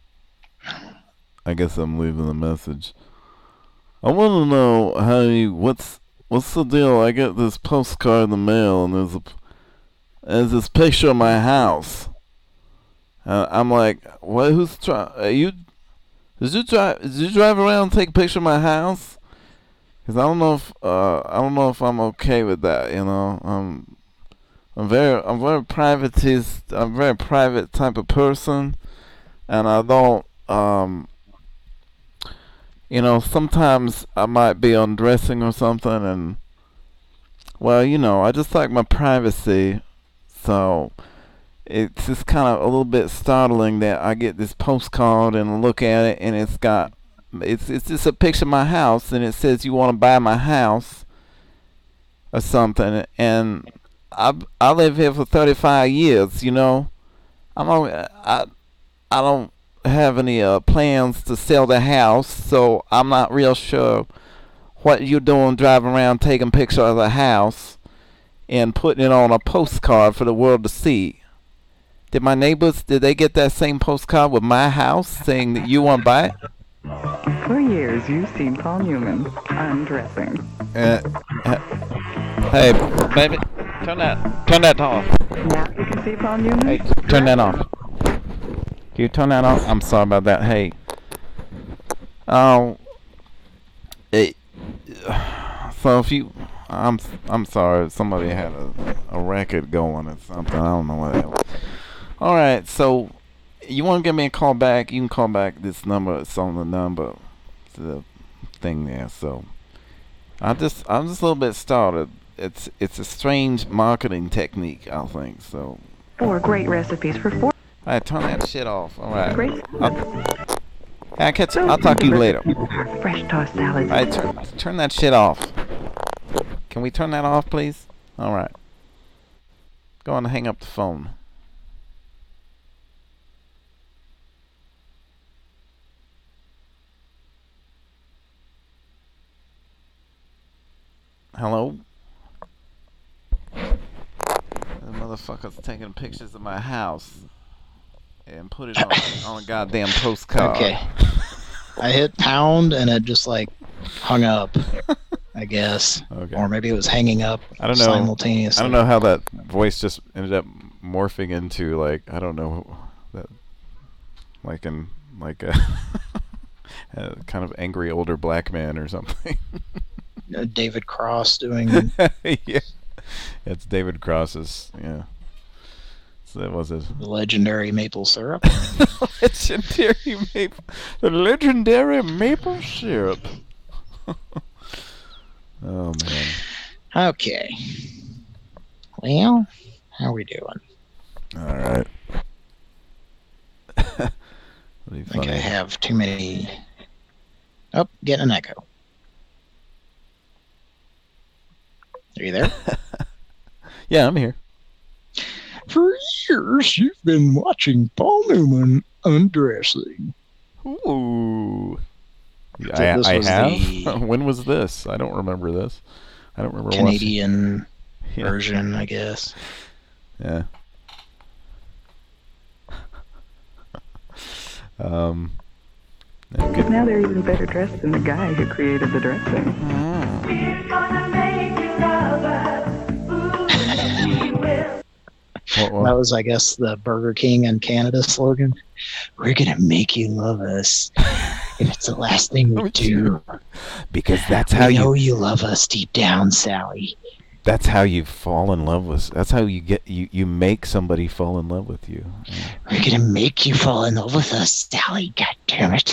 I guess I'm leaving a message. I want to know how you, what's, what's the deal? I get this postcard in the mail and there's a, there's this picture of my house. Uh, I'm like, what, who's trying, are you, did you drive, did you drive around and take a picture of my house? Cause I don't know if, uh, I don't know if I'm okay with that, you know, um, I'm very, I'm very privatist, I'm a very private type of person, and I don't, um, you know, sometimes I might be undressing or something, and, well, you know, I just like my privacy, so it's just kind of a little bit startling that I get this postcard and look at it, and it's got, it's it's just a picture of my house, and it says you want to buy my house or something, and I I live here for thirty-five years, you know. I'm only, I I don't have any uh, plans to sell the house, so I'm not real sure what you're doing driving around taking pictures of the house and putting it on a postcard for the world to see. Did my neighbors, did they get that same postcard with my house saying that you want to buy it? For years, you've seen Paul Newman undressing. Uh, uh, hey, baby, turn that, turn that off. Now you can see Paul Newman. Hey, turn that off. Can you turn that off? I'm sorry about that. Hey, oh, it, so if you, I'm, I'm sorry. Somebody had a, a record going or something. I don't know what it was. All right, so you want to give me a call back? You can call back this number. It's on the number, it's the thing there. So I just, I'm just a little bit startled. It's, it's a strange marketing technique, I think. So. Four great recipes for four. All right, turn that shit off. All right. Great. I'll, I'll catch. I'll talk to you later. Fresh tossed salads. All right, turn, turn that shit off. Can we turn that off, please? All right. Go on and hang up the phone. Hello? The motherfucker's taking pictures of my house and put it on, on a goddamn postcard. Okay. I hit pound and it just like hung up, I guess. Okay. Or maybe it was hanging up I don't know. simultaneously. I don't know how that voice just ended up morphing into, like, I don't know, that, like in like a, a kind of angry older black man or something. Uh, David Cross doing. Yeah, it's David Cross's. Yeah, so that was it. The legendary maple syrup. legendary maple, the legendary maple syrup. Oh man. Okay. Well, how we doing? All right. I think I have too many. Oh, getting an echo. Are you there? Yeah, I'm here. For years, you've been watching Paul Newman undressing. Ooh. So I, this I was have? the When was this? I don't remember this. I don't remember Canadian watching. version, I guess. Yeah. Um. Now they're even better dressed than the guy who created the dressing. What, what? That was, I guess, the Burger King in Canada slogan. We're gonna make you love us if it's the last thing we do. Because that's how we you know you love us deep down, Sally. That's how you fall in love with. That's how you get you. You make somebody fall in love with you. Yeah. We're gonna make you fall in love with us, Sally. God damn it.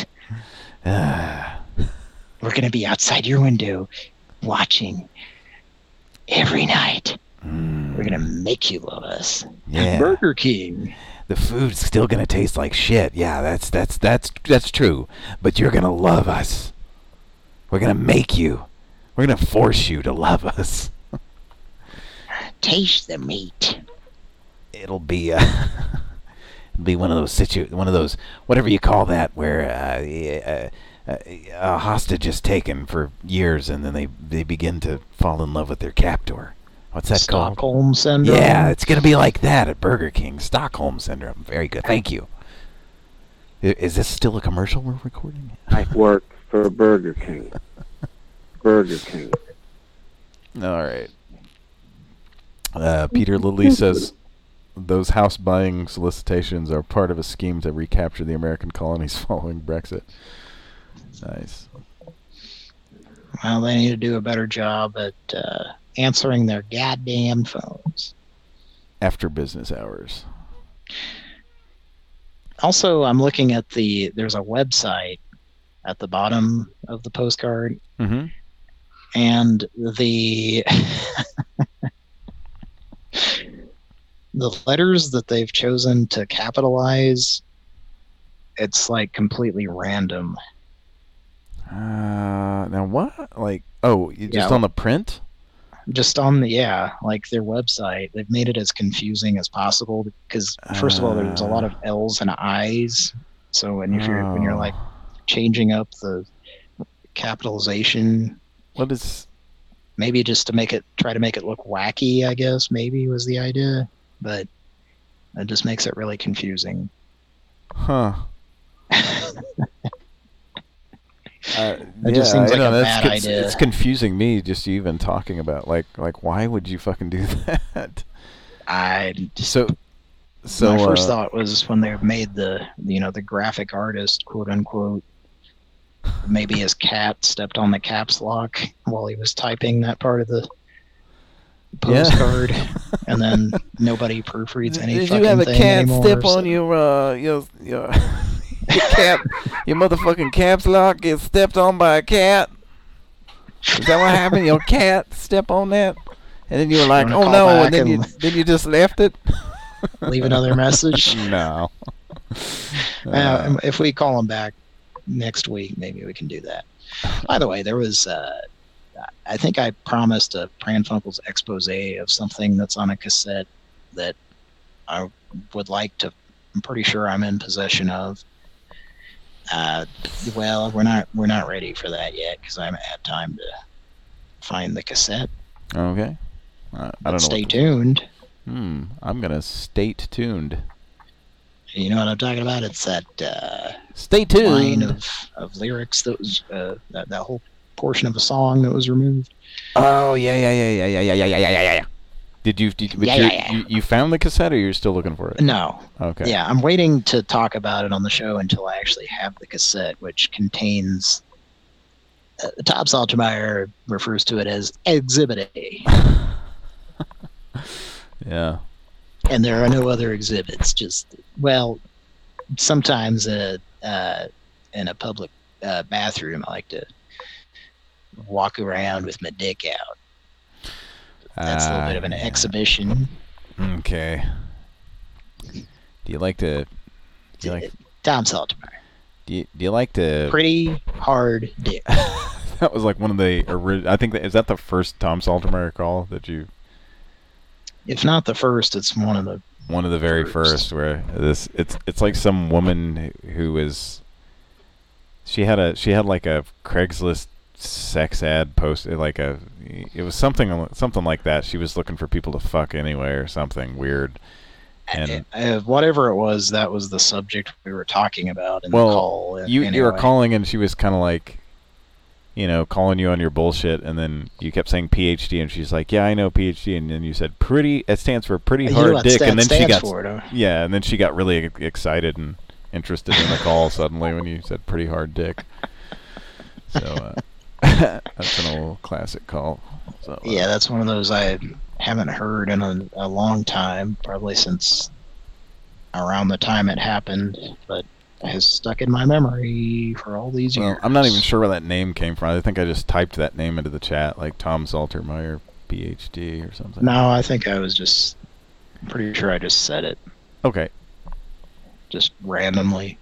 We're gonna be outside your window, watching every night. Mm. We're gonna make you love us. Yeah. Burger King. The food's still gonna taste like shit. Yeah, that's that's that's that's true. But you're gonna love us. We're gonna make you. We're gonna force you to love us. Taste the meat. It'll be uh, it'll be one of those situ one of those whatever you call that where uh, uh, a hostage is taken for years and then they they begin to fall in love with their captor. What's that Stockholm called? Stockholm syndrome. Yeah, it's gonna be like that at Burger King. Stockholm syndrome. Very good. Thank you. I- Is this still a commercial we're recording? I work for Burger King. Burger King. All right. Uh, Peter Lilly says those house buying solicitations are part of a scheme to recapture the American colonies following Brexit. Nice. Well, they need to do a better job at uh, answering their goddamn phones. After business hours. Also, I'm looking at the, there's a website at the bottom of the postcard. Mm-hmm. And the the letters that they've chosen to capitalize, it's like completely random. Uh, now what? Like, oh, you just Yeah. on the print? Just on the, yeah, like their website, they've made it as confusing as possible because, first of all, there's a lot of L's and I's. So when you're, when you're like changing up the capitalization, what is maybe just to make it, try to make it look wacky, I guess, maybe was the idea, but it just makes it really confusing. Huh. Uh, It just yeah, seems I like know, a that's bad con- idea. It's confusing me just even talking about like like why would you fucking do that? I so so my first uh, thought was when they made the, you know, the graphic artist, quote unquote, maybe his cat stepped on the caps lock while he was typing that part of the postcard, and then nobody proofreads any Did fucking you have a thing cat anymore, step so- on your uh your your your cap your motherfucking caps lock get stepped on by a cat? Is that what happened? Your cat step on that, and then you were like, You oh wanna no, call and back then you and then you just left it. leave another message? No. Uh, if we call him back next week, maybe we can do that. By the way, there was, uh, I think I promised a Pran Funkels expose of something that's on a cassette that I would like to, I'm pretty sure I'm in possession of. Uh, well, we're not, we're not ready for that yet because I haven't had time to find the cassette. Okay. Uh, I don't know. Stay what the- tuned. Hmm. I'm gonna stay tuned. You know what I'm talking about? It's that uh, Stay tuned. line of, of lyrics that was uh, that, that whole portion of a song that was removed. Oh yeah yeah yeah yeah yeah yeah yeah yeah yeah yeah. Did you did, but Yeah, you, yeah, yeah. you you found the cassette, or you're still looking for it? No. Okay. Yeah, I'm waiting to talk about it on the show until I actually have the cassette, which contains. Uh, Tom Saltermeyer refers to it as Exhibit A, Yeah. and there are no other exhibits. Just well, sometimes uh, uh, in a public uh, bathroom, I like to walk around with my dick out. That's a little Ah, bit of an yeah. exhibition. Okay. Do you like to? Do you like? Tom Saltermeyer. Do you, do you like to? Pretty hard dick. That was like one of the ori- I think that, is that the first Tom Saltermeyer call that you? If not the first, it's one of the One of the very first, where this it's it's like some woman who is. She had a she had like a Craigslist sex ad post, like a it was something something like that. She was looking for people to fuck anyway or something weird, And uh, whatever it was, that was the subject we were talking about in well, the call. you anyway. you were calling, and she was kind of like, you know, calling you on your bullshit, and then you kept saying P H D, and she's like, yeah, I know P H D, and then you said pretty. It stands for pretty You know hard what dick, stat and then she stands got for, don't you? yeah, and then she got really e- excited and interested in the call suddenly when you said pretty hard dick. So uh, that's an old classic call. So, uh, Yeah, that's one of those I haven't heard in a, a long time, probably since around the time it happened, but has stuck in my memory for all these well, years. I'm not even sure where that name came from. I think I just typed that name into the chat, like Tom Saltermeyer, P H D or something. No, I think I was just pretty sure I just said it. Okay. Just randomly.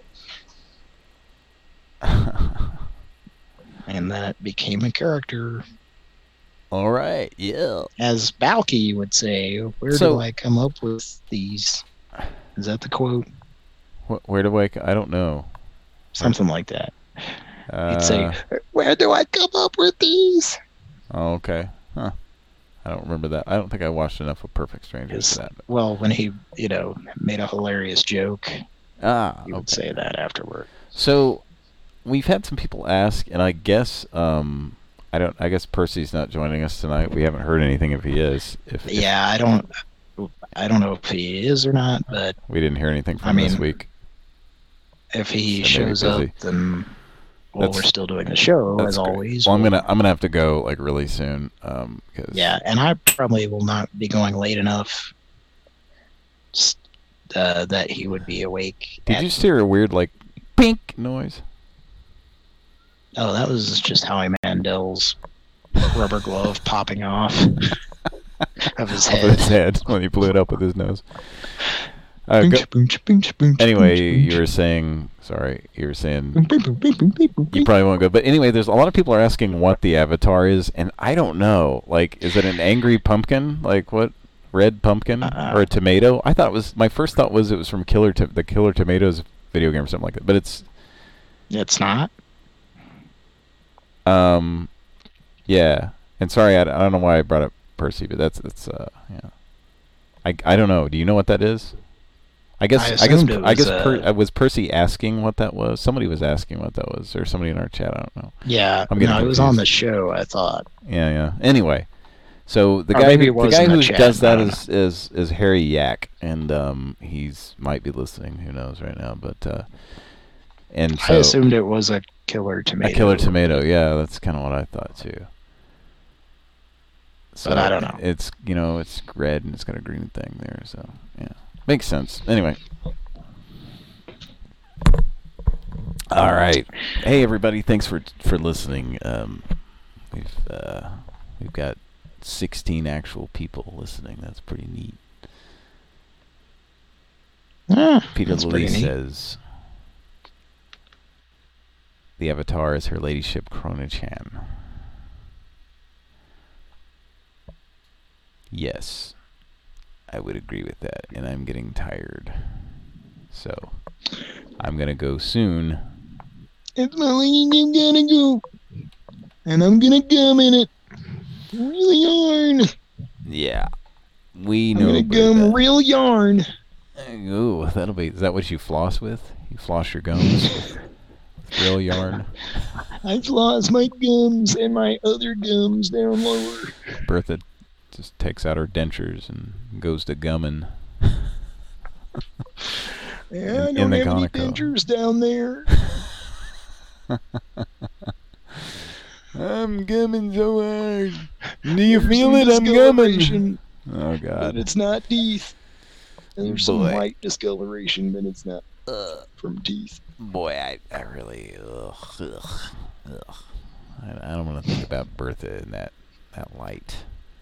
And then it became a character. All right, yeah. As Balky would say, where So- do I come up with these? Is that the quote? Wh- where do I? c- I don't know. Something like that. Uh, He'd say, where do I come up with these? Oh, okay. Huh. I don't remember that. I don't think I watched enough of Perfect Strangers for that. but- Well, when he, you know, made a hilarious joke, Ah, he would say that afterward. So, we've had some people ask, and I guess um, I don't. I guess Percy's not joining us tonight. We haven't heard anything if he is. If, if Yeah, I don't, I don't know if he is or not, but we didn't hear anything from I him this mean, week. if he So maybe shows up, busy. then well, That's- we're still doing the show That's as great. always. Well, I'm We'll- gonna I'm gonna have to go like really soon. Um, 'cause Yeah, and I probably will not be going late enough s- uh, that he would be awake. Did at- you just hear a weird like pink noise? Oh, that was just Howie Mandel's rubber glove popping off of his Off head. of his head when he blew it up with his nose. Uh, go- Boonch, boonch, boonch, boonch, anyway, boonch, you were saying. Sorry, you were saying. boonch, boonch, boonch, boonch, boonch, boonch. You probably won't go. But anyway, there's a lot of people are asking what the avatar is, and I don't know. Like, is it an angry pumpkin? Like what? Red pumpkin Uh-uh. or a tomato? I thought it was. My first thought was it was from Killer to- the Killer Tomatoes video game or something like that. But it's. It's not. Um, yeah. And sorry, I, I don't know why I brought up Percy, but that's that's uh yeah. I I don't know. Do you know what that is? I guess I I, guess assumed it I was, guess per, uh, uh, was Percy asking what that was. Somebody was asking what that was, or somebody in our chat. I don't know. Yeah, I'm getting no, it was on confused. the show, I thought. Yeah, yeah. Anyway, so the Or guy maybe who, it was the guy in the who chat, does I that don't is, is is Harry Yak, and um he's might be listening. Who knows right now? But uh, and so I assumed it was a killer tomato. a killer tomato. Yeah, that's kind of what I thought too. So But I don't know. It's you know it's red and it's got a green thing there. So yeah, makes sense. Anyway. All right. Hey everybody, thanks for for listening. Um, we've uh, we've got sixteen actual people listening. That's pretty neat. Ah, Peter that's Lee pretty neat. says the avatar is her ladyship Chronochan. Yes, I would agree with that, and I'm getting tired. So I'm gonna go soon. It's my lady, I'm gonna go. And I'm gonna gum in it. Real yarn. Yeah, we I'm know. gonna about gum that. real yarn. Ooh, that'll be. Is that what you floss with? You floss your gums with, with real yarn. I floss my gums and my other gums down lower. Bertha just takes out her dentures and goes to gumming. Yeah, I In- don't in the have any Conoco. dentures down there. I'm gumming so hard. Do you There's feel some it? I'm gumming. discoloration, Oh But God. it's not teeth. And there's some Boy. white discoloration, but it's not from teeth. Boy, I, I really ugh, ugh, ugh. I, I don't want to think about Bertha in that that light.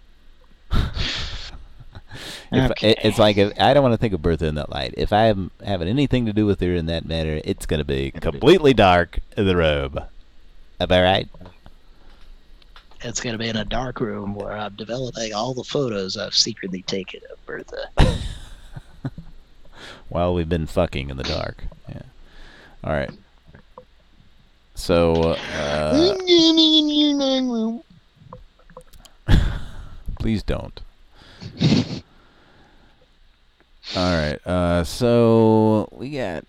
If, Okay. it, it's like if, I don't want to think of Bertha in that light. If I am having anything to do with her in that matter, it's gonna be completely dark in the room. Am I right? It's going to be in a dark room where I'm developing all the photos I've secretly taken of Bertha. While we've been fucking in the dark. Yeah. All right. So, uh, I'm getting in your night room. please don't. All right. Uh, so we got.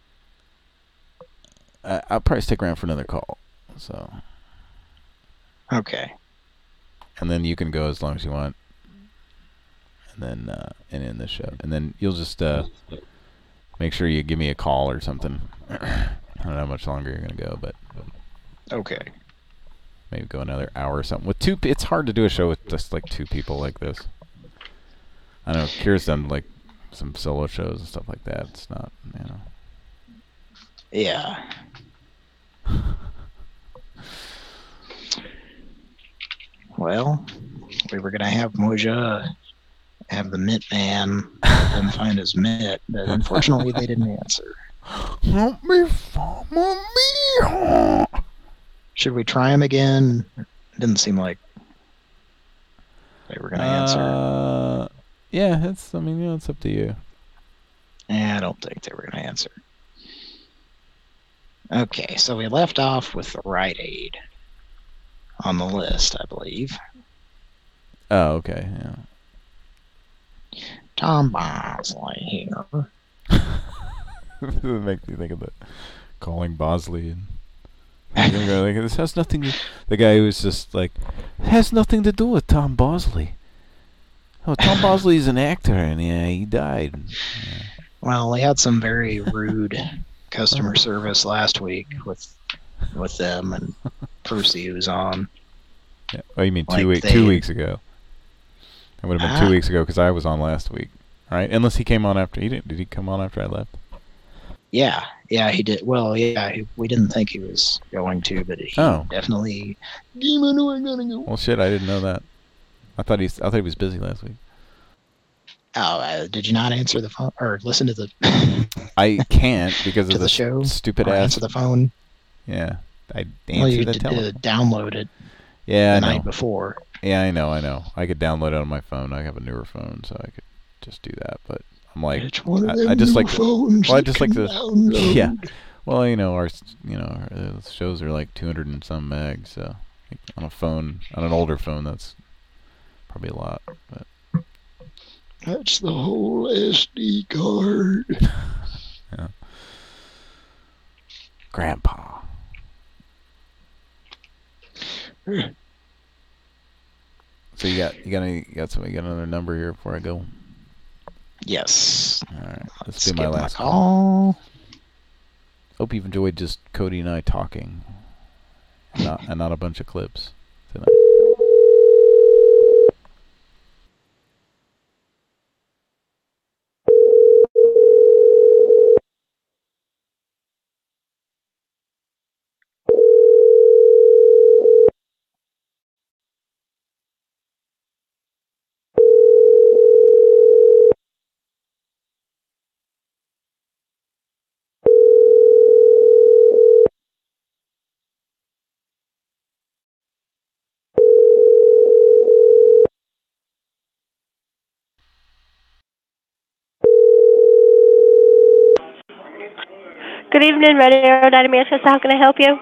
Uh, I'll probably stick around for another call. So. Okay. And then you can go as long as you want. And then uh, and end the show. And then you'll just uh, make sure you give me a call or something. I don't know how much longer you're gonna go, but. Okay. Maybe go another hour or something. With two, p- it's hard to do a show with just like two people like this. I know Kira's done like some solo shows and stuff like that. It's not, you know. Yeah. Well, we were gonna have Moja have the Mitt Man help him find his mitt, but unfortunately they didn't answer. Help me find my meat. Should we try him again? Didn't seem like they were gonna answer. Uh, yeah, it's. I mean, you know, it's up to you. Eh, I don't think they were gonna answer. Okay, so we left off with the Rite Aid on the list, I believe. Oh, okay, yeah. Tom Bosley here. It makes me think of the calling Bosley and. You're gonna go like, this has nothing to, the guy who was just like, it has nothing to do with Tom Bosley. Oh, Tom Bosley's an actor, and yeah, he died. Yeah. Well, they had some very rude customer service last week with with them, and Percy was on. Yeah. Oh, you mean two Like weeks? they- Two weeks ago. It would have been Ah. two weeks ago because I was on last week, right? Unless he came on after he didn't. Did he come on after I left? Yeah, yeah, he did. Well, yeah, he, we didn't think he was going to, but he Oh. definitely. Demon, I gotta go. Well, shit, I didn't know that. I thought he's. I thought he was busy last week. Oh, uh, did you not answer the phone or listen to the I can't because to of the the show? stupid or ass. answer the phone? Yeah, I answered Well, you the did, telephone. uh, download it. Yeah, the I know. night before. Yeah, I know, I know. I could download it on my phone. I have a newer phone, so I could just do that. But I'm like, It's one of I, them I just new like, to, phones well, I that just like can to, download. yeah. Well, you know, our, s- you know, our, uh, shows are like two hundred and some megs. So like, on a phone, on an older phone, that's probably a lot. But That's the whole S D card. yeah, Grandpa. So you got you got any you got some you got another number here before I go? Yes. All right, let's, Let's do my give him a last call. Hope you've enjoyed just Cody and I talking, and not and not a bunch of clips tonight. Good evening, Red Arrow Data Manchester. How can I help you?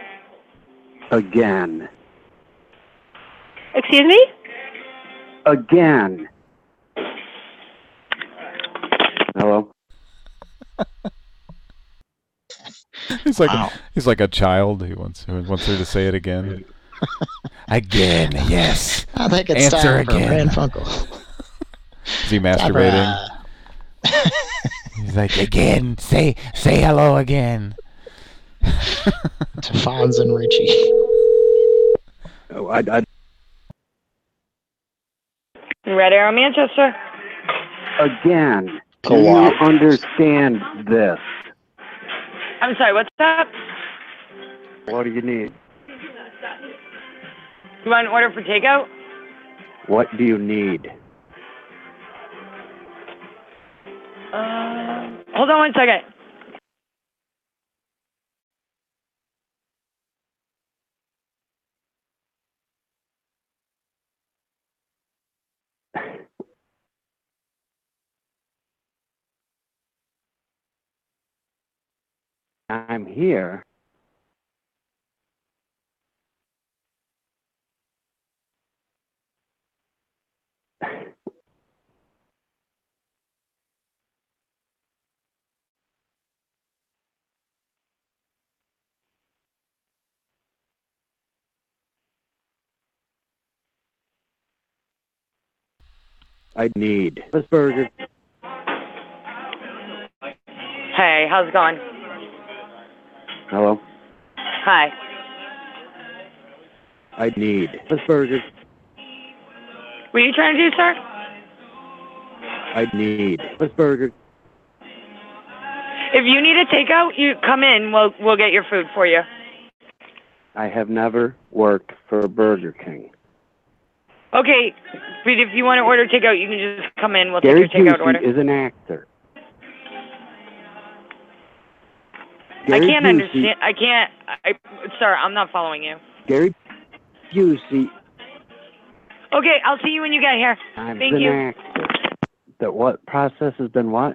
Again. Excuse me? Again. Hello? He's like Wow. he's like a child who wants who wants her to say it again. Again, yes. I think it's Answer time for again. Pran Funkel. Is he masturbating? He's like, again, say say hello again. To Fonz and Richie. Oh, I, I, Red Arrow Manchester. again. Do Go you on. understand this? I'm sorry, what's up? What do you need? You want an order for takeout? What do you need? Uh, hold on one second. I'm here. I need this burger. Hey, how's it going? Hello? Hi. I need this burger. What are you trying to do, sir? I need this burger. If you need a takeout, you come in. We'll we'll get your food for you. I have never worked for Burger King. Okay, but if you want to order takeout, you can just come in. We'll Gary take your takeout order. Busey is an actor. I Gary can't Busey, understand. I can't. I, sir, I'm not following you. Gary Busey. Okay, I'll see you when you get here. I'm Thank an you. actor. The what process has been what?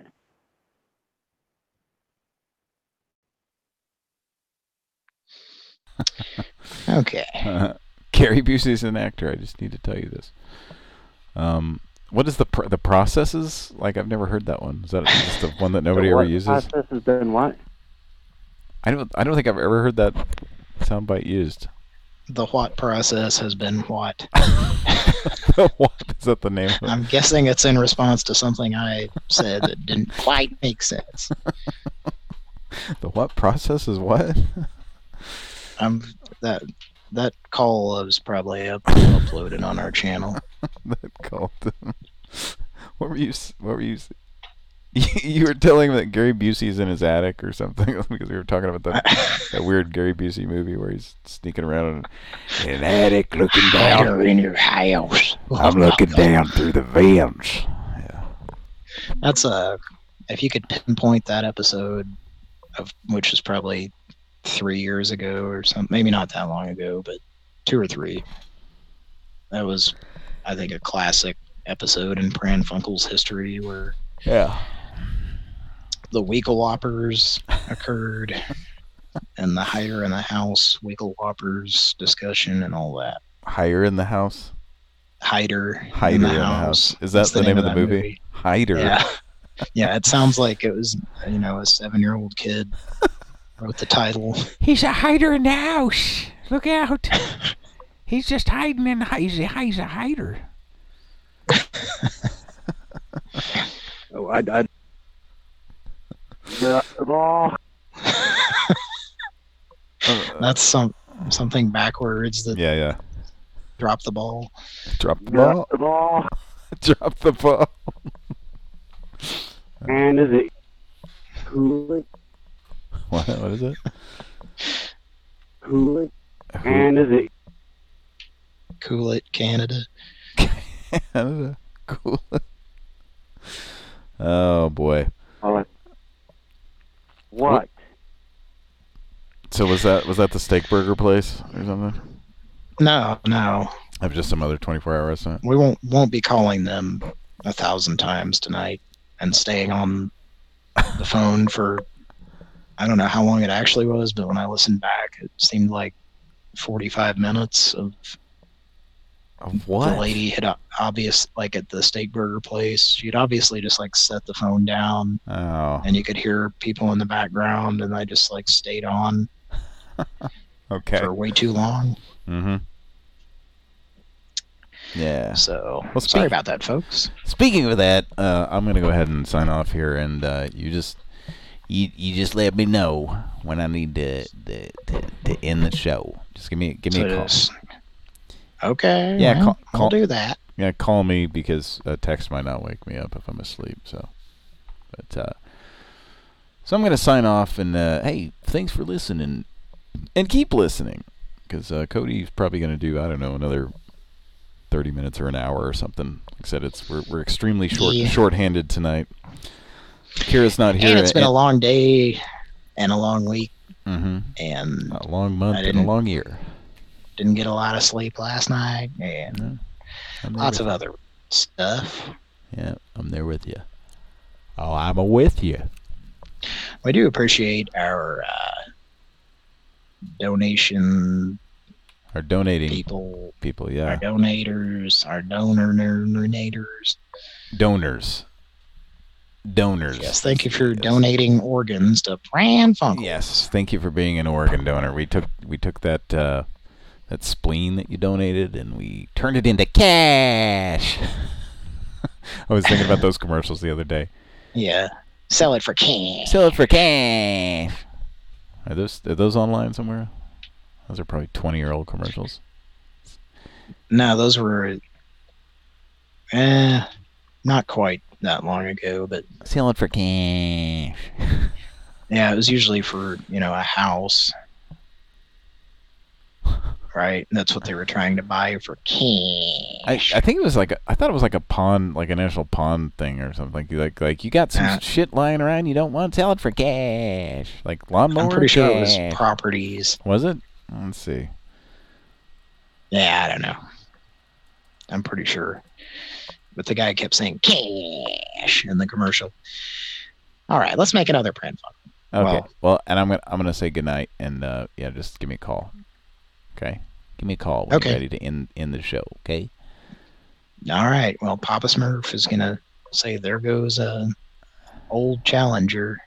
Okay. Uh, Gary Busey's an actor. I just need to tell you this. Um, what is the pr- the processes? Like, I've never heard that one. Is that just the one that nobody the ever what uses? Process has been what? I don't. I don't think I've ever heard that soundbite used. The what process has been what? What is that the name of it? I'm guessing it's in response to something I said that didn't quite make sense. The what process is what? Um, that that call was probably up, uploaded on our channel. That call. What were you? s- What were you? s- You were telling him that Gary Busey's in his attic or something because we were talking about that, that weird Gary Busey movie where he's sneaking around in an attic looking down. Fire in your house. I'm looking down through the vents. That's a. If you could pinpoint that episode, of which is probably three years ago or something, maybe not that long ago, but two or three. That was, I think, a classic episode in Pran Funkel's history where Yeah. the Weekle Whoppers occurred and the hider in the house, Weekle Whoppers discussion and all that. Higher in the house. Hider, Hider in the, in the house. house. Is that That's the, name, of the that movie? Hider. Yeah. Yeah, it sounds like it was, you know, a seven-year-old kid wrote the title. He's a hider in the house. Look out. He's just hiding in the house. He's a, he's a hider. Oh, I, I, yeah, oh. That's some something backwards that Yeah, yeah. drop the ball. Drop the Yeah, ball. oh. Drop the ball. And is it cool? What? What is it? Cool. And is it Cool It, Canada. Canada. Cool. Oh boy. uh, what? So was that was that the steak burger place or something? No, no. Of just some other twenty-four hour restaurant? We won't won't be calling them a thousand times tonight and staying on the phone for, I don't know how long it actually was, but when I listened back, it seemed like forty-five minutes of Of what? the lady had o- obvious, like at the steak burger place, she'd obviously just like set the phone down Oh. and you could hear people in the background and I just like stayed on Okay. for way too long. Mm-hmm. Yeah. So, Well, sorry speak- about that, folks. Speaking of that, uh, I'm gonna go ahead and sign off here, and uh, you just you you just let me know when I need to to, to, to end the show. Just give me give me a call. Just- Okay. Yeah, well, call, I'll call, do that. Yeah, call me because a text might not wake me up if I'm asleep. So, but uh, so I'm gonna sign off, and uh, hey, thanks for listening, and keep listening, because uh, Cody's probably gonna do I don't know another thirty minutes or an hour or something. Like I said, it's we're we're extremely short Yeah. short-handed tonight. Kira's not here. And it's been a and- long day and a long week, Mhm. and a long month I and a didn't- long year. didn't get a lot of sleep last night, and I'm there lots with of you. other stuff. Yeah, I'm there with you. Oh, I'm a with you. We do appreciate our uh, donation Our donating people, people, our yeah, donators, our donor donators. donors, donors. Yes, thank you for donating organs to Pran Funkel. Yes, thank you for being an organ donor. We took we took that uh, that spleen that you donated and we turned it into cash. I was thinking about those commercials the other day. Yeah. Sell it for cash. Sell it for cash. Are those are those online somewhere? Those are probably twenty-year-old commercials. No, those were, eh, not quite that long ago, but sell it for cash. Yeah, it was usually for, you know, a house. Right? That's what they were trying to buy for cash. I, I think it was like a, I thought it was like a pawn, like a national pawn thing or something. Like like you got some Uh, shit lying around, you don't want, sell it for cash. Like lawnmower. I'm pretty sure it was cash. properties. Was it? Let's see. Yeah, I don't know. I'm pretty sure. But the guy kept saying cash in the commercial. All right, let's make another prank phone. Okay. Well, Well, and I'm gonna I'm gonna say goodnight, and uh, yeah, just give me a call. Okay. Give me a call when Okay. you're ready to end end the show. Okay. all right. Well, Papa Smurf is gonna say, "There goes a old Challenger."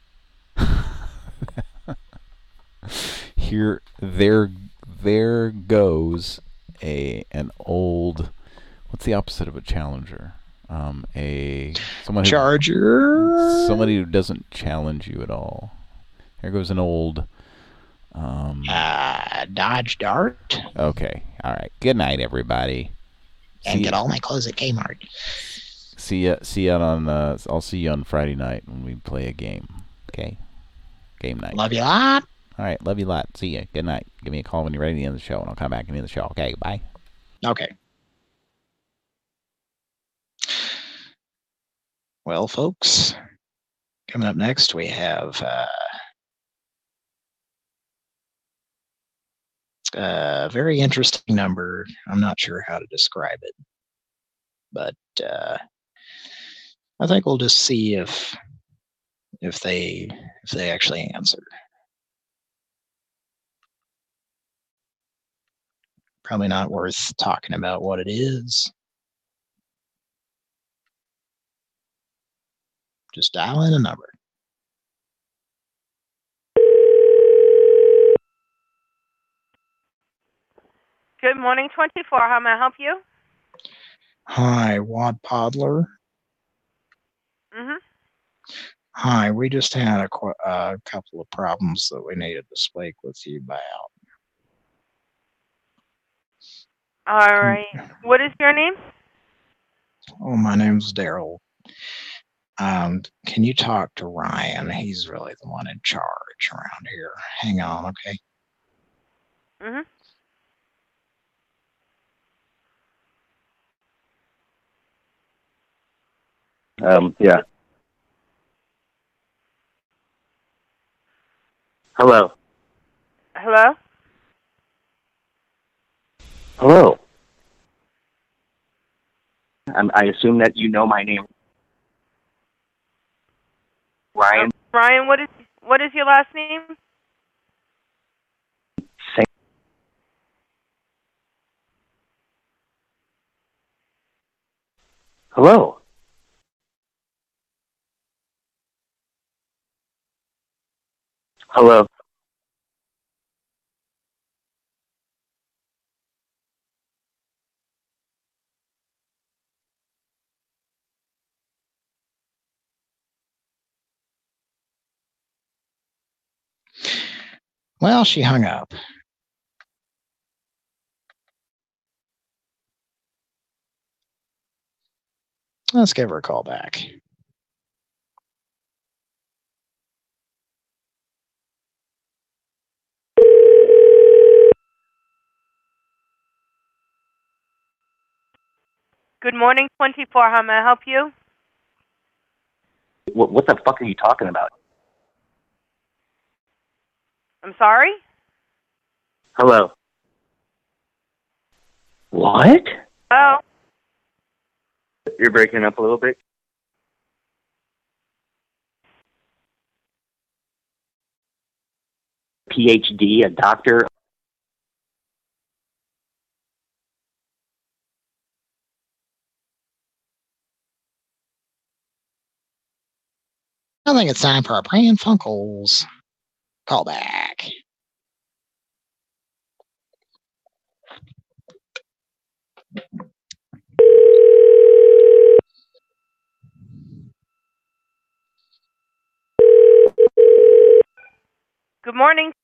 Here, there, there goes a an old. What's the opposite of a Challenger? Um, a someone who, Charger. Somebody who doesn't challenge you at all. Here goes an old. Um, uh, Dodge Dart. Okay. All right. Good night, everybody. And See get ya- all my clothes at Kmart. See ya. See you on. Uh, I'll see you on Friday night when we play a game. Okay. Game night. Love you a lot. All right. Love you a lot. See ya. Good night. Give me a call when you're ready to end the show, and I'll come back and end the show. Okay. Bye. Okay. Well, folks, coming up next we have uh, a very interesting number. I'm not sure how to describe it, but uh, I think we'll just see if if they if they actually answer. Probably not worth talking about what it is. Just dial in a number. Good morning, twenty-four. How may I help you? Hi, Wad Podler. Mm-hmm. Hi, we just had a qu- uh, couple of problems that we needed to speak with you about. All right. What is your name? Oh, my name's Daryl. Um, can you talk to Ryan? He's really the one in charge around here. Hang on, okay? Mm-hmm. Um, yeah. Hello. Hello? Hello. Um, I assume that you know my name. Ryan. Ryan, what is what is your last name? Say- Hello. Hello. Well, she hung up. Let's give her a call back. Good morning, twenty-four. How may I help you? What, what the fuck are you talking about? I'm sorry? Hello. What? Oh. You're breaking up a little bit. P H D, a doctor. I think it's time for our Pran Funkels call back.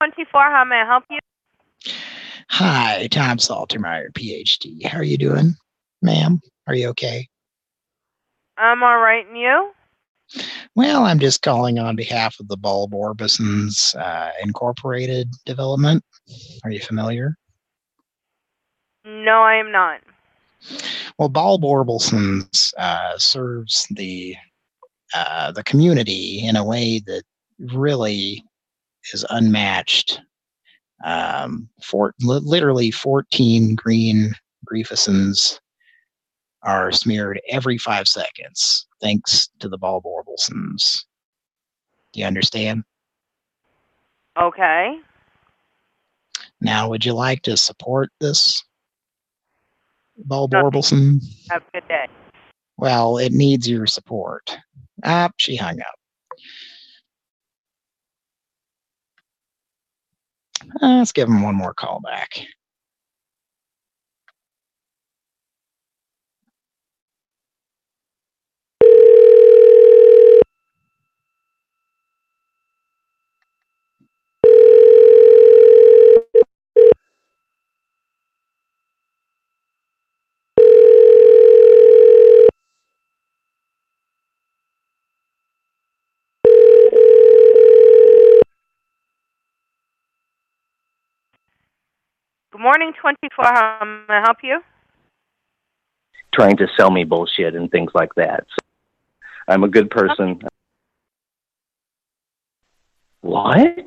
twenty-four. How may I help you? Hi, Tom Saltermeyer, P H D. How are you doing, ma'am? Are you okay? I'm all right, and you? Well, I'm just calling on behalf of the Bulb Orbisons uh, Incorporated development. Are you familiar? No, I am not. Well, Bulb Orbisons uh, serves the uh, the community in a way that really is unmatched. Um, for li- literally fourteen green Griefusons are smeared every five seconds, thanks to the Bulb Orbisons. Do you understand? Okay. Now, would you like to support this Bulb Nothing. Orbison? Have a good day. Well, it needs your support. Ah, she hung up. Uh, let's give him one more call back. Good morning, twenty-four. How may I help you? Trying to sell me bullshit and things like that. So I'm a good person. What?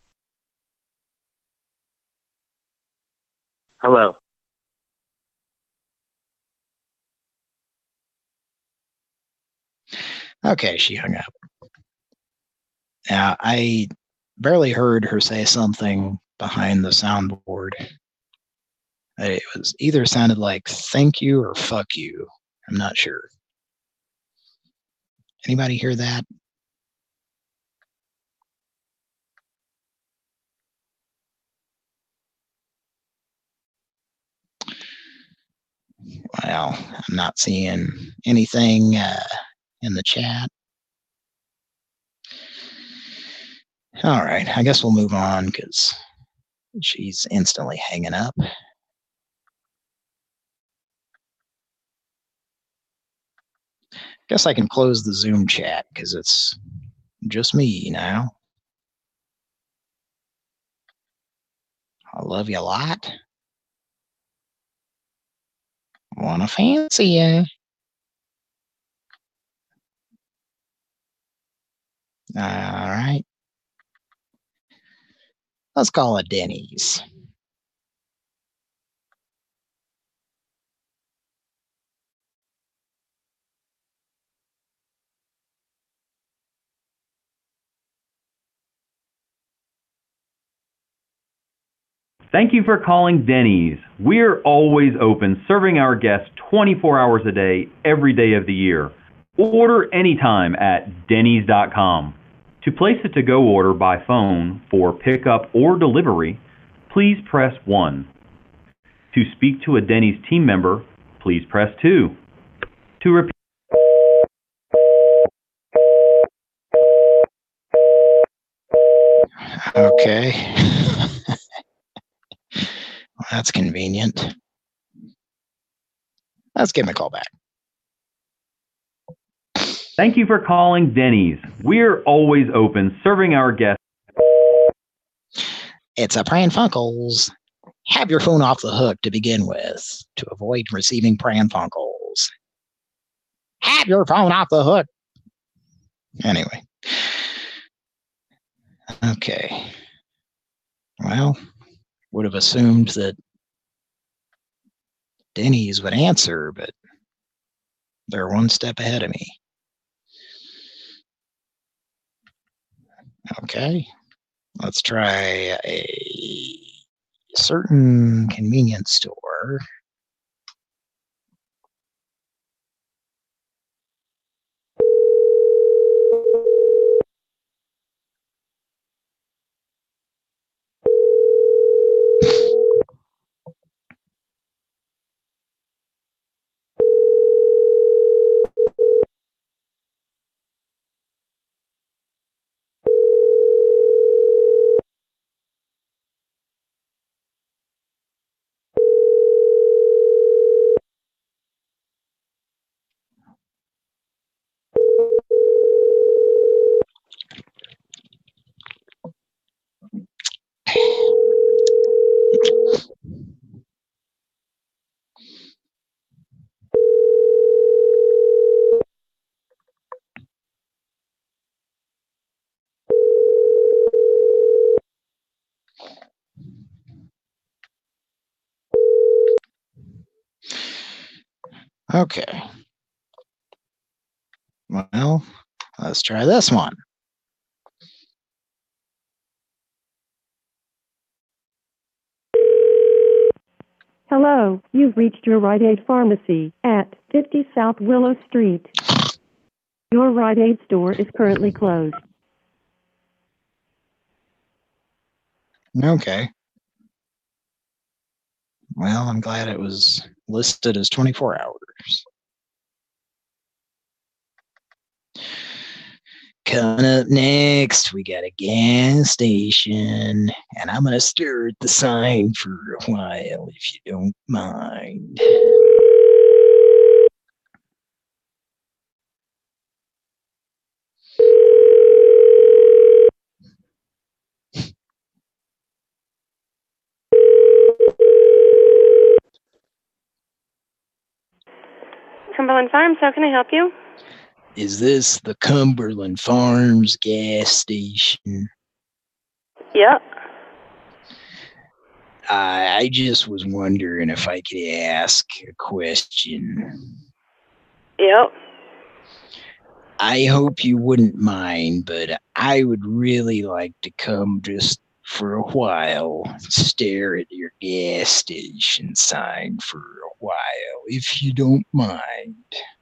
Hello. Okay, she hung up. Now, I barely heard her say something behind the soundboard. It was either sounded like thank you or fuck you. I'm not sure. Anybody hear that? Well, I'm not seeing anything uh, in the chat. All right, I guess we'll move on because she's instantly hanging up. Guess I can close the Zoom chat because it's just me now. I love you a lot. Wanna fancy ya. All right. Let's call it Denny's. Thank you for calling Denny's. We're always open, serving our guests twenty-four hours a day, every day of the year. Order anytime at Denny's dot com. To place a to-go order by phone for pickup or delivery, please press one. To speak to a Denny's team member, please press two. To repeat. Okay. Well, that's convenient. Let's give him a call back. Thank you for calling Denny's. We're always open, serving our guests. It's a Pran Funkels. Have your phone off the hook to begin with to avoid receiving Pran Funkels. Have your phone off the hook. Anyway. Okay. Well, would have assumed that Denny's would answer, but they're one step ahead of me. Okay. Let's try a certain convenience store. Okay. Well, let's try this one. Hello, you've reached your Rite Aid pharmacy at fifty South Willow Street. Your Rite Aid store is currently closed. Okay. Well, I'm glad it was listed as twenty-four hours. Coming up next, we got a gas station, and I'm going to stare at the sign for a while, if you don't mind. Cumberland Farms, how can I help you? Is this the Cumberland Farms gas station? Yep. I, I just was wondering if I could ask a question. Yep. I hope you wouldn't mind, but I would really like to come just for a while, stare at your gas station sign for a while, if you don't mind.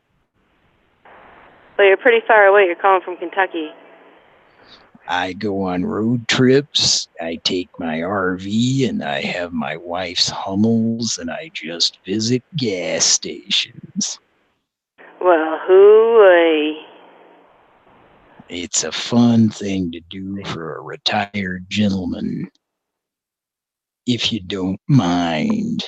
Well, you're pretty far away. You're calling from Kentucky. I go on road trips, I take my R V, and I have my wife's Hummels, and I just visit gas stations. Well, hooey. It's a fun thing to do for a retired gentleman, if you don't mind.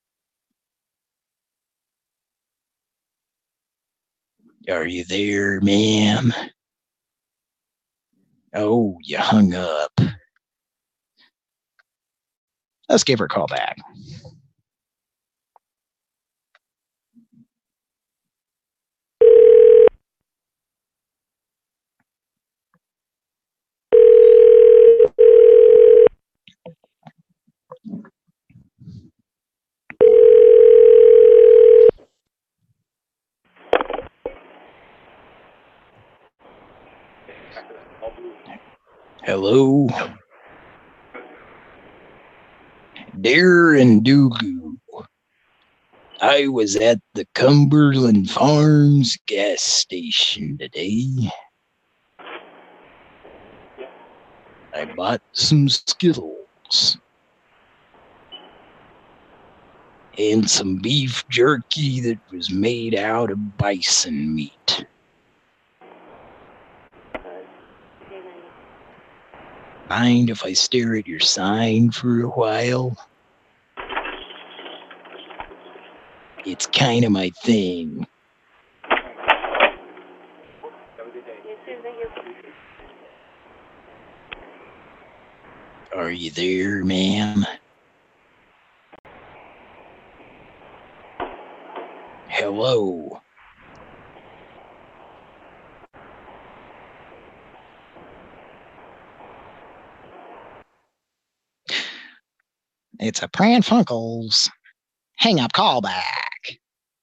Are you there, ma'am? Oh, you hung up. Let's give her a call back. Hello? Darren Dugu. I was at the Cumberland Farms gas station today. I bought some Skittles. And some beef jerky that was made out of bison meat. Mind if I stare at your sign for a while? It's kind of my thing. Are you there, ma'am? Hello? It's a Pran Funkels. Hang up call back.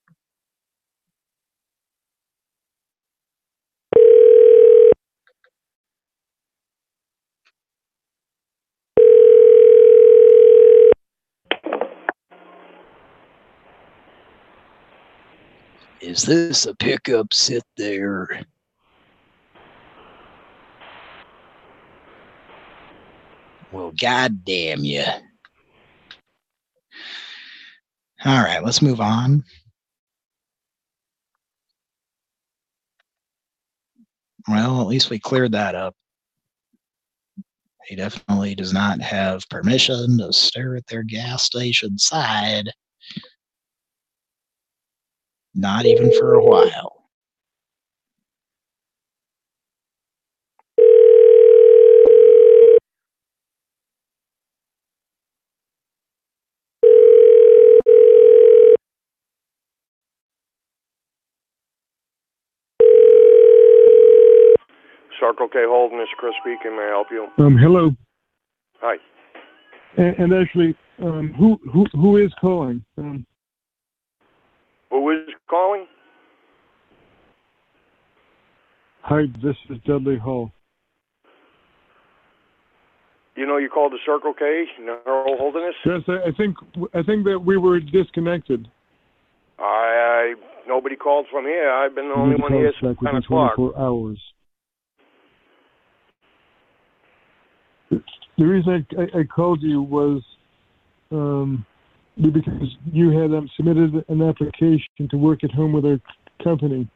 Is this a pickup sit there? Well, goddamn you. All right, let's move on. Well, at least we cleared that up. He definitely does not have permission to stare at their gas station side. Not even for a while. Circle K Holden, this is Chris speaking. May I help you? Um, hello. Hi. And, and actually, um, who who who is calling? Um, Who is calling? Hi, this is Dudley Hall. You know you called the Circle K, Neural Holderness? Yes, I, I think I think that we were disconnected. I, I nobody called from here. I've been the You only need to one call here us since back ten within o'clock. twenty-four hours. The reason I, I, I called you was um, because you had um, submitted an application to work at home with our company.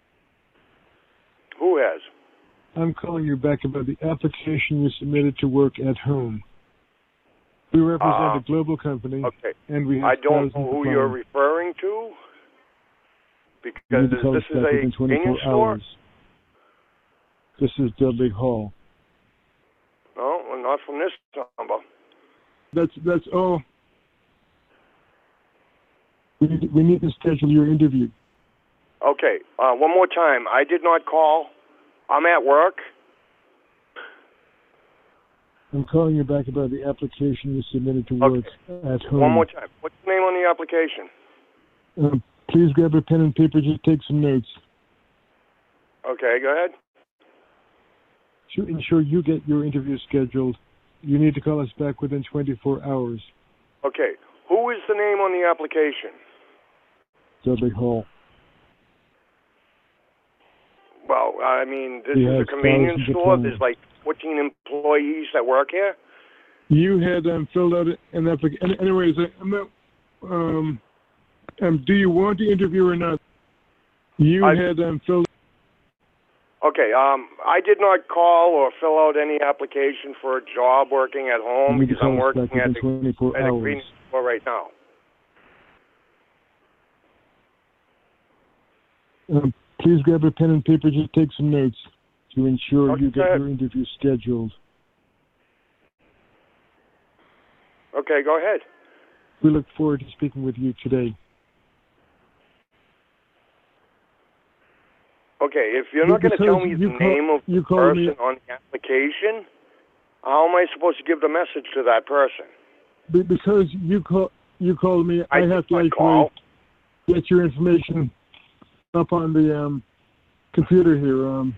Who has? I'm calling you back about the application you submitted to work at home. We represent Uh, a global company, okay. and we have I don't thousands know who of you're clients. referring to. You Because need to call this us is back a within convenience twenty-four store? hours. This is Dudley Hall. No, well, not from this number. That's that's all. We need, we need to schedule your interview. Okay, uh, one more time. I did not call. I'm at work. I'm calling you back about the application you submitted to work at home. One more time. What's the name on the application? Uh, please grab a pen and paper. Just take some notes. Okay, go ahead. To ensure you get your interview scheduled, you need to call us back within twenty-four hours. Okay, who is the name on the application? Dudley Hall. Well, I mean, this We is a have convenience thousands of store. clients. There's like fourteen employees that work here. You had um, filled out an application. Anyways, I, I'm not. Um, um, do you want the interview or not? You I- had um, filled. Okay, um, I did not call or fill out any application for a job working at home You need to because I'm call us working back at within the, twenty-four at a hours. convenience store right now. Um, please grab a pen and paper. Just take some notes to ensure Okay, you go get ahead. your interview scheduled. Okay, go ahead. We look forward to speaking with you today. Okay, if you're not going to Because tell me you the call- name of you the called me- person on the application, how am I supposed to give the message to that person? Be- because you call you called me, I, I have did to not actually call. get your information up on the um, computer here. Um,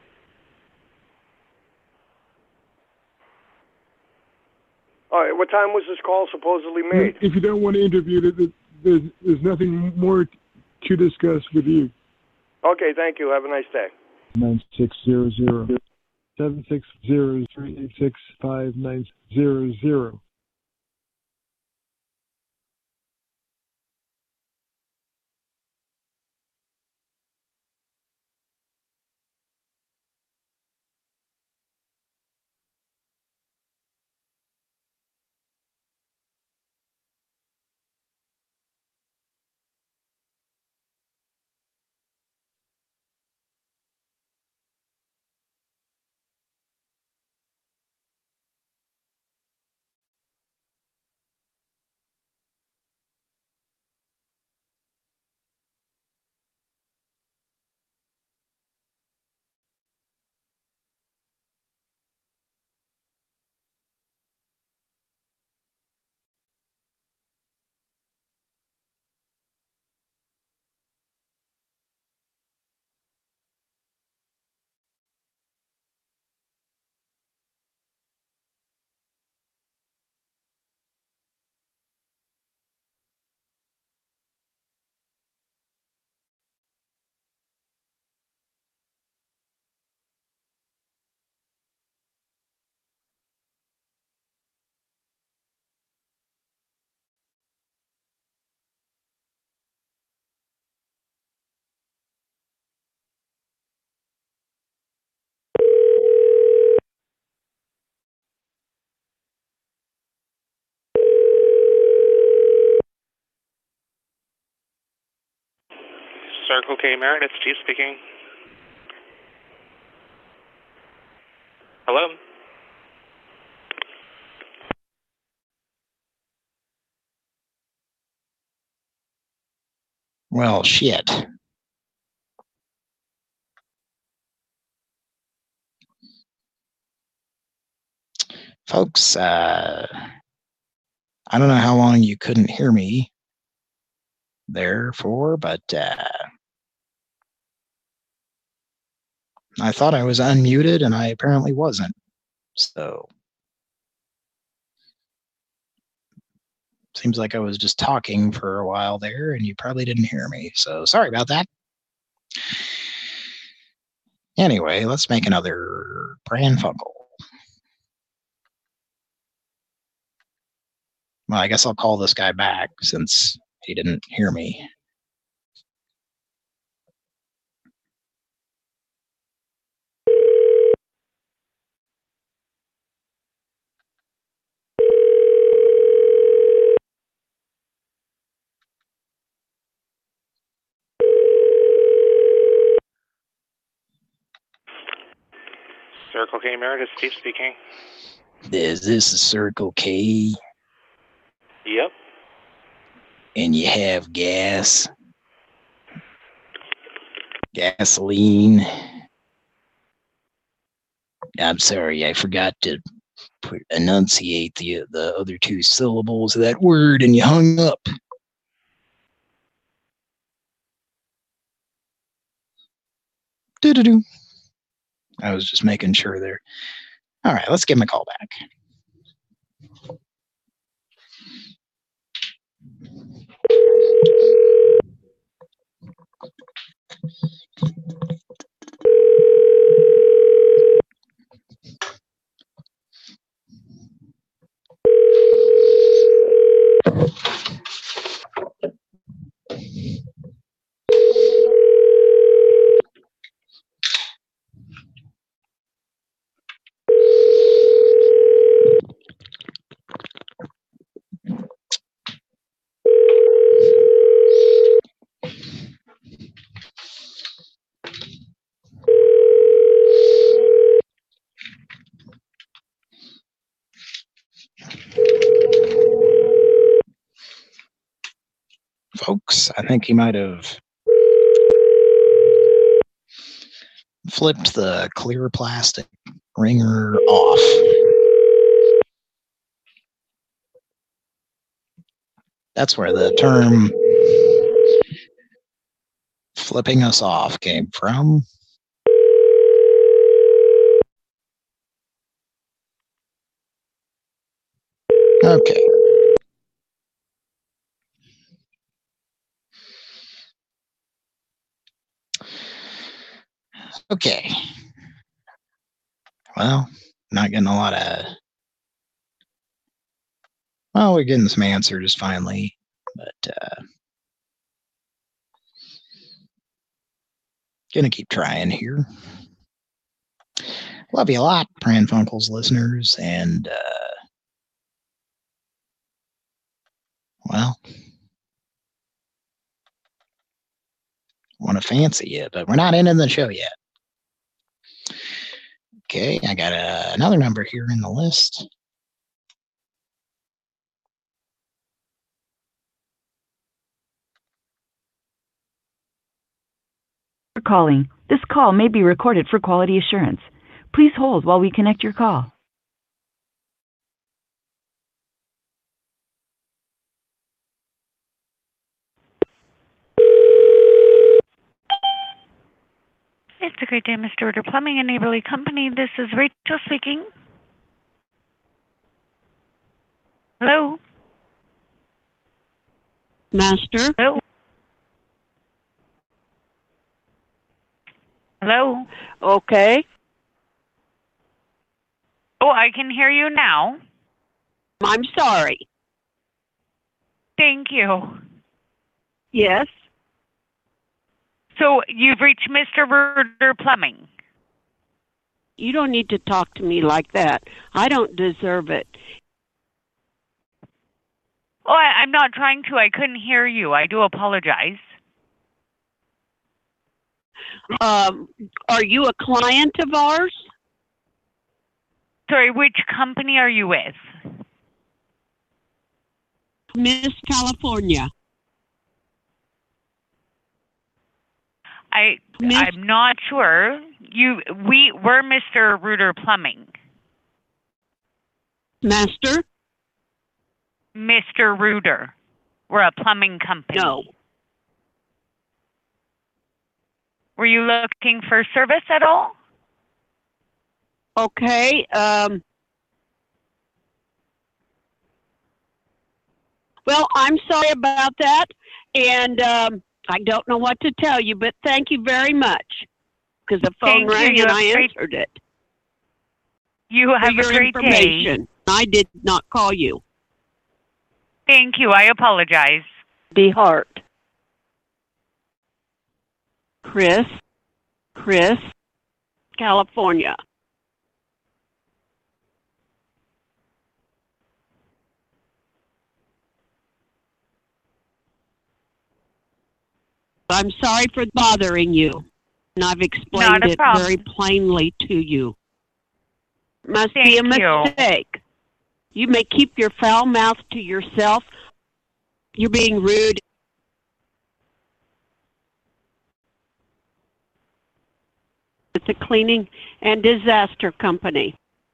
All right, what time was this call supposedly made? if you don't want to interview, there- there- there's, there's nothing more to discuss with you. Okay, thank you. Have a nice day. Nine six zero zero seven six zero three eight six five nine zero zero. Circle K Meredith, Chief speaking. Hello? Well, shit. Folks, uh, I don't know how long you couldn't hear me. therefore, but uh, I thought I was unmuted and I apparently wasn't. So seems like I was just talking for a while there and you probably didn't hear me. So sorry about that. Anyway, let's make another Pran Funkel. Well, I guess I'll call this guy back since he didn't hear me. Circle K Meredith, Steve speaking. Is this a Circle K? Yep. And you have gas? Gasoline? I'm sorry, I forgot to put, enunciate the the other two syllables of that word and you hung up. Do-do-do. I was just making sure there. All right, let's give him a call back. Folks, I think he might have flipped the clear plastic ringer off. That's where the term flipping us off came from. Okay. Okay. Well, not getting a lot of... Well, we're getting some answers finally, but uh, gonna keep trying here. Love you a lot, Pran Funkels listeners, and uh, well, want to fancy you, but we're not ending the show yet. Okay, I got uh, another number here in the list. For calling. This call may be recorded for quality assurance. Please hold while we connect your call. It's a great day, Mister Ritter Plumbing and Neighborly Company. This is Rachel speaking. Hello? Master? Hello? Hello? Okay. Oh, I can hear you now. I'm sorry. Thank you. Yes? So you've reached Mister Ruder Plumbing. You don't need to talk to me like that. I don't deserve it. Oh, I, I'm not trying to. I couldn't hear you. I do apologize. Um, are you a client of ours? Sorry, which company are you with? Miss California. I Miss- I'm not sure. You we we're Mister Ruder Plumbing. Master? Mister Ruder. We're a plumbing company. No. Were you looking for service at all? Okay. Um, well, I'm sorry about that, and um, I don't know what to tell you, but thank you very much, because the phone Thank you. rang You and have I a great- answered it. You have For a your great day. information, I did not call you. Thank you. I apologize. Be Hart. Chris, Chris, California. I'm sorry for bothering you, and I've explained Not a it problem. very plainly to you. Must Thank be a you. mistake. You may keep your foul mouth to yourself. You're being rude. It's a cleaning and disaster company.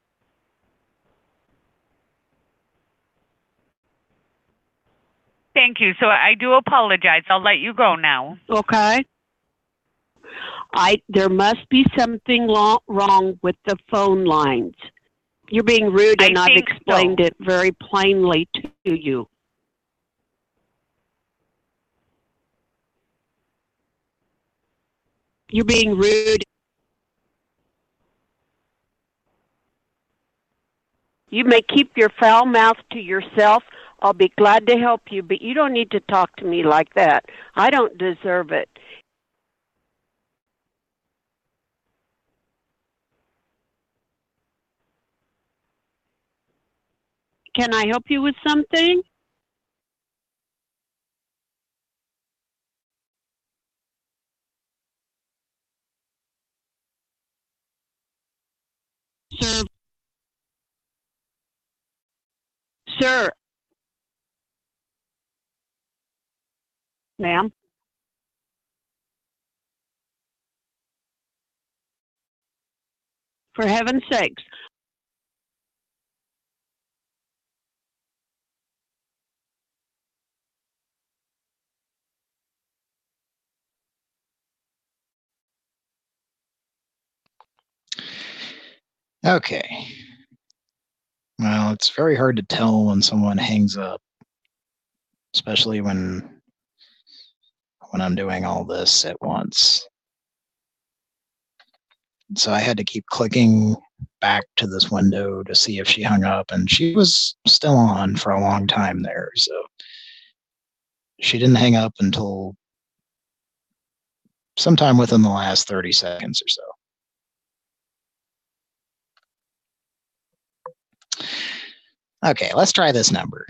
Thank you. So I do apologize. I'll let you go now. Okay. I there must be something lo- wrong with the phone lines. You're being rude, and I I've think explained so. it very plainly to you. You're being rude. You may keep your foul mouth to yourself. I'll be glad to help you, but you don't need to talk to me like that. I don't deserve it. Can I help you with something? Sir. Sir. Ma'am. For heaven's sakes. Okay. Well, it's very hard to tell when someone hangs up, especially when when I'm doing all this at once. So I had to keep clicking back to this window to see if she hung up, and she was still on for a long time there. So she didn't hang up until sometime within the last thirty seconds or so. Okay, let's try this number.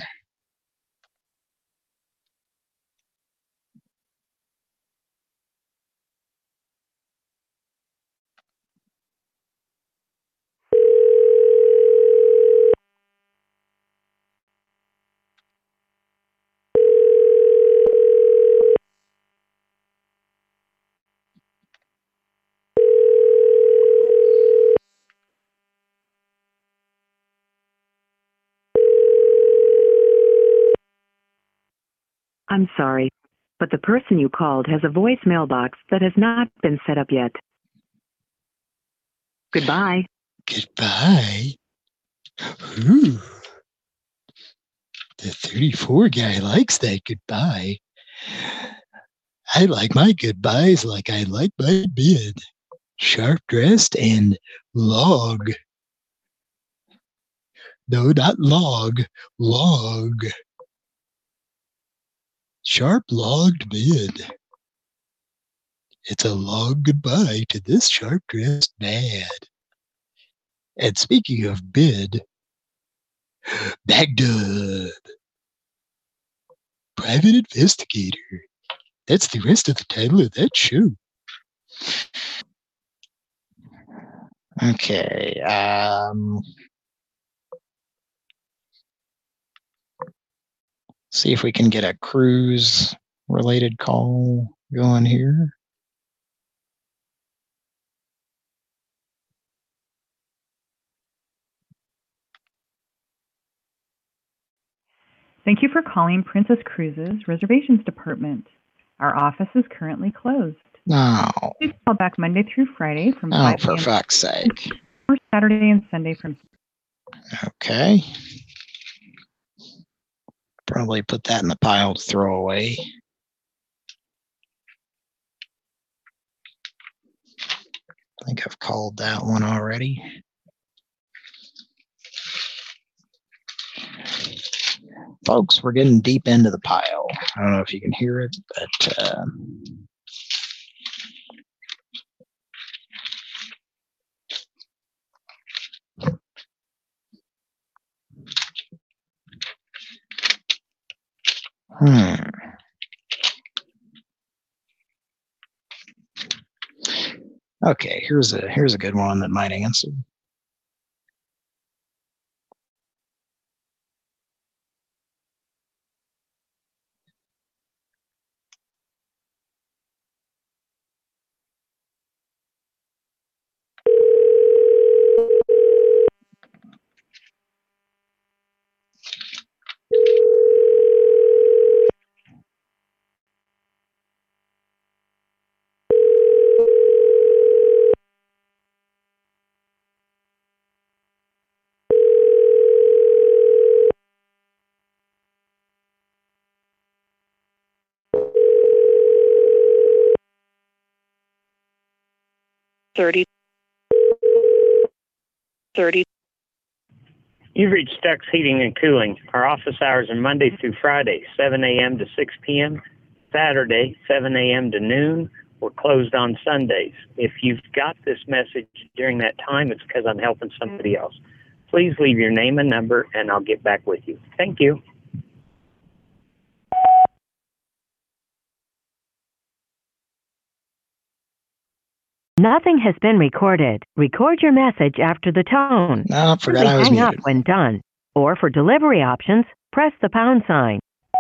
I'm sorry, but the person you called has a voicemail box that has not been set up yet. Goodbye. Goodbye. Ooh. The thirty-four guy likes that goodbye. I like my goodbyes like I like my bed. Sharp dressed and log. No, not log. Log. Sharp logged bed. It's a long goodbye to this sharp dressed man. And speaking of bed, Baghdad. Private Investigator. That's the rest of the title of that show. Okay. Um, see if we can get a cruise related call going here. Thank you for calling Princess Cruises Reservations Department. Our office is currently closed. No. Please call back Monday through Friday from Oh, five for p.m. fuck's sake. or Saturday and Sunday from. Okay. Probably put that in the pile to throw away. I think I've called that one already. Folks, we're getting deep into the pile. I don't know if you can hear it, but uh, hmm. Okay, here's a here's a good one that might answer. thirty. thirty. You've reached Stex Heating and Cooling. Our office hours are Monday through Friday, seven a.m. to six p.m., Saturday, seven a.m. to noon. We're closed on Sundays. If you've got this message during that time, it's because I'm helping somebody else. Please leave your name and number, and I'll get back with you. Thank you. Nothing has been recorded. Record your message after the tone. No, forgot I was Hang up muted. when done. Or for delivery options, press the pound sign.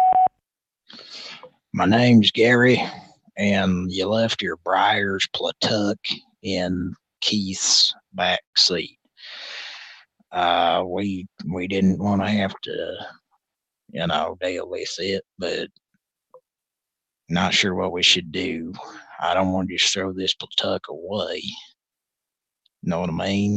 My name's Gary, and you left your Briars Platuck in Keith's back seat. Uh, we we didn't want to have to, you know, deal with it, but not sure what we should do. I don't want to just throw this Platuck away. Know what I mean?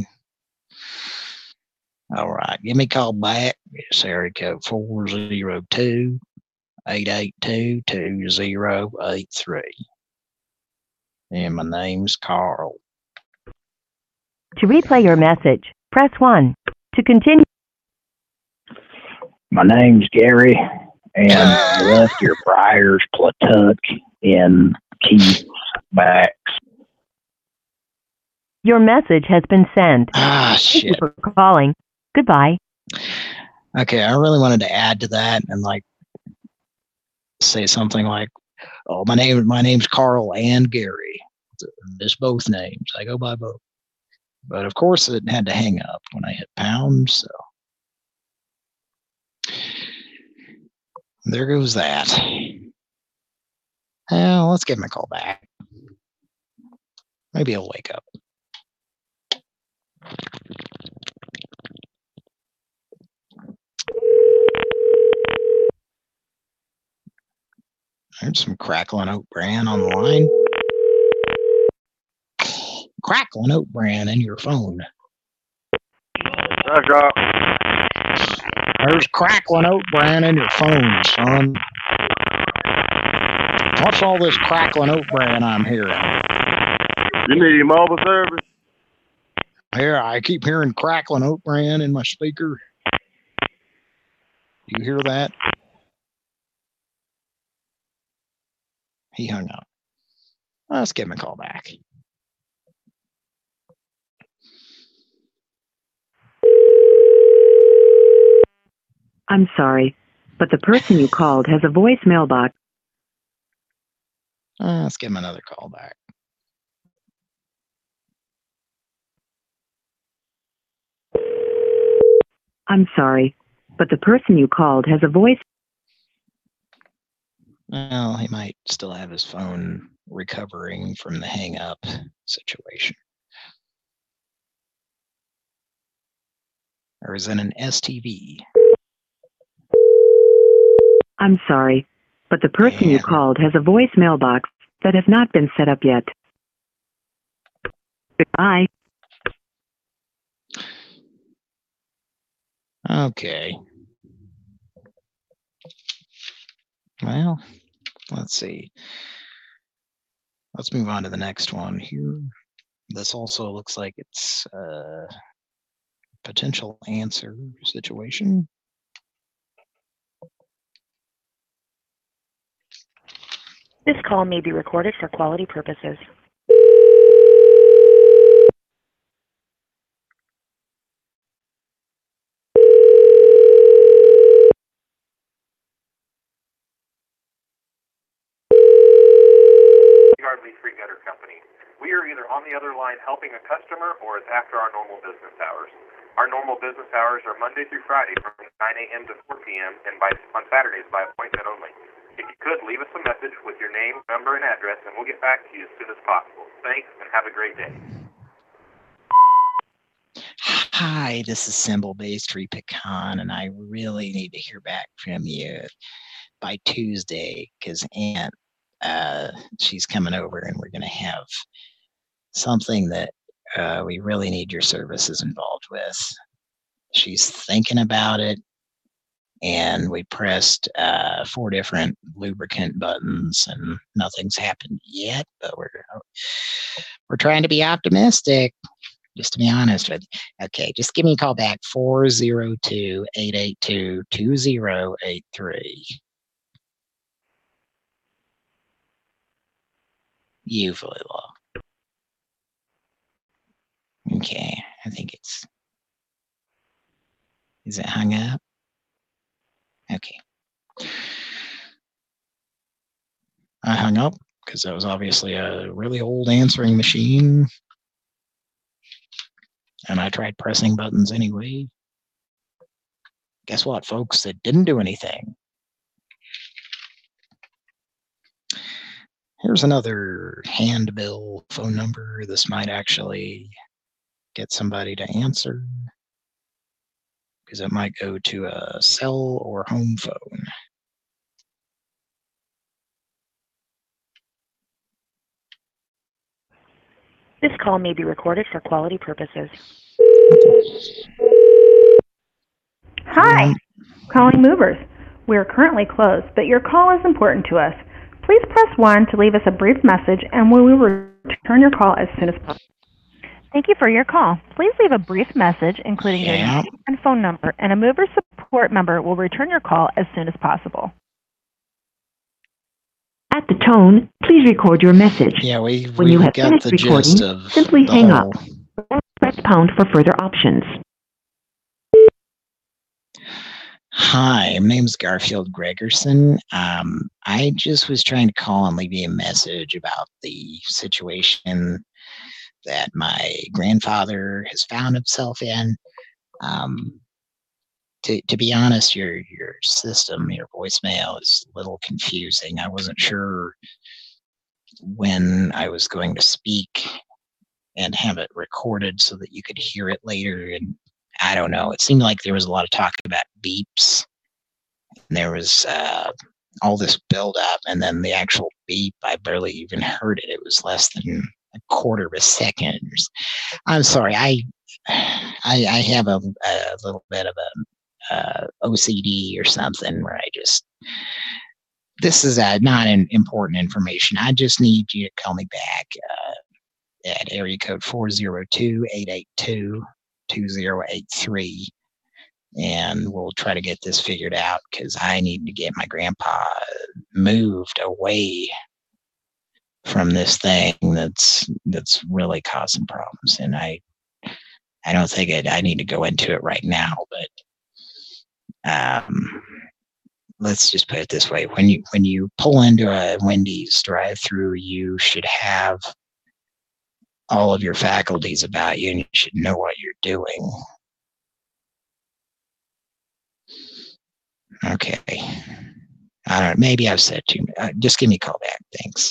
All right, give me a call back. It's area code four zero two, eight eight two, two zero eight three. And my name's Carl. To replay your message, press one. To continue. My name's Gary, and you left your Briars Platuck in Keith's back. Your message has been sent. Ah, Thank you shit. for calling. Goodbye. Okay, I really wanted to add to that and like say something like, "Oh, my name, my name's Carl and Gary. It's both names. I go by both." But of course, it had to hang up when I hit pound. So there goes that. Well, let's give him a call back. Maybe he'll wake up. There's some crackling oat bran on the line. Crackling oat bran in your phone. There's crackling oat bran in your phone, son. What's all this crackling oat bran I'm hearing? You need mobile service? Here, I keep hearing crackling oat bran in my speaker. You hear that? He hung up. Let's give him a call back. I'm sorry, but the person you called has a voicemail box. Uh, let's give him another call back. I'm sorry, but the person you called has a voice. Well, he might still have his phone recovering from the hang up situation. Or is it an S T V? I'm sorry, but the person you called has a voicemail box that have not been set up yet. Goodbye. Okay. Well, let's see. Let's move on to the next one here. This also looks like it's a potential answer situation. This call may be recorded for quality purposes. Yardley Free Gutter Company. We are either on the other line helping a customer or it's after our normal business hours. Our normal business hours are Monday through Friday from nine a.m. to four p.m. and by, on Saturdays by appointment only. If you could, leave us a message with your name, number, and address, and we'll get back to you as soon as possible. Thanks, and have a great day. Hi, this is Symbol-Based Free Pecan, and I really need to hear back from you by Tuesday, because Aunt, uh, she's coming over, and we're going to have something that uh, we really need your services involved with. She's thinking about it, and we pressed uh, four different lubricant buttons, and nothing's happened yet, but we're we're trying to be optimistic. Just to be honest with you. Okay, just give me a call back, four oh two, eight eight two, two oh eight three. Usually law. Okay, I think it's... Is it hung up? Okay. I hung up because that was obviously a really old answering machine. And I tried pressing buttons anyway. Guess what, folks? It didn't do anything. Here's another handbill phone number. This might actually get somebody to answer, because it might go to a cell or home phone. This call may be recorded for quality purposes. Hi, calling movers. We are currently closed, but your call is important to us. Please press one to leave us a brief message, and we will return your call as soon as possible. Thank you for your call. Please leave a brief message, including your Yeah. name and phone number, and a mover support member will return your call as soon as possible. At the tone, please record your message. Yeah, we, When we you have got finished the recording, gist of simply the hang whole... up. Press pound for further options. Hi, my name's Garfield Gregerson. Um, I just was trying to call and leave you a message about the situation that my grandfather has found himself in. Um, to, to be honest, your your system, your voicemail is a little confusing. I wasn't sure when I was going to speak and have it recorded so that you could hear it later. And I don't know, it seemed like there was a lot of talk about beeps. And there was uh, all this buildup, and then the actual beep, I barely even heard it. It was less than a quarter of a second. I'm sorry, I I, I have a, a little bit of a uh, O C D or something where I just, this is uh, not an important information. I just need you to call me back uh, at area code four oh two, eight eight two, two oh eight three. And we'll try to get this figured out, because I need to get my grandpa moved away from this thing that's that's really causing problems. And I I don't think it, I need to go into it right now, but um, let's just put it this way: when you when you pull into a Wendy's drive-through, you should have all of your faculties about you, and you should know what you're doing. Okay. I don't know. Maybe I've said too much. Uh, just give me a call back. Thanks.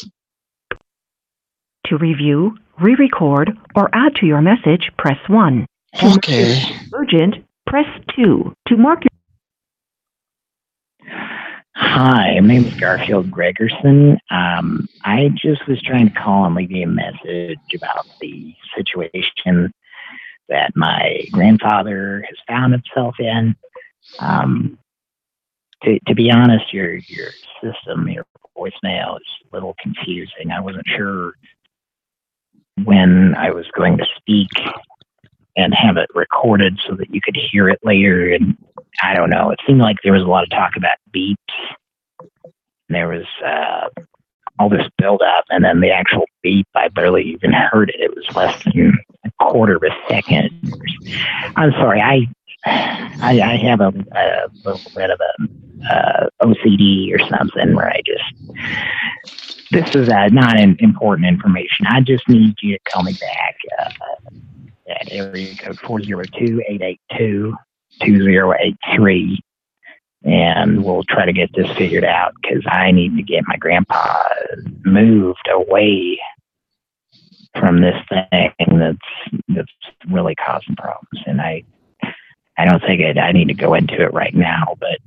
To review, re-record, or add to your message, press one. To Okay. mark it urgent, press two. To mark Hi, my name is Garfield Gregerson. Um, I just was trying to call and leave you a message about the situation that my grandfather has found himself in. Um, to, to be honest, your your system, your voicemail is a little confusing. I wasn't sure when I was going to speak and have it recorded so that you could hear it later. And I don't know, it seemed like there was a lot of talk about beeps. There was uh, all this build up, and then the actual beep, I barely even heard it. It was less than a quarter of a second. I'm sorry, I I, I have a, a little bit of a uh, O C D or something where I just, this is uh, not an important information. I just need you to call me back uh, at area code four zero two, eight eight two, two zero eight three. And we'll try to get this figured out because I need to get my grandpa moved away from this thing that's that's really causing problems. And I I don't think it, I need to go into it right now, but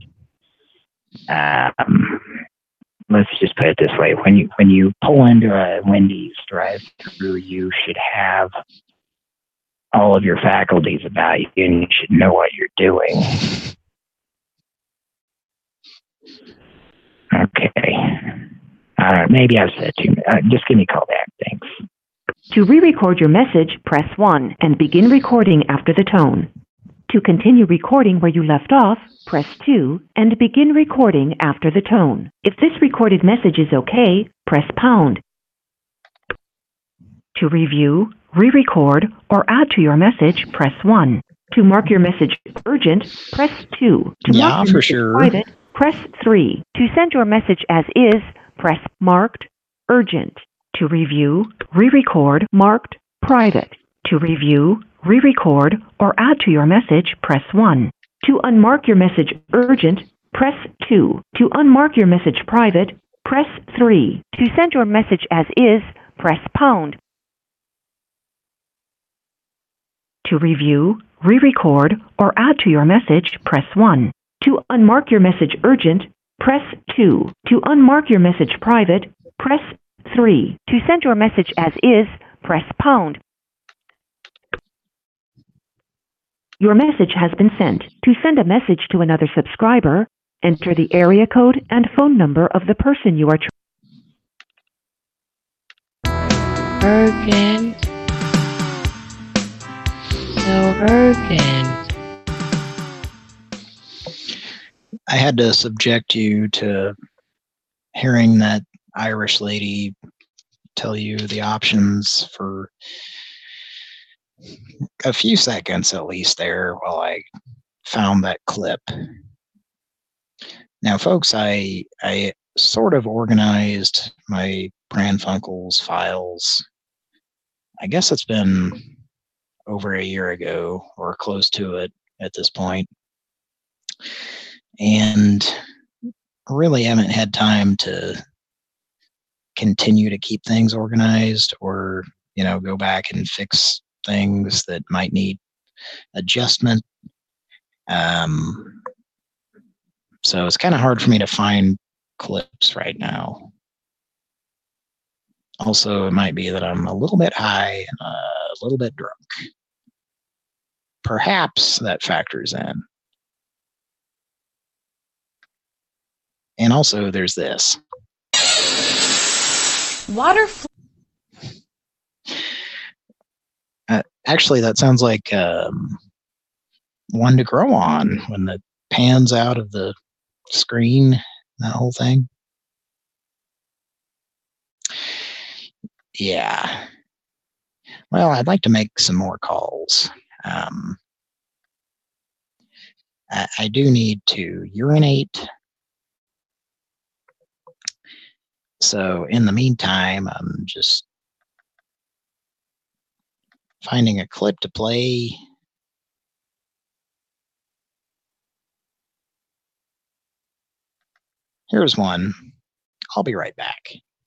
um, let's just put it this way: when you when you pull into a Wendy's drive-through, you should have all of your faculties about you, and you should know what you're doing. Okay. All right. Maybe I've said too much. Uh, just give me a call back. Thanks. To re-record your message, press one and begin recording after the tone. To continue recording where you left off, press two and begin recording after the tone. If this recorded message is okay, press pound. To review, re-record, or add to your message, press one. To mark your message urgent, press two. To Yeah, mark your for message sure. private, press three. To send your message as is, press marked urgent. To review, re-record, marked private. To review, re-record, or add to your message, press one. To unmark your message urgent, press two. To unmark your message private, press three. To send your message as is, press pound. To review, re-record, or add to your message, press one. To unmark your message urgent, press two. To unmark your message private, press three. To send your message as is, press pound. Your message has been sent. To send a message to another subscriber, enter the area code and phone number of the person you are trying. Urgent. So urgent. I had to subject you to hearing that Irish lady tell you the options for a few seconds at least there while I found that clip. Now, folks, I I sort of organized my Pran Funkels files. I guess it's been over a year ago or close to it at this point. And really haven't had time to continue to keep things organized or, you know, go back and fix things that might need adjustment. Um, so it's kind of hard for me to find clips right now. Also, it might be that I'm a little bit high and a little bit drunk. Perhaps that factors in. And also, there's this. Water. Uh, actually, that sounds like um, one to grow on when the pans out of the screen, that whole thing. Yeah. Well, I'd like to make some more calls. Um, I, I do need to urinate. So in the meantime, I'm just finding a clip to play. Here's one. I'll be right back.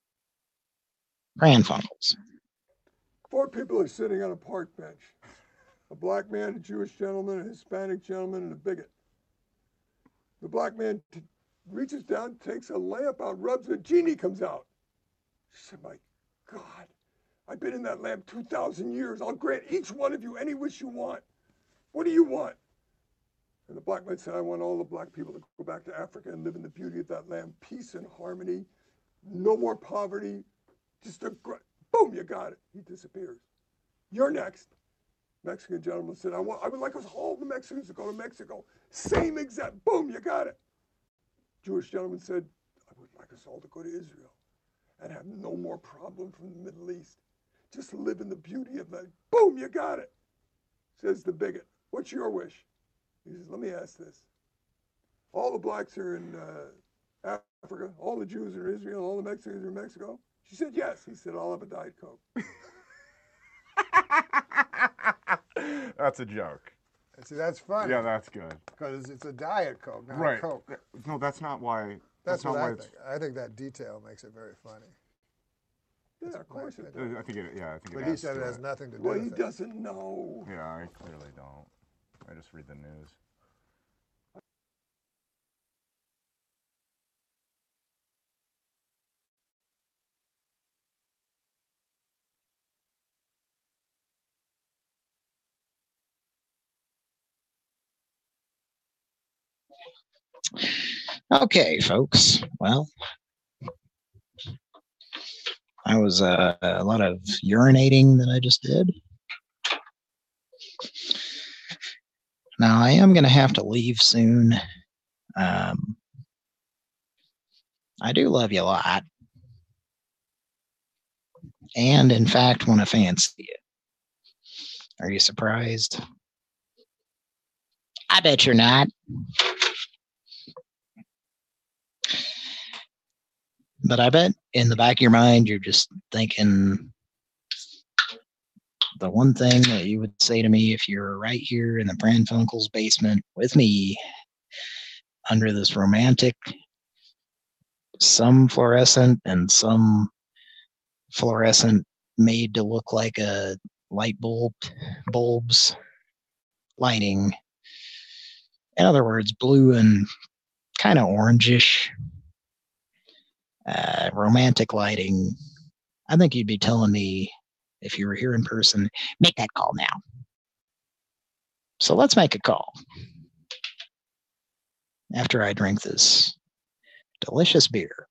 Pran Funkels. Four people are sitting on a park bench. A black man, a Jewish gentleman, a Hispanic gentleman, and a bigot. The black man t- reaches down, takes a lamp out, rubs it, a genie comes out. She said, my God, I've been in that lamp two thousand years. I'll grant each one of you any wish you want. What do you want? And the black man said, I want all the black people to go back to Africa and live in the beauty of that land. Peace and harmony, no more poverty. Just a, boom, you got it. He disappears. You're next. Mexican gentleman said, I want, I would like us all the Mexicans to go to Mexico. Same exact, boom, you got it. Jewish gentleman said, I would like us all to go to Israel and have no more problem from the Middle East. Just live in the beauty of that. Boom, you got it. Says the bigot, what's your wish? He says, let me ask this. All the blacks are in uh, Africa, all the Jews are in Israel, all the Mexicans are in Mexico? She said, yes. He said, I'll have a Diet Coke. That's a joke. See, that's funny. Yeah, that's good. Because it's a Diet Coke, not right. a Coke. No, that's not why. That's, That's, what not I why it's. think. I think that detail makes it very funny. Yeah, That's of course it opinion. does. I think it. Yeah, I think it. But he adds said to it has nothing to do Well, with he it. doesn't know. Yeah, I clearly don't. I just read the news. Okay, folks. Well, that was uh, a lot of urinating that I just did. Now, I am going to have to leave soon. Um, I do love you a lot. And, in fact, want to fancy you. Are you surprised? I bet you're not. But I bet in the back of your mind, you're just thinking the one thing that you would say to me if you're right here in the Pran Funkels basement with me under this romantic, some fluorescent and some fluorescent made to look like a light bulb, bulbs lighting. In other words, blue and kind of orangish. Uh, romantic lighting. I think you'd be telling me if you were here in person, make that call now. So let's make a call. After I drink this delicious beer.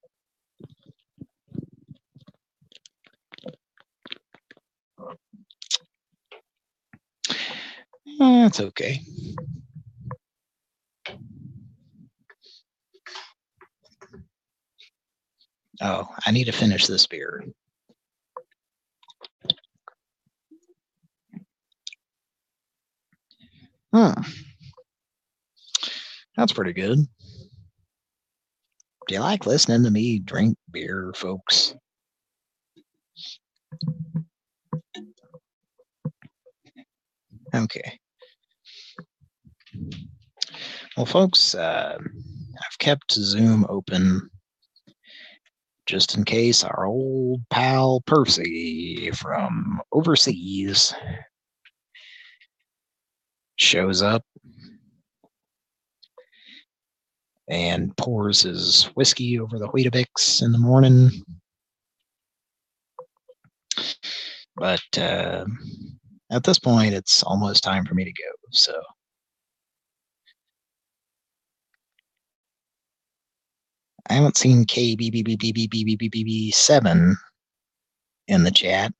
That's okay. Oh, I need to finish this beer. Huh. That's pretty good. Do you like listening to me drink beer, folks? Okay. Well, folks, uh, I've kept Zoom open just in case our old pal Percy from overseas shows up and pours his whiskey over the Weetabix in the morning. But uh, at this point, it's almost time for me to go. So I haven't seen K B B B B B B B B B B seven in the chat.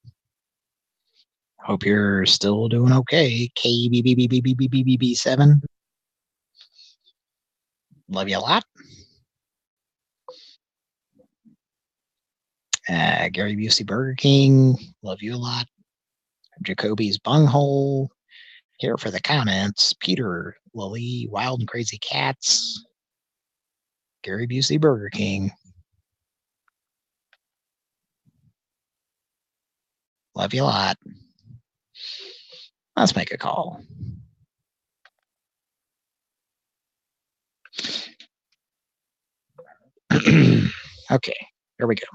Hope you're still doing okay. K B B B B B B B B B seven. Love you a lot. Uh, Gary Busey Burger King. Love you a lot. Jacoby's Bunghole. Here for the comments. Peter Lily, Wild and Crazy Cats. Gary Busey Burger King. Love you a lot. Let's make a call. Okay, here we go.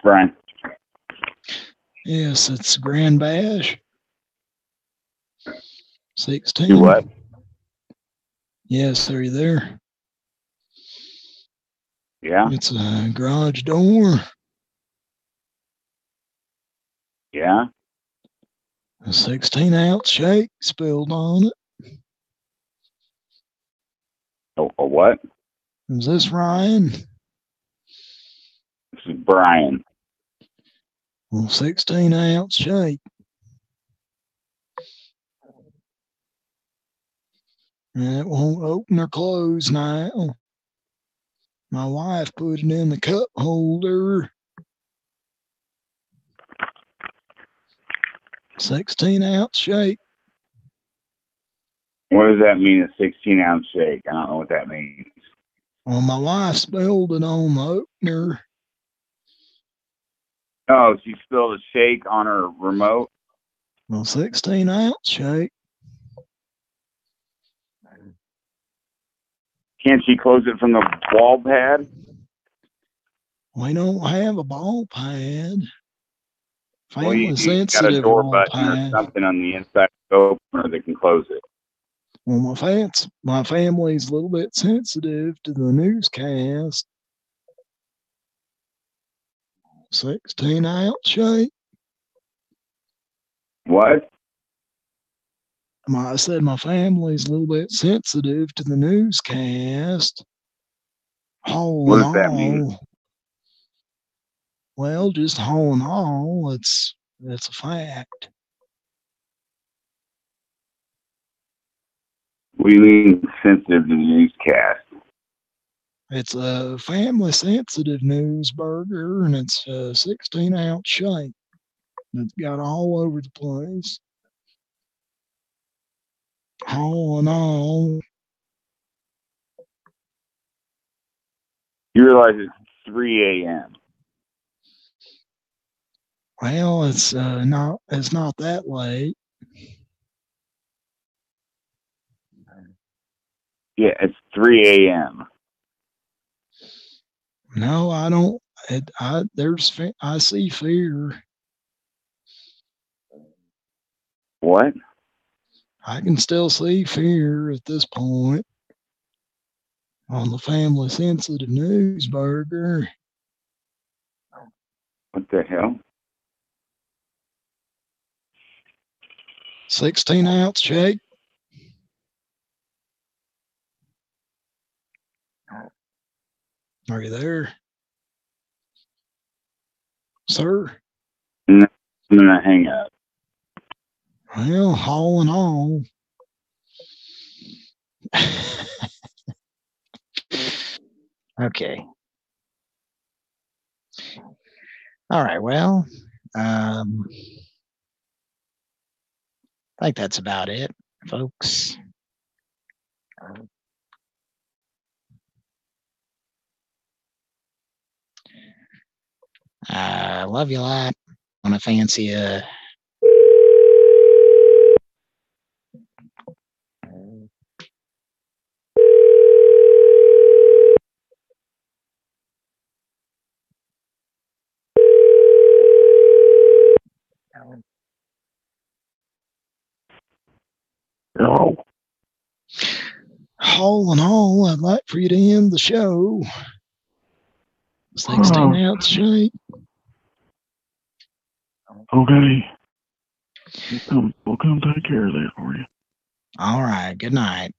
Brian. Yes, it's Grand Bash. sixteen. You what? Yes, are you there? Yeah. It's a garage door. Yeah. A sixteen ounce shake spilled on it. A, a what? Is this Ryan? This is Brian. Well, sixteen ounce shake. And it won't open or close now. My wife put it in the cup holder. sixteen ounce shake. What does that mean, a sixteen ounce shake? I don't know what that means. Well, my wife spilled it on the opener. Oh, she spilled a shake on her remote? Well, sixteen ounce shake. Can't she close it from the wall pad? We don't have a ball pad. Family Well, you, you sensitive got a door ball button pad. or something on the inside of the opener that can close it. Well, my fans, my family's a little bit sensitive to the newscast. sixteen ounce shake. What? My, I said my family's a little bit sensitive to the newscast. All What in does that all, mean? well, just all in all, it's it's a fact. What do you mean sensitive to the newscast? It's a family sensitive news burger, and it's a sixteen ounce shake. It's got all over the place. All in all, You realize it's three A M well, it's uh, not it's not that late. Yeah, it's three A M No, I don't. It, I there's fe- I see fear. What? I can still see fear at this point on the family sensitive news burger. What the hell? sixteen ounce shake. Are you there, sir? No, I'm gonna hang up. Well, all in all, Okay. All right. Well, um, I think that's about it, folks. I uh, love you a lot. Want to fancy a. Hello. all in all, I'd like for you to end the show. sixteen ounce shake. Okay. We'll come, we'll come take care of that for you. All right. Good night.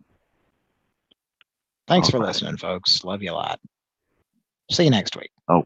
Thanks All for right. listening, folks. Love you a lot. See you next week. Oh.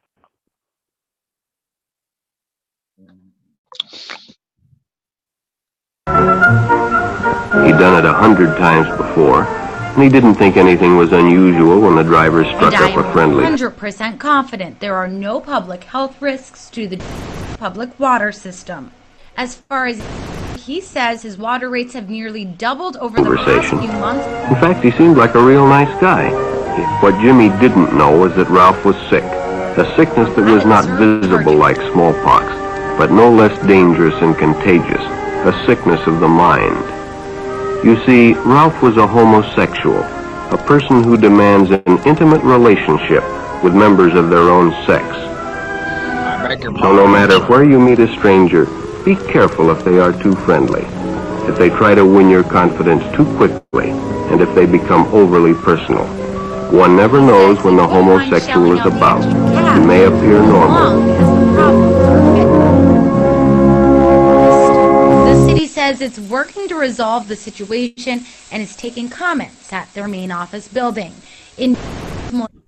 He'd done it a hundred times before, and he didn't think anything was unusual when the drivers struck And I up a am friendly. one hundred percent confident there are no public health risks to the public water system. As far as he says, his water rates have nearly doubled over the past Conversation. few months. In fact, he seemed like a real nice guy. What Jimmy didn't know was that Ralph was sick, a sickness that was not visible like smallpox, but no less dangerous and contagious, a sickness of the mind. You see, Ralph was a homosexual, a person who demands an intimate relationship with members of their own sex. So no matter where you meet a stranger, be careful if they are too friendly, if they try to win your confidence too quickly, and if they become overly personal. One never knows when the homosexual is about. He may appear normal. The city says it's working to resolve the situation and is taking comments at their main office building. In